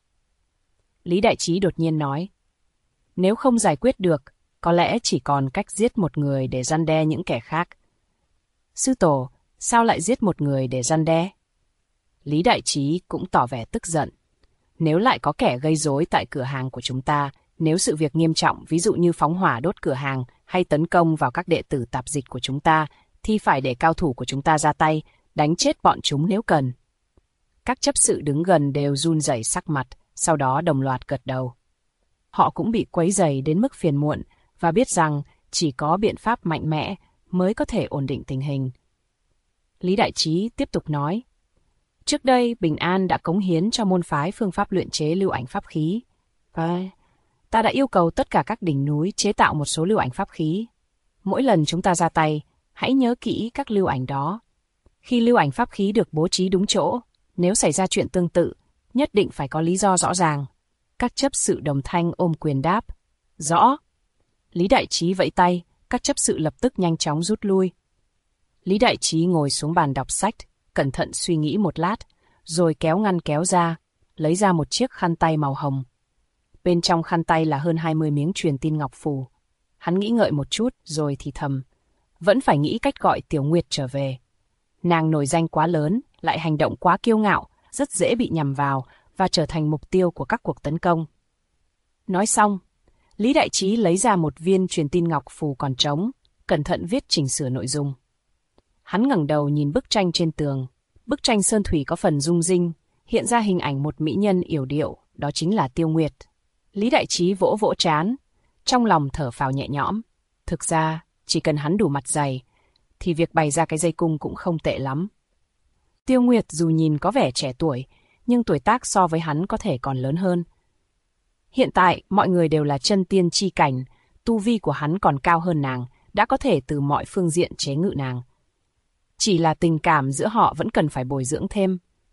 Speaker 2: Lý Đại Trí đột nhiên nói, nếu không giải quyết được, có lẽ chỉ còn cách giết một người để răn đe những kẻ khác. Sư tổ, sao lại giết một người để răn đe? Lý Đại Trí cũng tỏ vẻ tức giận. Nếu lại có kẻ gây rối tại cửa hàng của chúng ta, nếu sự việc nghiêm trọng, ví dụ như phóng hỏa đốt cửa hàng hay tấn công vào các đệ tử tạp dịch của chúng ta, thì phải để cao thủ của chúng ta ra tay, đánh chết bọn chúng nếu cần. Các chấp sự đứng gần đều run rẩy sắc mặt, sau đó đồng loạt gật đầu. Họ cũng bị quấy rầy đến mức phiền muộn và biết rằng chỉ có biện pháp mạnh mẽ mới có thể ổn định tình hình. Lý Đại Trí tiếp tục nói, trước đây Bình An đã cống hiến cho môn phái phương pháp luyện chế lưu ảnh pháp khí. Và ta đã yêu cầu tất cả các đỉnh núi chế tạo một số lưu ảnh pháp khí. Mỗi lần chúng ta ra tay, hãy nhớ kỹ các lưu ảnh đó. Khi lưu ảnh pháp khí được bố trí đúng chỗ, nếu xảy ra chuyện tương tự, nhất định phải có lý do rõ ràng. Các chấp sự đồng thanh ôm quyền đáp. Rõ. Lý Đại Trí vẫy tay, các chấp sự lập tức nhanh chóng rút lui. Lý Đại Trí ngồi xuống bàn đọc sách, cẩn thận suy nghĩ một lát, rồi kéo ngăn kéo ra, lấy ra một chiếc khăn tay màu hồng. Bên trong khăn tay là hơn 20 miếng truyền tin ngọc phù. Hắn nghĩ ngợi một chút rồi thì thầm. Vẫn phải nghĩ cách gọi Tiểu Nguyệt trở về. Nàng nổi danh quá lớn, lại hành động quá kiêu ngạo, rất dễ bị nhằm vào và trở thành mục tiêu của các cuộc tấn công. Nói xong, Lý Đại Trí lấy ra một viên truyền tin ngọc phù còn trống, cẩn thận viết chỉnh sửa nội dung. Hắn ngẩng đầu nhìn bức tranh trên tường. Bức tranh sơn thủy có phần rung rinh, hiện ra hình ảnh một mỹ nhân yểu điệu, đó chính là Tiêu Nguyệt. Lý Đại Trí vỗ vỗ trán, trong lòng thở phào nhẹ nhõm. Thực ra, chỉ cần hắn đủ mặt dày, thì việc bày ra cái dây cung cũng không tệ lắm. Tiêu Nguyệt dù nhìn có vẻ trẻ tuổi, nhưng tuổi tác so với hắn có thể còn lớn hơn. Hiện tại, mọi người đều là chân tiên chi cảnh, tu vi của hắn còn cao hơn nàng, đã có thể từ mọi phương diện chế ngự nàng. Chỉ là tình cảm giữa họ vẫn cần phải bồi dưỡng thêm.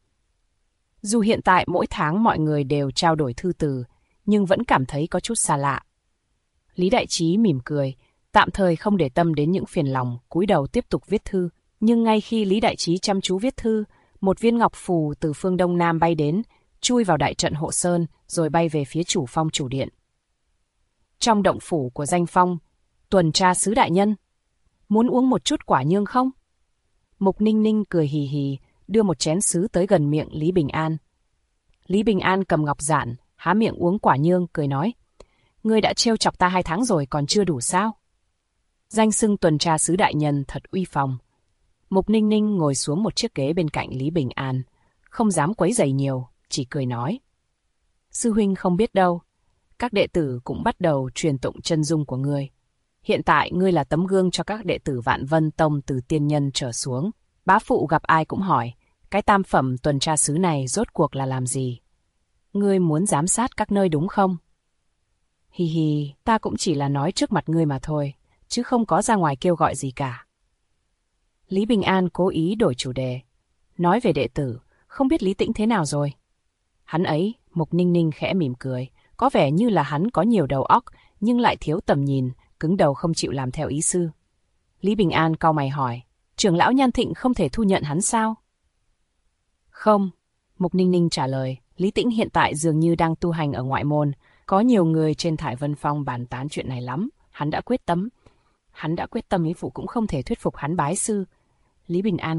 Speaker 2: Dù hiện tại mỗi tháng mọi người đều trao đổi thư từ, nhưng vẫn cảm thấy có chút xa lạ. Lý Đại Trí mỉm cười, tạm thời không để tâm đến những phiền lòng, cúi đầu tiếp tục viết thư. Nhưng ngay khi Lý Đại Trí chăm chú viết thư, một viên ngọc phù từ phương Đông Nam bay đến, chui vào đại trận hộ sơn, rồi bay về phía chủ phong chủ điện. Trong động phủ của danh phong, tuần tra sứ đại nhân. Muốn uống một chút quả nhương không? Mục Ninh Ninh cười hì hì, đưa một chén sứ tới gần miệng Lý Bình An. Lý Bình An cầm ngọc giản, há miệng uống quả nhương, cười nói. Ngươi đã trêu chọc ta 2 tháng rồi còn chưa đủ sao? Danh xưng tuần tra sứ đại nhân thật uy phong. Mục Ninh Ninh ngồi xuống một chiếc ghế bên cạnh Lý Bình An, không dám quấy rầy nhiều, chỉ cười nói. Sư huynh không biết đâu, các đệ tử cũng bắt đầu truyền tụng chân dung của ngươi. Hiện tại ngươi là tấm gương cho các đệ tử Vạn Vân Tông từ tiên nhân trở xuống. Bá phụ gặp ai cũng hỏi, cái tam phẩm tuần tra sứ này rốt cuộc là làm gì? Ngươi muốn giám sát các nơi đúng không? Hi hi, ta cũng chỉ là nói trước mặt ngươi mà thôi, chứ không có ra ngoài kêu gọi gì cả. Lý Bình An cố ý đổi chủ đề, nói về đệ tử, không biết Lý Tĩnh thế nào rồi. Hắn ấy, Mục Ninh Ninh khẽ mỉm cười, Có vẻ như là hắn có nhiều đầu óc, nhưng lại thiếu tầm nhìn, cứng đầu không chịu làm theo ý sư. Lý Bình An cau mày hỏi, trưởng lão Nhan Thịnh không thể thu nhận hắn sao? Không, Mục Ninh Ninh trả lời, Lý Tĩnh hiện tại dường như đang tu hành ở ngoại môn, có nhiều người trên Thải Vân Phong bàn tán chuyện này lắm, hắn đã quyết tâm ý phụ cũng không thể thuyết phục hắn bái sư. Lý Bình An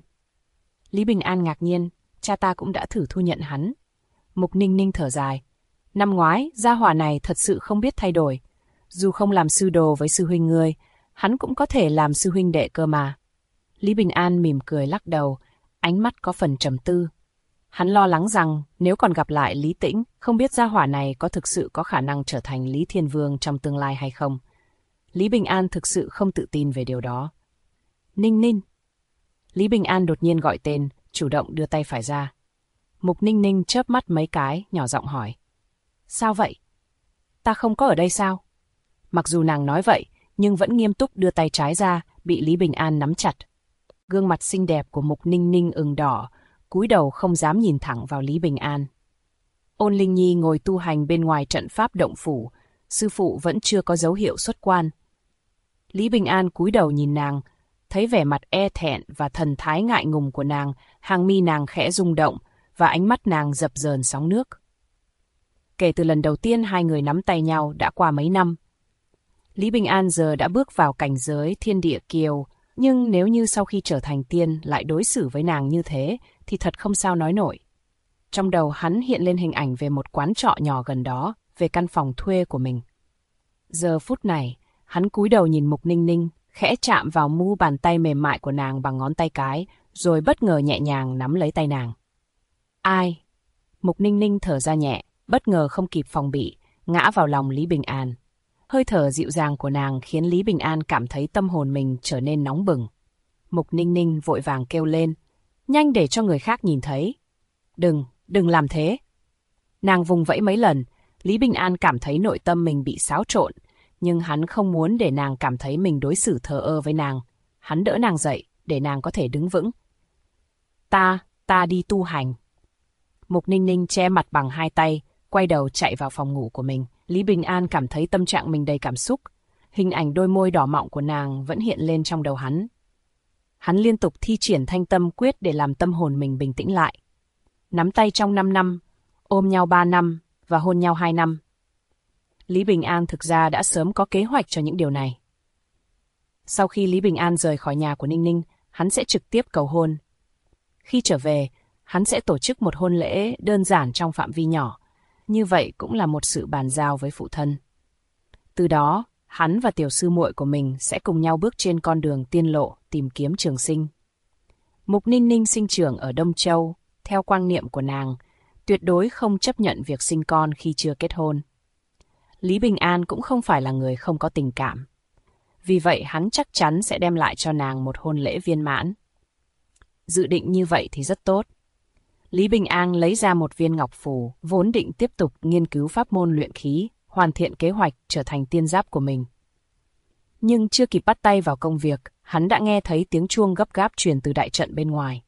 Speaker 2: ngạc nhiên, cha ta cũng đã thử thu nhận hắn. Mục Ninh Ninh thở dài, năm ngoái, gia hỏa này thật sự không biết thay đổi. Dù không làm sư đồ với sư huynh ngươi, hắn cũng có thể làm sư huynh đệ cơ mà. Lý Bình An mỉm cười lắc đầu, ánh mắt có phần trầm tư. Hắn lo lắng rằng nếu còn gặp lại Lý Tĩnh, không biết gia hỏa này có thực sự có khả năng trở thành Lý Thiên Vương trong tương lai hay không. Lý Bình An thực sự không tự tin về điều đó. Ninh Ninh. Lý Bình An đột nhiên gọi tên, chủ động đưa tay phải ra. Mục Ninh Ninh chớp mắt mấy cái, nhỏ giọng hỏi. Sao vậy? Ta không có ở đây sao? Mặc dù nàng nói vậy, nhưng vẫn nghiêm túc đưa tay trái ra, bị Lý Bình An nắm chặt. Gương mặt xinh đẹp của Mục Ninh Ninh ửng đỏ, cúi đầu không dám nhìn thẳng vào Lý Bình An. Ôn Linh Nhi ngồi tu hành bên ngoài trận pháp động phủ, sư phụ vẫn chưa có dấu hiệu xuất quan. Lý Bình An cúi đầu nhìn nàng, thấy vẻ mặt e thẹn và thần thái ngại ngùng của nàng, hàng mi nàng khẽ rung động và ánh mắt nàng dập dờn sóng nước. Kể từ lần đầu tiên hai người nắm tay nhau đã qua mấy năm. Lý Bình An giờ đã bước vào cảnh giới thiên địa kiều, nhưng nếu như sau khi trở thành tiên lại đối xử với nàng như thế thì thật không sao nói nổi. Trong đầu hắn hiện lên hình ảnh về một quán trọ nhỏ gần đó, về căn phòng thuê của mình. Giờ phút này, hắn cúi đầu nhìn Mục Ninh Ninh, khẽ chạm vào mu bàn tay mềm mại của nàng bằng ngón tay cái, rồi bất ngờ nhẹ nhàng nắm lấy tay nàng. Ai? Mục Ninh Ninh thở ra nhẹ, bất ngờ không kịp phòng bị, ngã vào lòng Lý Bình An. Hơi thở dịu dàng của nàng khiến Lý Bình An cảm thấy tâm hồn mình trở nên nóng bừng. Mục Ninh Ninh vội vàng kêu lên, nhanh để cho người khác nhìn thấy. Đừng làm thế. Nàng vùng vẫy mấy lần, Lý Bình An cảm thấy nội tâm mình bị xáo trộn, nhưng hắn không muốn để nàng cảm thấy mình đối xử thờ ơ với nàng. Hắn đỡ nàng dậy, để nàng có thể đứng vững. Ta đi tu hành. Mục Ninh Ninh che mặt bằng hai tay, quay đầu chạy vào phòng ngủ của mình. Lý Bình An cảm thấy tâm trạng mình đầy cảm xúc. Hình ảnh đôi môi đỏ mọng của nàng vẫn hiện lên trong đầu hắn. Hắn liên tục thi triển Thanh Tâm Quyết để làm tâm hồn mình bình tĩnh lại. Nắm tay trong 5 năm, ôm nhau 3 năm và hôn nhau 2 năm. Lý Bình An thực ra đã sớm có kế hoạch cho những điều này. Sau khi Lý Bình An rời khỏi nhà của Ninh Ninh, hắn sẽ trực tiếp cầu hôn. Khi trở về, hắn sẽ tổ chức một hôn lễ đơn giản trong phạm vi nhỏ. Như vậy cũng là một sự bàn giao với phụ thân. Từ đó, hắn và tiểu sư muội của mình sẽ cùng nhau bước trên con đường tiên lộ tìm kiếm trường sinh. Mục Ninh Ninh sinh trưởng ở Đông Châu, theo quan niệm của nàng, tuyệt đối không chấp nhận việc sinh con khi chưa kết hôn. Lý Bình An cũng không phải là người không có tình cảm. Vì vậy hắn chắc chắn sẽ đem lại cho nàng một hôn lễ viên mãn. Dự định như vậy thì rất tốt. Lý Bình An lấy ra một viên ngọc phù, vốn định tiếp tục nghiên cứu pháp môn luyện khí, hoàn thiện kế hoạch trở thành tiên giáp của mình. Nhưng chưa kịp bắt tay vào công việc, hắn đã nghe thấy tiếng chuông gấp gáp truyền từ đại trận bên ngoài.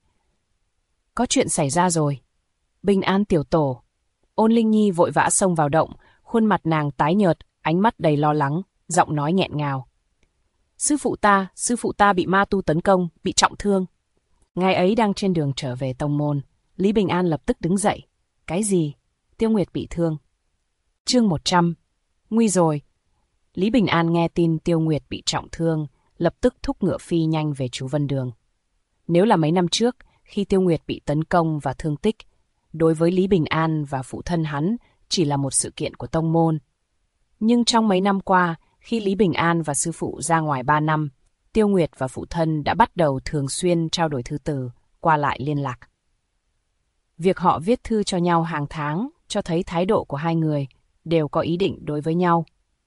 Speaker 2: Có chuyện xảy ra rồi. Bình An tiểu tổ. Ôn Linh Nhi vội vã xông vào động, khuôn mặt nàng tái nhợt, ánh mắt đầy lo lắng, giọng nói nghẹn ngào. Sư phụ ta bị ma tu tấn công, bị trọng thương. Ngày ấy đang trên đường trở về tông môn, Lý Bình An lập tức đứng dậy. Cái gì? Tiêu Nguyệt bị thương. Chương 100. Nguy rồi. Lý Bình An nghe tin Tiêu Nguyệt bị trọng thương, lập tức thúc ngựa phi nhanh về Chú Vân Đường. Nếu là mấy năm trước, khi Tiêu Nguyệt bị tấn công và thương tích, đối với Lý Bình An và phụ thân hắn chỉ là một sự kiện của tông môn. Nhưng trong mấy năm qua, khi Lý Bình An và sư phụ ra ngoài 3 năm, Tiêu Nguyệt và phụ thân đã bắt đầu thường xuyên trao đổi thư từ, qua lại liên lạc. Việc họ viết thư cho nhau hàng tháng cho thấy thái độ của hai người đều có ý định đối với nhau.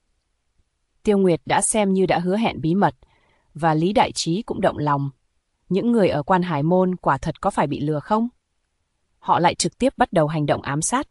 Speaker 2: Tiêu Nguyệt đã xem như đã hứa hẹn bí mật, và Lý Đại Trí cũng động lòng. Những người ở Quan Hải Môn quả thật có phải bị lừa không? Họ lại trực tiếp bắt đầu hành động ám sát.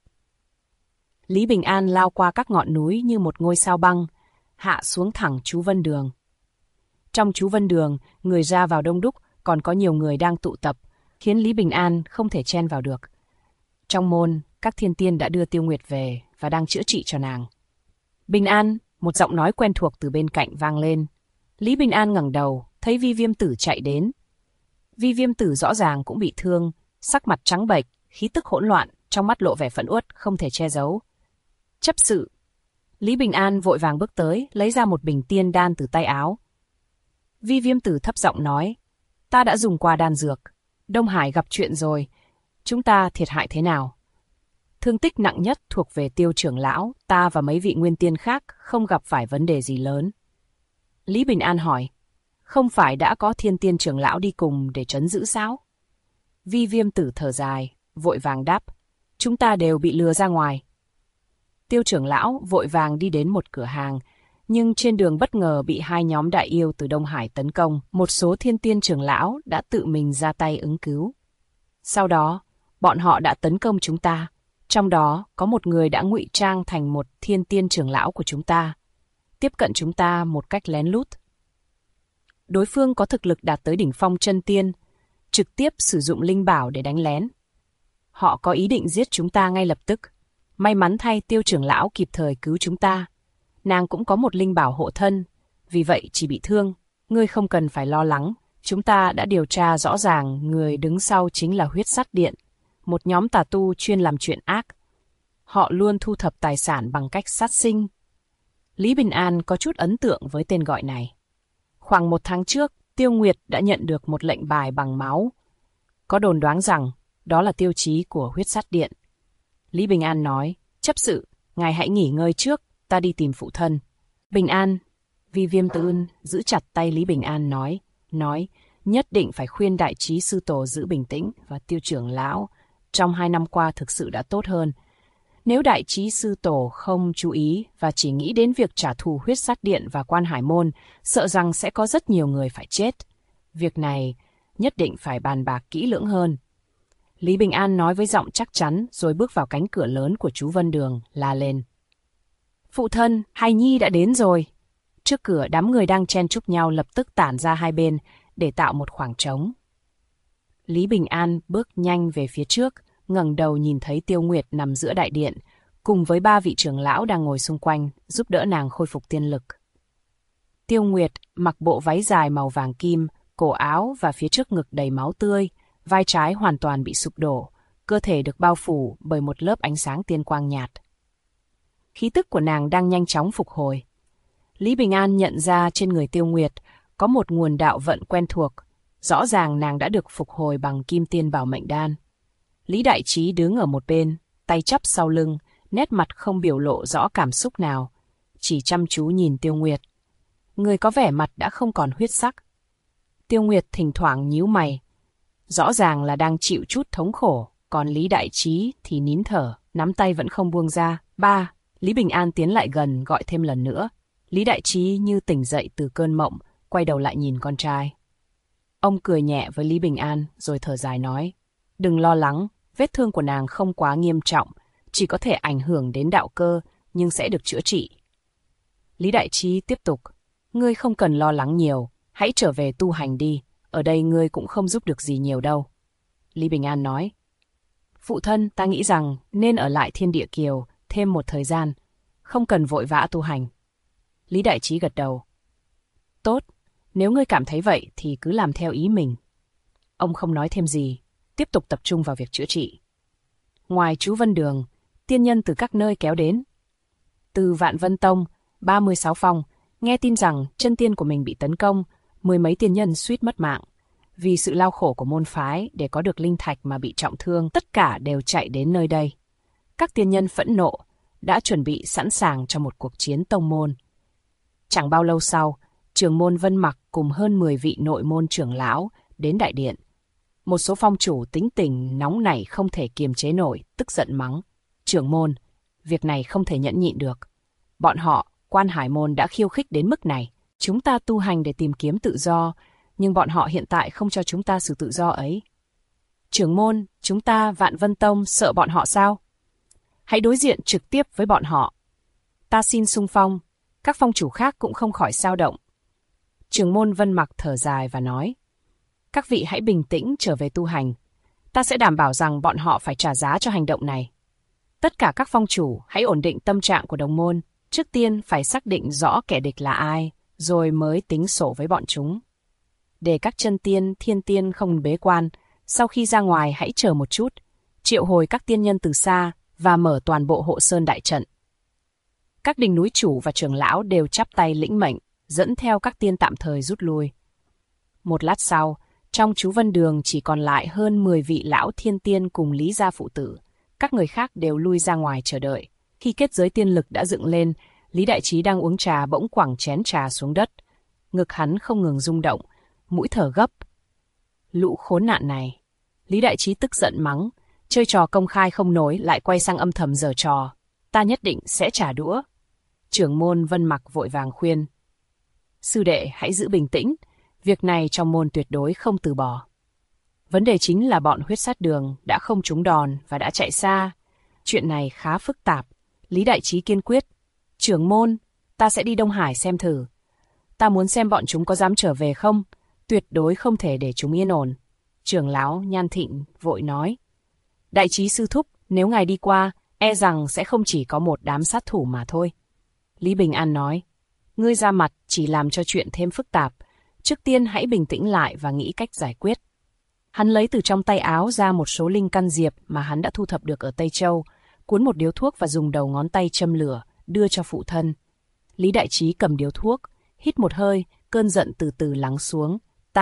Speaker 2: Lý Bình An lao qua các ngọn núi như một ngôi sao băng, hạ xuống thẳng Chú Vân Đường. Trong Chú Vân Đường, người ra vào đông đúc, còn có nhiều người đang tụ tập, khiến Lý Bình An không thể chen vào được. Trong môn, các thiên tiên đã đưa Tiêu Nguyệt về và đang chữa trị cho nàng. Bình An, một giọng nói quen thuộc từ bên cạnh vang lên. Lý Bình An ngẩng đầu, thấy Vi Viêm Tử chạy đến. Vi Viêm Tử rõ ràng cũng bị thương, sắc mặt trắng bệch, khí tức hỗn loạn, trong mắt lộ vẻ phẫn uất không thể che giấu. Chấp sự. Lý Bình An vội vàng bước tới, lấy ra một bình tiên đan từ tay áo. Vi Viêm Tử thấp giọng nói, ta đã dùng qua đan dược. Đông Hải gặp chuyện rồi, chúng ta thiệt hại thế nào? Thương tích nặng nhất thuộc về Tiêu trưởng lão, ta và mấy vị nguyên tiên khác không gặp phải vấn đề gì lớn. Lý Bình An hỏi, không phải đã có Thiên Tiên trưởng lão đi cùng để trấn giữ sao? Vi Viêm Tử thở dài, vội vàng đáp, chúng ta đều bị lừa ra ngoài. Tiêu trưởng lão vội vàng đi đến một cửa hàng, nhưng trên đường bất ngờ bị hai nhóm đại yêu từ Đông Hải tấn công, một số Thiên Tiên trưởng lão đã tự mình ra tay ứng cứu. Sau đó, bọn họ đã tấn công chúng ta, trong đó có một người đã ngụy trang thành một Thiên Tiên trưởng lão của chúng ta, tiếp cận chúng ta một cách lén lút. Đối phương có thực lực đạt tới đỉnh phong chân tiên, trực tiếp sử dụng linh bảo để đánh lén. Họ có ý định giết chúng ta ngay lập tức. May mắn thay Tiêu trưởng lão kịp thời cứu chúng ta. Nàng cũng có một linh bảo hộ thân, vì vậy chỉ bị thương. Ngươi không cần phải lo lắng, chúng ta đã điều tra rõ ràng người đứng sau chính là Huyết Sắt Điện, một nhóm tà tu chuyên làm chuyện ác. Họ luôn thu thập tài sản bằng cách sát sinh. Lý Bình An có chút ấn tượng với tên gọi này. Khoảng 1 tháng trước, Tiêu Nguyệt đã nhận được một lệnh bài bằng máu. Có đồn đoán rằng đó là tiêu chí của Huyết Sắt Điện. Lý Bình An nói, chấp sự, ngài hãy nghỉ ngơi trước, ta đi tìm phụ thân. Bình An, Vi Viêm Tử giữ chặt tay Lý Bình An nói, nhất định phải khuyên đại trí sư tổ giữ bình tĩnh và Tiêu trưởng lão. Trong 2 năm qua thực sự đã tốt hơn. Nếu đại trí sư tổ không chú ý và chỉ nghĩ đến việc trả thù Huyết Sắt Điện và Quan Hải Môn, sợ rằng sẽ có rất nhiều người phải chết. Việc này nhất định phải bàn bạc kỹ lưỡng hơn. Lý Bình An nói với giọng chắc chắn rồi bước vào cánh cửa lớn của chú Vân Đường, la lên. Phụ thân, hài nhi đã đến rồi. Trước cửa đám người đang chen chúc nhau lập tức tản ra hai bên để tạo một khoảng trống. Lý Bình An bước nhanh về phía trước, ngẩng đầu nhìn thấy Tiêu Nguyệt nằm giữa đại điện, cùng với 3 vị trưởng lão đang ngồi xung quanh, giúp đỡ nàng khôi phục tiên lực. Tiêu Nguyệt mặc bộ váy dài màu vàng kim, cổ áo và phía trước ngực đầy máu tươi, vai trái hoàn toàn bị sụp đổ, cơ thể được bao phủ bởi một lớp ánh sáng tiên quang nhạt. Khí tức của nàng đang nhanh chóng phục hồi. Lý Bình An nhận ra trên người Tiêu Nguyệt có một nguồn đạo vận quen thuộc, rõ ràng nàng đã được phục hồi bằng Kim Tiên Bảo Mệnh Đan. Lý Đại Trí đứng ở một bên, tay chắp sau lưng, nét mặt không biểu lộ rõ cảm xúc nào, chỉ chăm chú nhìn Tiêu Nguyệt. Người có vẻ mặt đã không còn huyết sắc. Tiêu Nguyệt thỉnh thoảng nhíu mày, rõ ràng là đang chịu chút thống khổ, còn Lý Đại Trí thì nín thở, nắm tay vẫn không buông ra. Ba, Lý Bình An tiến lại gần gọi thêm lần nữa. Lý Đại Trí như tỉnh dậy từ cơn mộng, quay đầu lại nhìn con trai. Ông cười nhẹ với Lý Bình An rồi thở dài nói, đừng lo lắng, vết thương của nàng không quá nghiêm trọng, chỉ có thể ảnh hưởng đến đạo cơ, nhưng sẽ được chữa trị. Lý Đại Trí tiếp tục, ngươi không cần lo lắng nhiều, hãy trở về tu hành đi, ở đây ngươi cũng không giúp được gì nhiều đâu. Lý Bình An nói, phụ thân, ta nghĩ rằng nên ở lại Thiên Địa Kiều thêm một thời gian, không cần vội vã tu hành. Lý Đại Trí gật đầu. Tốt, nếu ngươi cảm thấy vậy thì cứ làm theo ý mình. Ông không nói thêm gì, tiếp tục tập trung vào việc chữa trị. Ngoài chú Vân Đường, tiên nhân từ các nơi kéo đến. Từ Vạn Vân Tông, 36 phong, nghe tin rằng chân tiên của mình bị tấn công, 10 mấy tiên nhân suýt mất mạng. Vì sự lao khổ của môn phái để có được linh thạch mà bị trọng thương, tất cả đều chạy đến nơi đây. Các tiên nhân phẫn nộ, đã chuẩn bị sẵn sàng cho một cuộc chiến tông môn. Chẳng bao lâu sau, trưởng môn Vân Mặc cùng hơn 10 vị nội môn trưởng lão đến đại điện. Một số phong chủ tính tình nóng nảy không thể kiềm chế nổi, tức giận mắng. Trưởng môn, việc này không thể nhẫn nhịn được. Bọn họ, Quan Hải Môn đã khiêu khích đến mức này. Chúng ta tu hành để tìm kiếm tự do, nhưng bọn họ hiện tại không cho chúng ta sự tự do ấy. Trưởng môn, chúng ta Vạn Vân Tông sợ bọn họ sao? Hãy đối diện trực tiếp với bọn họ. Ta xin xung phong, các phong chủ khác cũng không khỏi xao động. Trưởng môn Vân Mặc thở dài và nói, các vị hãy bình tĩnh trở về tu hành. Ta sẽ đảm bảo rằng bọn họ phải trả giá cho hành động này. Tất cả các phong chủ hãy ổn định tâm trạng của đồng môn. Trước tiên phải xác định rõ kẻ địch là ai, rồi mới tính sổ với bọn chúng. Để các chân tiên, thiên tiên không bế quan, sau khi ra ngoài hãy chờ một chút, triệu hồi các tiên nhân từ xa và mở toàn bộ hộ sơn đại trận. Các đỉnh núi chủ và trưởng lão đều chắp tay lĩnh mệnh, dẫn theo các tiên tạm thời rút lui. Một lát sau, trong chú Vân Đường chỉ còn lại hơn 10 vị lão thiên tiên cùng Lý gia phụ tử. Các người khác đều lui ra ngoài chờ đợi. Khi kết giới tiên lực đã dựng lên, Lý Đại Trí đang uống trà bỗng quẳng chén trà xuống đất. Ngực hắn không ngừng rung động, mũi thở gấp. Lũ khốn nạn này. Lý Đại Trí tức giận mắng, chơi trò công khai không nổi lại quay sang âm thầm giở trò. Ta nhất định sẽ trả đũa. Trưởng môn Vân Mặc vội vàng khuyên. Sư đệ hãy giữ bình tĩnh, việc này trong môn tuyệt đối không từ bỏ. Vấn đề chính là bọn huyết sát đường đã không trúng đòn và đã chạy xa. Chuyện này khá phức tạp. Lý Đại Trí kiên quyết. Trưởng môn, ta sẽ đi Đông Hải xem thử. Ta muốn xem bọn chúng có dám trở về không? Tuyệt đối không thể để chúng yên ổn. Trưởng lão Nhan Thịnh vội nói. Đại Trí sư thúc, nếu ngài đi qua, e rằng sẽ không chỉ có một đám sát thủ mà thôi. Lý Bình An nói. Ngươi ra mặt chỉ làm cho chuyện thêm phức tạp. Trước tiên hãy bình tĩnh lại và nghĩ cách giải quyết. Hắn lấy từ trong tay áo ra một số linh căn diệp mà hắn đã thu thập được ở Tây Châu, cuốn một điếu thuốc và dùng đầu ngón tay châm lửa, đưa cho phụ thân. Lý Đại Trí cầm điếu thuốc, hít một hơi, cơn giận từ từ lắng xuống.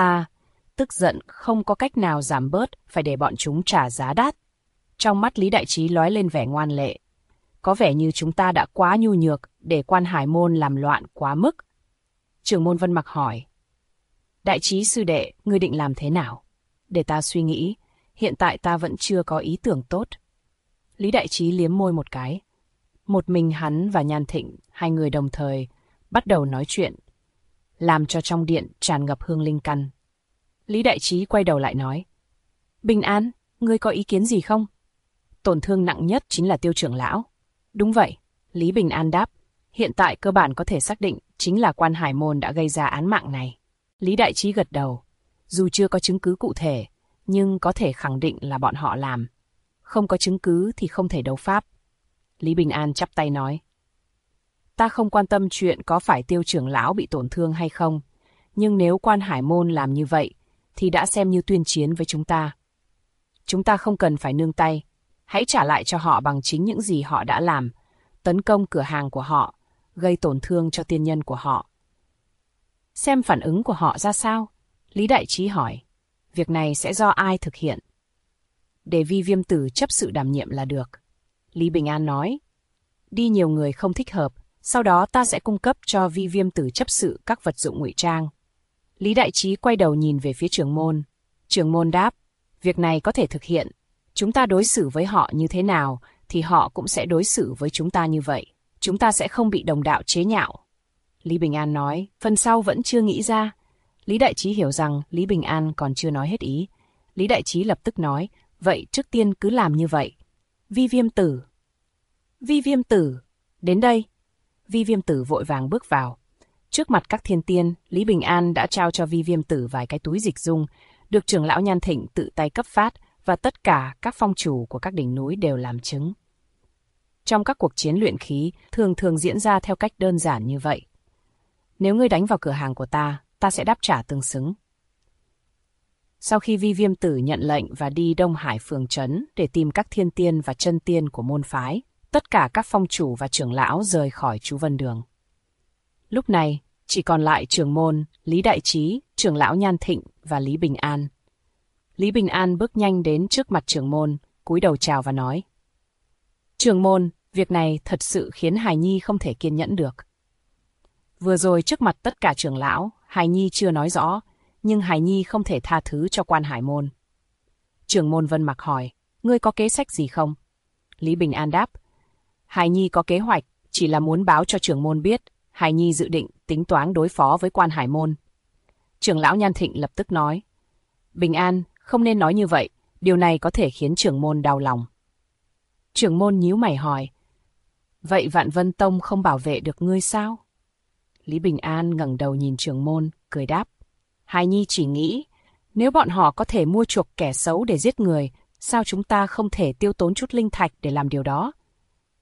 Speaker 2: Tức giận không có cách nào giảm bớt, phải để bọn chúng trả giá đắt. Trong mắt Lý Đại Trí lóe lên vẻ ngoan lệ. Có vẻ như chúng ta đã quá nhu nhược để Quan Hải môn làm loạn quá mức. Trưởng môn Vân Mặc hỏi. Đại Trí sư đệ, ngươi định làm thế nào? Để ta suy nghĩ, hiện tại ta vẫn chưa có ý tưởng tốt. Lý Đại Trí liếm môi một cái. Một mình hắn và Nhan Thịnh, hai người đồng thời, bắt đầu nói chuyện, làm cho trong điện tràn ngập hương linh căn. Lý Đại Trí quay đầu lại nói. Bình An, ngươi có ý kiến gì không? Tổn thương nặng nhất chính là Tiêu trưởng lão. Đúng vậy, Lý Bình An đáp. Hiện tại cơ bản có thể xác định chính là Quan Hải môn đã gây ra án mạng này. Lý Đại Trí gật đầu. Dù chưa có chứng cứ cụ thể, nhưng có thể khẳng định là bọn họ làm. Không có chứng cứ thì không thể đấu pháp. Lý Bình An chắp tay nói. Ta không quan tâm chuyện có phải Tiêu trưởng lão bị tổn thương hay không, nhưng nếu Quan Hải môn làm như vậy, thì đã xem như tuyên chiến với chúng ta. Chúng ta không cần phải nương tay, hãy trả lại cho họ bằng chính những gì họ đã làm, tấn công cửa hàng của họ, gây tổn thương cho tiên nhân của họ. Xem phản ứng của họ ra sao? Lý Đại Trí hỏi. Việc này sẽ do ai thực hiện? Để Vi Viêm Tử chấp sự đảm nhiệm là được. Lý Bình An nói. Đi nhiều người không thích hợp, sau đó ta sẽ cung cấp cho Vi Viêm Tử chấp sự các vật dụng ngụy trang. Lý Đại Trí quay đầu nhìn về phía trưởng môn. Trưởng môn đáp. Việc này có thể thực hiện. Chúng ta đối xử với họ như thế nào, thì họ cũng sẽ đối xử với chúng ta như vậy. Chúng ta sẽ không bị đồng đạo chế nhạo. Lý Bình An nói, phần sau vẫn chưa nghĩ ra. Lý Đại Trí hiểu rằng Lý Bình An còn chưa nói hết ý. Lý Đại Trí lập tức nói, vậy trước tiên cứ làm như vậy. Vi Viêm Tử. Vi Viêm Tử. Đến đây. Vi Viêm Tử vội vàng bước vào. Trước mặt các thiên tiên, Lý Bình An đã trao cho Vi Viêm Tử vài cái túi dịch dung, được trưởng lão Nhan Thịnh tự tay cấp phát, và tất cả các phong chủ của các đỉnh núi đều làm chứng. Trong các cuộc chiến luyện khí, thường diễn ra theo cách đơn giản như vậy. Nếu ngươi đánh vào cửa hàng của ta, ta sẽ đáp trả tương xứng. Sau khi Vi Viêm Tử nhận lệnh và đi Đông Hải phường trấn để tìm các thiên tiên và chân tiên của môn phái, tất cả các phong chủ và trưởng lão rời khỏi chú Vân Đường. Lúc này, chỉ còn lại trưởng môn, Lý Đại Trí, trưởng lão Nhan Thịnh và Lý Bình An. Lý Bình An bước nhanh đến trước mặt trưởng môn, cúi đầu chào và nói. Trưởng môn, việc này thật sự khiến Hải Nhi không thể kiên nhẫn được. Vừa rồi trước mặt tất cả trưởng lão, Hải Nhi chưa nói rõ, nhưng Hải Nhi không thể tha thứ cho Quan Hải môn. Trưởng môn Vân Mặc hỏi, ngươi có kế sách gì không? Lý Bình An đáp, Hải Nhi có kế hoạch, chỉ là muốn báo cho trưởng môn biết, Hải Nhi dự định tính toán đối phó với Quan Hải môn. Trưởng lão Nhan Thịnh lập tức nói, Bình An, không nên nói như vậy, điều này có thể khiến trưởng môn đau lòng. Trưởng môn nhíu mày hỏi, vậy Vạn Vân Tông không bảo vệ được ngươi sao? Lý Bình An ngẩng đầu nhìn trưởng môn, cười đáp, Hải Nhi chỉ nghĩ, nếu bọn họ có thể mua chuộc kẻ xấu để giết người, sao chúng ta không thể tiêu tốn chút linh thạch để làm điều đó?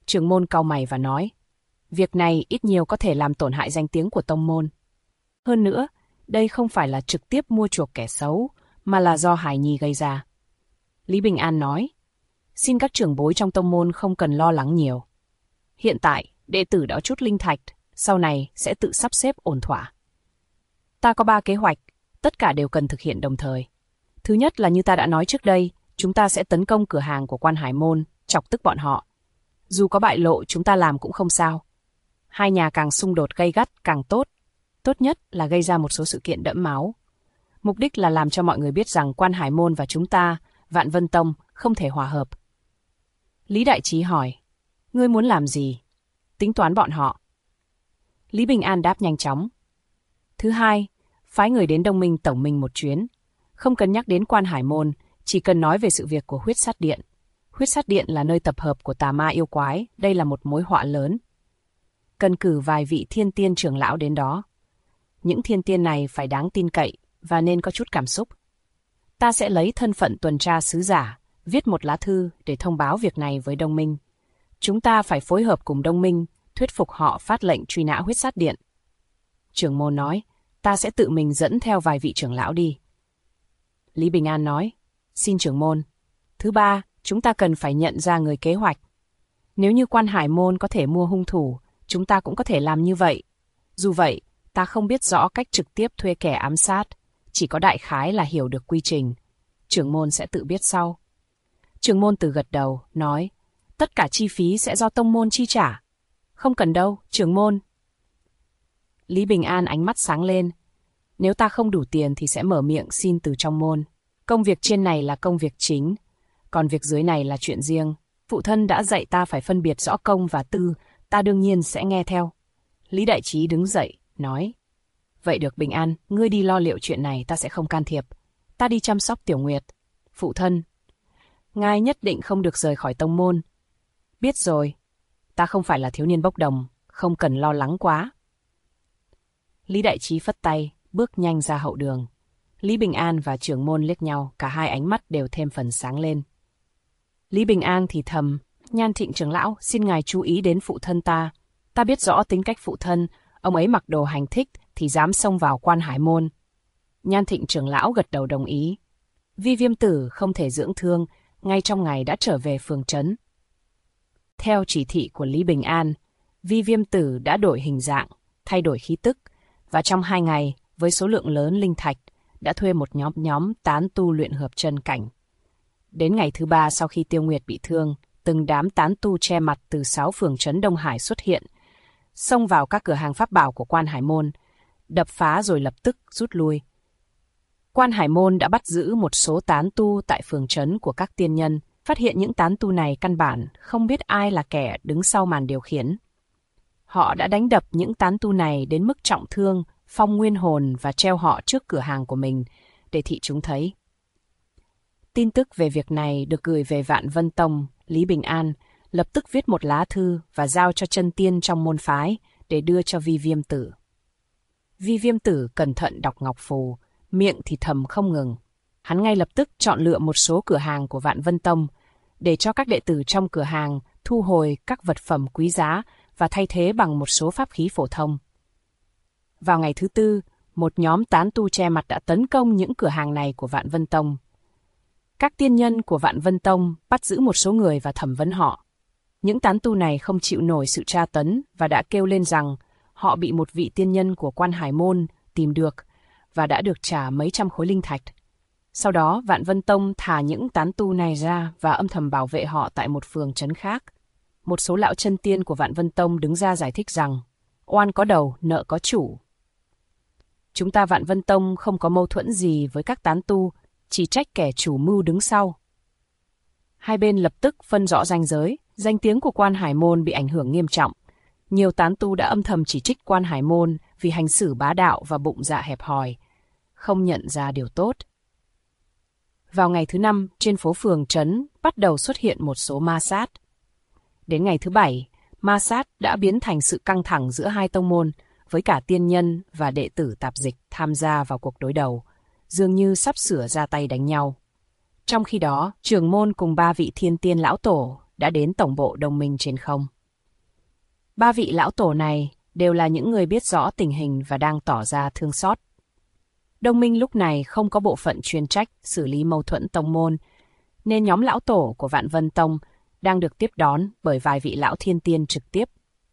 Speaker 2: Trưởng môn cau mày và nói, việc này ít nhiều có thể làm tổn hại danh tiếng của tông môn. Hơn nữa, đây không phải là trực tiếp mua chuộc kẻ xấu, mà là do Hải Nhi gây ra. Lý Bình An nói, xin các trưởng bối trong tông môn không cần lo lắng nhiều. Hiện tại, đệ tử đã chút linh thạch, sau này sẽ tự sắp xếp ổn thỏa. Ta có 3 kế hoạch, tất cả đều cần thực hiện đồng thời. Thứ nhất là như ta đã nói trước đây, chúng ta sẽ tấn công cửa hàng của Quan Hải Môn, chọc tức bọn họ. Dù có bại lộ chúng ta làm cũng không sao. Hai nhà càng xung đột gay gắt càng tốt. Tốt nhất là gây ra một số sự kiện đẫm máu. Mục đích là làm cho mọi người biết rằng Quan Hải Môn và chúng ta, Vạn Vân Tông, không thể hòa hợp. Lý Đại Trí hỏi, ngươi muốn làm gì? Tính toán bọn họ. Lý Bình An đáp nhanh chóng. Thứ hai, phái người đến Đông Minh tổng minh một chuyến. Không cần nhắc đến Quan Hải Môn, chỉ cần nói về sự việc của Huyết Sát Điện. Huyết Sát Điện là nơi tập hợp của tà ma yêu quái, đây là một mối họa lớn. Cần cử vài vị thiên tiên trưởng lão đến đó. Những thiên tiên này phải đáng tin cậy và nên có chút cảm xúc. Ta sẽ lấy thân phận tuần tra sứ giả, viết một lá thư để thông báo việc này với Đông Minh. Chúng ta phải phối hợp cùng Đông Minh, thuyết phục họ phát lệnh truy nã Huyết Sát Điện. Trưởng môn nói, ta sẽ tự mình dẫn theo vài vị trưởng lão đi. Lý Bình An nói, xin trưởng môn. Thứ ba, chúng ta cần phải nhận ra người kế hoạch. Nếu như Quan Hải Môn có thể mua hung thủ, chúng ta cũng có thể làm như vậy. Dù vậy, ta không biết rõ cách trực tiếp thuê kẻ ám sát, chỉ có đại khái là hiểu được quy trình. Trưởng môn sẽ tự biết sau. Trưởng môn Từ gật đầu, nói, tất cả chi phí sẽ do tông môn chi trả. Không cần đâu, trưởng môn. Lý Bình An ánh mắt sáng lên. Nếu ta không đủ tiền thì sẽ mở miệng xin từ trong môn. Công việc trên này là công việc chính, còn việc dưới này là chuyện riêng. Phụ thân đã dạy ta phải phân biệt rõ công và tư, ta đương nhiên sẽ nghe theo. Lý Đại Trí đứng dậy, nói, vậy được Bình An, ngươi đi lo liệu chuyện này, ta sẽ không can thiệp. Ta đi chăm sóc Tiểu Nguyệt. Phụ thân, ngài nhất định không được rời khỏi tông môn. Biết rồi, ta không phải là thiếu niên bốc đồng, không cần lo lắng quá. Lý Đại Trí phất tay, bước nhanh ra hậu đường. Lý Bình An và trưởng môn liếc nhau, cả hai ánh mắt đều thêm phần sáng lên. Lý Bình An thì thầm, Nhan Thịnh trưởng lão, xin ngài chú ý đến phụ thân ta. Ta biết rõ tính cách phụ thân, ông ấy mặc đồ hành thích thì dám xông vào Quan Hải Môn. Nhan Thịnh trưởng lão gật đầu đồng ý. Vi Viêm Tử không thể dưỡng thương, ngay trong ngày đã trở về phường trấn. Theo chỉ thị của Lý Bình An, Vi Viêm Tử đã đổi hình dạng, thay đổi khí tức, và trong 2 ngày, với số lượng lớn linh thạch, đã thuê một nhóm tán tu luyện hợp chân cảnh. Đến ngày thứ 3 sau khi Tiêu Nguyệt bị thương, từng đám tán tu che mặt từ 6 phường trấn Đông Hải xuất hiện, xông vào các cửa hàng pháp bảo của Quan Hải Môn, đập phá rồi lập tức rút lui. Quan Hải Môn đã bắt giữ một số tán tu tại phường trấn của các tiên nhân, phát hiện những tán tu này căn bản không biết ai là kẻ đứng sau màn điều khiển. Họ đã đánh đập những tán tu này đến mức trọng thương, phong nguyên hồn và treo họ trước cửa hàng của mình để thị chúng thấy. Tin tức về việc này được gửi về Vạn Vân Tông. Lý Bình An lập tức viết một lá thư và giao cho chân tiên trong môn phái để đưa cho Vi Viêm Tử. Vi Viêm Tử cẩn thận đọc ngọc phù, miệng thì thầm không ngừng. Hắn ngay lập tức chọn lựa một số cửa hàng của Vạn Vân Tông để cho các đệ tử trong cửa hàng thu hồi các vật phẩm quý giá và thay thế bằng một số pháp khí phổ thông. Vào ngày thứ 4, một nhóm tán tu che mặt đã tấn công những cửa hàng này của Vạn Vân Tông. Các tiên nhân của Vạn Vân Tông bắt giữ một số người và thẩm vấn họ. Những tán tu này không chịu nổi sự tra tấn và đã kêu lên rằng họ bị một vị tiên nhân của Quan Hải Môn tìm được và đã được trả mấy trăm khối linh thạch. Sau đó Vạn Vân Tông thả những tán tu này ra và âm thầm bảo vệ họ tại một phường trấn khác. Một số lão chân tiên của Vạn Vân Tông đứng ra giải thích rằng oan có đầu, nợ có chủ. Chúng ta Vạn Vân Tông không có mâu thuẫn gì với các tán tu, chỉ trách kẻ chủ mưu đứng sau. Hai bên lập tức phân rõ ranh giới, danh tiếng của Quan Hải Môn bị ảnh hưởng nghiêm trọng. Nhiều tán tu đã âm thầm chỉ trích Quan Hải Môn vì hành xử bá đạo và bụng dạ hẹp hòi, không nhận ra điều tốt. Vào ngày thứ 5, trên phố phường trấn bắt đầu xuất hiện một số ma sát. Đến ngày thứ 7, ma sát đã biến thành sự căng thẳng giữa hai tông môn, với cả tiên nhân và đệ tử tạp dịch tham gia vào cuộc đối đầu, dường như sắp sửa ra tay đánh nhau. Trong khi đó, trưởng môn cùng 3 vị thiên tiên lão tổ đã đến tổng bộ đồng minh trên không. Ba vị lão tổ này đều là những người biết rõ tình hình và đang tỏ ra thương xót. Đông Minh lúc này không có bộ phận chuyên trách xử lý mâu thuẫn tông môn, nên nhóm lão tổ của Vạn Vân Tông đang được tiếp đón bởi vài vị lão thiên tiên trực tiếp.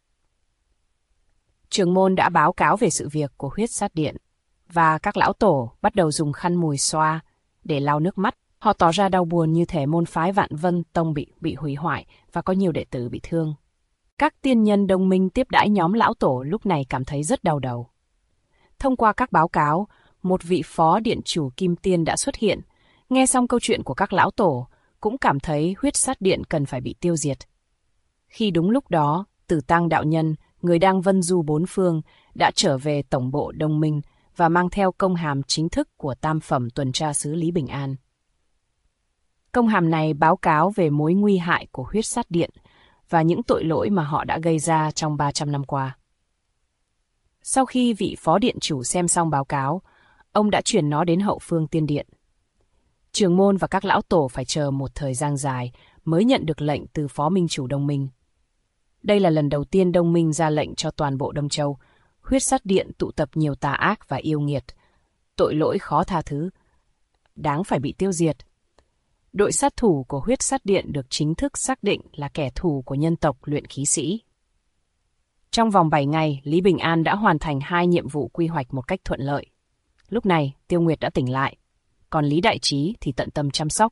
Speaker 2: Trưởng môn đã báo cáo về sự việc của Huyết Sát Điện, và các lão tổ bắt đầu dùng khăn mùi xoa để lau nước mắt. Họ tỏ ra đau buồn như thể môn phái Vạn Vân Tông bị hủy hoại và có nhiều đệ tử bị thương. Các tiên nhân Đông Minh tiếp đãi nhóm lão tổ lúc này cảm thấy rất đau đầu. Thông qua các báo cáo, một vị phó điện chủ Kim Tiên đã xuất hiện, nghe xong câu chuyện của các lão tổ, cũng cảm thấy Huyết Sát Điện cần phải bị tiêu diệt. Khi đúng lúc đó, Tử Tăng đạo nhân, người đang vân du bốn phương, đã trở về tổng bộ Đông Minh và mang theo công hàm chính thức của tam phẩm tuần tra sứ Lý Bình An. Công hàm này báo cáo về mối nguy hại của Huyết Sát Điện và những tội lỗi mà họ đã gây ra trong 300 năm qua. Sau khi vị phó điện chủ xem xong báo cáo, ông đã chuyển nó đến hậu phương tiên điện. Trưởng môn và các lão tổ phải chờ một thời gian dài mới nhận được lệnh từ phó minh chủ Đông Minh. Đây là lần đầu tiên Đông Minh ra lệnh cho toàn bộ Đông Châu. Huyết Sát Điện tụ tập nhiều tà ác và yêu nghiệt, tội lỗi khó tha thứ, đáng phải bị tiêu diệt. Đội sát thủ của Huyết Sát Điện được chính thức xác định là kẻ thù của nhân tộc luyện khí sĩ. Trong vòng 7 ngày, Lý Bình An đã hoàn thành 2 nhiệm vụ quy hoạch một cách thuận lợi. Lúc này, Tiêu Nguyệt đã tỉnh lại, còn Lý Đại Trí thì tận tâm chăm sóc.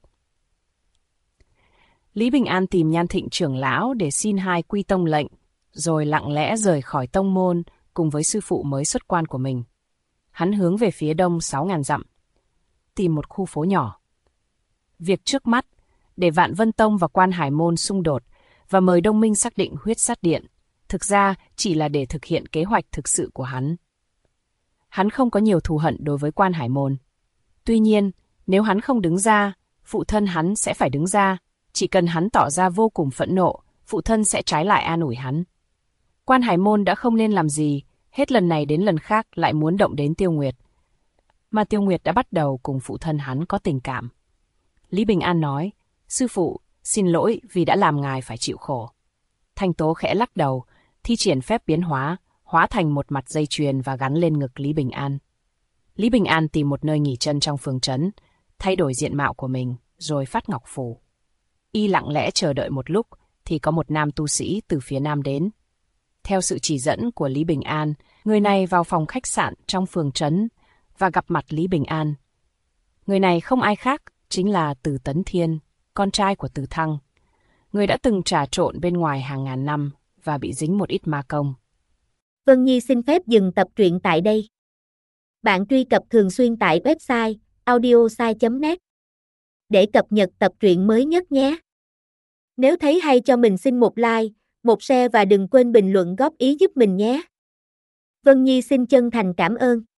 Speaker 2: Lý Bình An tìm Nhan Thịnh trưởng lão để xin 2 quy tông lệnh, rồi lặng lẽ rời khỏi tông môn cùng với sư phụ mới xuất quan của mình. Hắn hướng về phía đông 6.000 dặm, tìm một khu phố nhỏ. Việc trước mắt, để Vạn Vân Tông và Quan Hải Môn xung đột và mời Đông Minh xác định Huyết Sát Điện, thực ra chỉ là để thực hiện kế hoạch thực sự của hắn. Hắn không có nhiều thù hận đối với Quan Hải Môn. Tuy nhiên, nếu hắn không đứng ra, phụ thân hắn sẽ phải đứng ra. Chỉ cần hắn tỏ ra vô cùng phẫn nộ, phụ thân sẽ trái lại an ủi hắn. Quan Hải Môn đã không nên làm gì, hết lần này đến lần khác lại muốn động đến Tiêu Nguyệt. Mà Tiêu Nguyệt đã bắt đầu cùng phụ thân hắn có tình cảm. Lý Bình An nói, sư phụ, xin lỗi vì đã làm ngài phải chịu khổ. Thanh Tố khẽ lắc đầu, thi triển phép biến hóa, hóa thành một mặt dây chuyền và gắn lên ngực Lý Bình An. Lý Bình An tìm một nơi nghỉ chân trong phường trấn, thay đổi diện mạo của mình, rồi phát ngọc phù. Y lặng lẽ chờ đợi một lúc, thì có một nam tu sĩ từ phía nam đến. Theo sự chỉ dẫn của Lý Bình An, người này vào phòng khách sạn trong phường trấn và gặp mặt Lý Bình An. Người này không ai khác, chính là Từ Tấn Thiên, con trai của Từ Thăng. Người đã từng trà trộn bên ngoài hàng ngàn năm và bị dính một ít ma công.
Speaker 1: Vân Nhi xin phép dừng tập truyện tại đây. Bạn truy cập thường xuyên tại website audiosai.net để cập nhật tập truyện mới nhất nhé. Nếu thấy hay cho mình xin một like, một share và đừng quên bình luận góp ý giúp mình nhé. Vân Nhi xin chân thành cảm ơn.